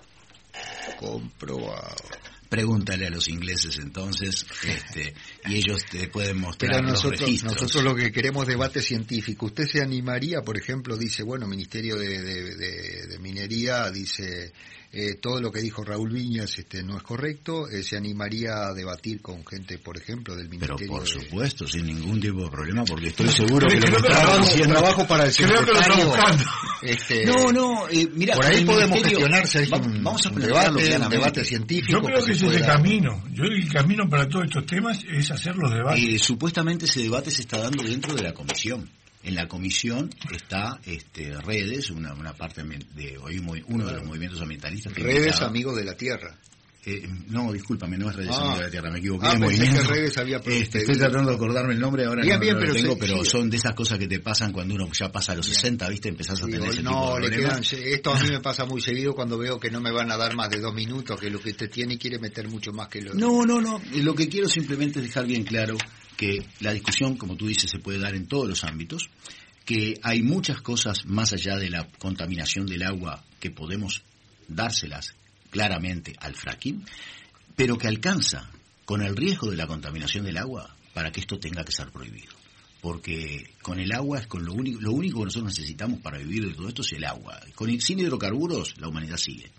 comprobado. Pregúntale a los ingleses entonces, este, y ellos te pueden mostrar Pero los nosotros, registros. nosotros lo que queremos es debate científico. ¿Usted se animaría, por ejemplo, dice, bueno, Ministerio de, de, de, de Minería, dice, eh, todo lo que dijo Raúl Viñas este, no es correcto, eh, se animaría a debatir con gente, por ejemplo, del Pero Ministerio por de... supuesto, sin ningún tipo de problema, porque estoy seguro que lo que Creo que está lo Trabajo, haciendo... trabajo para el Creo que lo está secretario. buscando. Este, No, no, eh, mira, por ahí el podemos ministerio- gestionar, Sergio, Va- un, vamos a un plantearlo debate, un claramente. debate científico. Yo creo que se ese es el pueda- camino. Yo el camino para todos estos temas es hacer los debates. Eh, supuestamente ese debate se está dando dentro de la comisión. En la comisión está este, Redes, una, una parte de hoy uno de los movimientos ambientalistas. Que Redes, invitaba- amigos de la Tierra. Eh, no, discúlpame, no es Redes Ah. Amigos de la Tierra, me equivoqué. Ah, de pensé movimiento. que Redes había Este, estoy pedido. tratando de acordarme el nombre ahora, Bien, no, bien, no lo pero tengo, sí, pero sí. son de esas cosas que te pasan cuando uno ya pasa a los Bien. sesenta, ¿viste? Empezás a Sí, tener ese no, tipo de le problemas. quedan, esto a mí me pasa muy seguido cuando veo que no me van a dar más de dos minutos, que lo que usted tiene y quiere meter mucho más que lo No, no, no. Y lo que quiero simplemente es dejar bien claro que la discusión, como tú dices, se puede dar en todos los ámbitos, que hay muchas cosas más allá de la contaminación del agua que podemos dárselas claramente al fracking, pero que alcanza con el riesgo de la contaminación del agua para que esto tenga que ser prohibido. Porque con el agua es con lo único, lo único que nosotros necesitamos para vivir de todo esto es el agua. Con, sin hidrocarburos la humanidad sigue.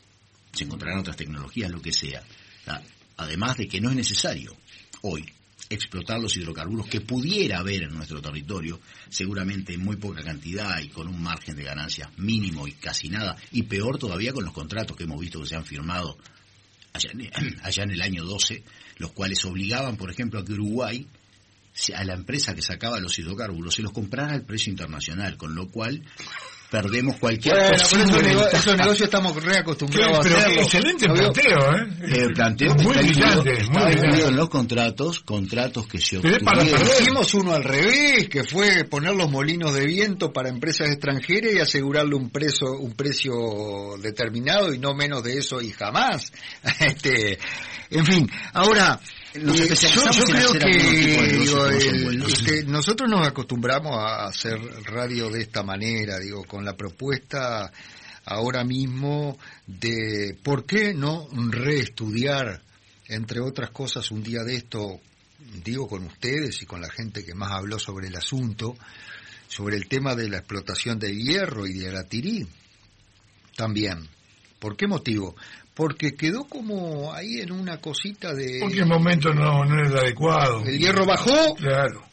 Se encontrarán otras tecnologías, lo que sea. Además de que no es necesario hoy explotar los hidrocarburos que pudiera haber en nuestro territorio, seguramente en muy poca cantidad y con un margen de ganancias mínimo y casi nada, y peor todavía con los contratos que hemos visto que se han firmado allá en, allá en el año doce, los cuales obligaban, por ejemplo, a que Uruguay, a la empresa que sacaba los hidrocarburos, se los comprara al precio internacional, con lo cual perdemos cualquier Bueno, pero posible esos, nego- ventaja. esos negocios estamos reacostumbrados Pero a qué hacerlo. excelente ¿No vio? planteo, ¿eh? El planteo que muy está incluido, brillante, está muy incluido brillante. en los contratos, contratos que se Pero es para obtuvieron. perder. Hicimos uno al revés, que fue poner los molinos de viento para empresas extranjeras y asegurarle un precio, un precio determinado y no menos de eso y jamás. Este, en fin, ahora Nos eh, yo, especializamos yo en creo hacer algún tipo de que negocios digo, que no son el- buenos. este, nosotros nos acostumbramos a hacer radio de esta manera, digo, con la propuesta ahora mismo de por qué no reestudiar, entre otras cosas, un día de esto, digo, con ustedes y con la gente que más habló sobre el asunto, sobre el tema de la explotación del hierro y de la tirí también. ¿Por qué motivo? Porque quedó como ahí en una cosita de... Porque el momento no, no es el adecuado. El hierro bajó. Claro.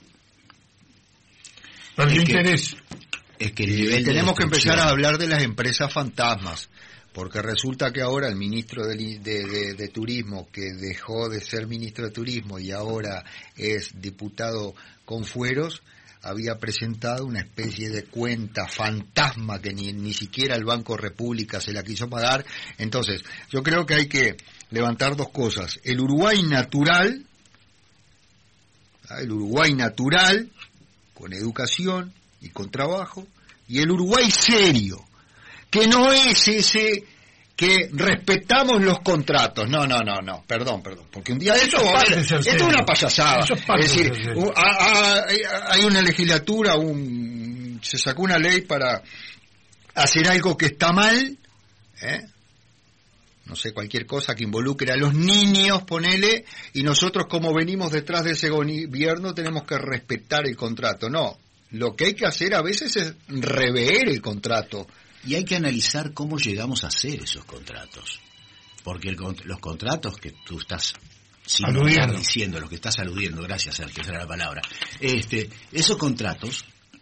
Perdió Es que- interés. Es que el Y nivel de tenemos que empezar a destrucción- hablar de las empresas fantasmas, porque resulta que ahora el ministro de, de, de, de Turismo, que dejó de ser ministro de Turismo y ahora es diputado con fueros, había presentado una especie de cuenta fantasma que ni, ni siquiera el Banco República se la quiso pagar. Entonces, yo creo que hay que levantar dos cosas. El Uruguay natural, ¿ah? el Uruguay natural, con educación y con trabajo, y el Uruguay serio, que no es ese que respetamos los contratos. No, no, no, no, perdón, perdón, porque un día Eso esto, es parte de esto ser es serio. una payasada. Eso es parte Es de decir, ser serio. u- a- a- hay una legislatura, un, se sacó una ley para hacer algo que está mal, ¿eh? no sé, cualquier cosa que involucre a los niños, ponele, y nosotros como venimos detrás de ese gobierno tenemos que respetar el contrato. No, lo que hay que hacer a veces es rever el contrato Y hay que analizar cómo llegamos a hacer esos contratos. Porque el, los contratos que tú estás aludiendo. diciendo, los que estás aludiendo, gracias Sergio, esa era la palabra, este, esos contratos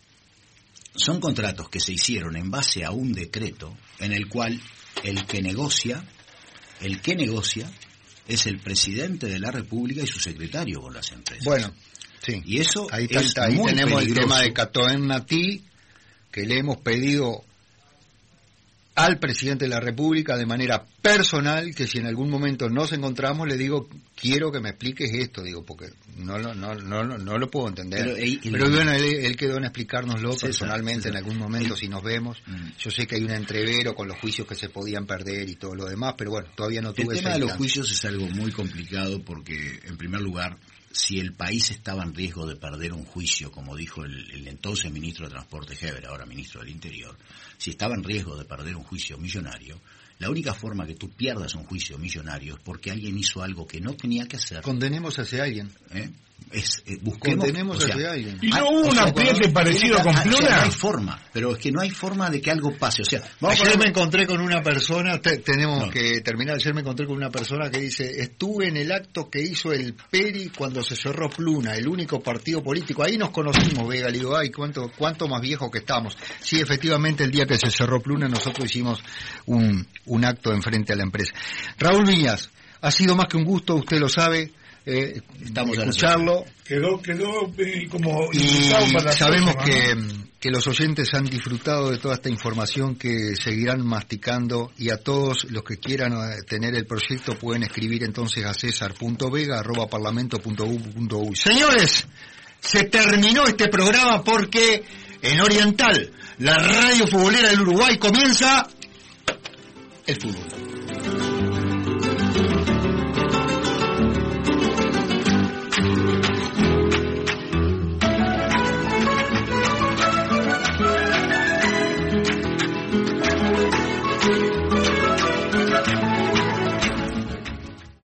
son contratos que se hicieron en base a un decreto en el cual el que negocia, el que negocia es el presidente de la República y su secretario con las empresas. Bueno, sí. Y eso ahí, es está, ahí muy tenemos peligroso. El tema de Catoen Natí, que le hemos pedido al presidente de la República de manera personal, que si en algún momento nos encontramos, le digo, quiero que me expliques esto, digo, porque no lo, no, no, no, no lo puedo entender. Pero, él, Pero bueno, él, él quedó en explicárnoslo César, personalmente César. en algún momento, él, si nos vemos. Mm. Yo sé que hay un entrevero con los juicios que se podían perder y todo lo demás, pero bueno, todavía no tuve esa El tema de los instancia. juicios es algo muy complicado porque, en primer lugar, si el país estaba en riesgo de perder un juicio, como dijo el, el entonces ministro de Transporte Heber, ahora ministro del Interior, si estaba en riesgo de perder un juicio millonario, la única forma que tú pierdas un juicio millonario es porque alguien hizo algo que no tenía que hacer. Condenemos a ese alguien. ¿Eh? Es, eh, busquemos, Condenemos o sea, a ese alguien. ¿Y no hubo un apriete parecido con Pluna? O sea, no hay forma, pero es que no hay forma de que algo pase. O sea, vamos ayer a... me encontré con una persona, te, tenemos no. que terminar, ayer me encontré con una persona que dice, estuve en el acto que hizo el Peri cuando se cerró Pluna, el único partido político, ahí nos conocimos, Vega, le digo, ay, cuánto, cuánto más viejos que estamos. Sí, efectivamente, el día que se cerró Pluna nosotros hicimos un, un acto enfrente a la empresa. Raúl Viñas, ha sido más que un gusto, usted lo sabe. Eh, Estamos a escucharlo. Quedó, quedó eh, como y para sabemos próxima, que, ¿no? que los oyentes han disfrutado de toda esta información que seguirán masticando, y a todos los que quieran tener el proyecto pueden escribir entonces a cesar punto vega arroba parlamento punto u punto uy. Señores, se terminó este programa porque en Oriental, la radio futbolera del Uruguay, comienza el fútbol.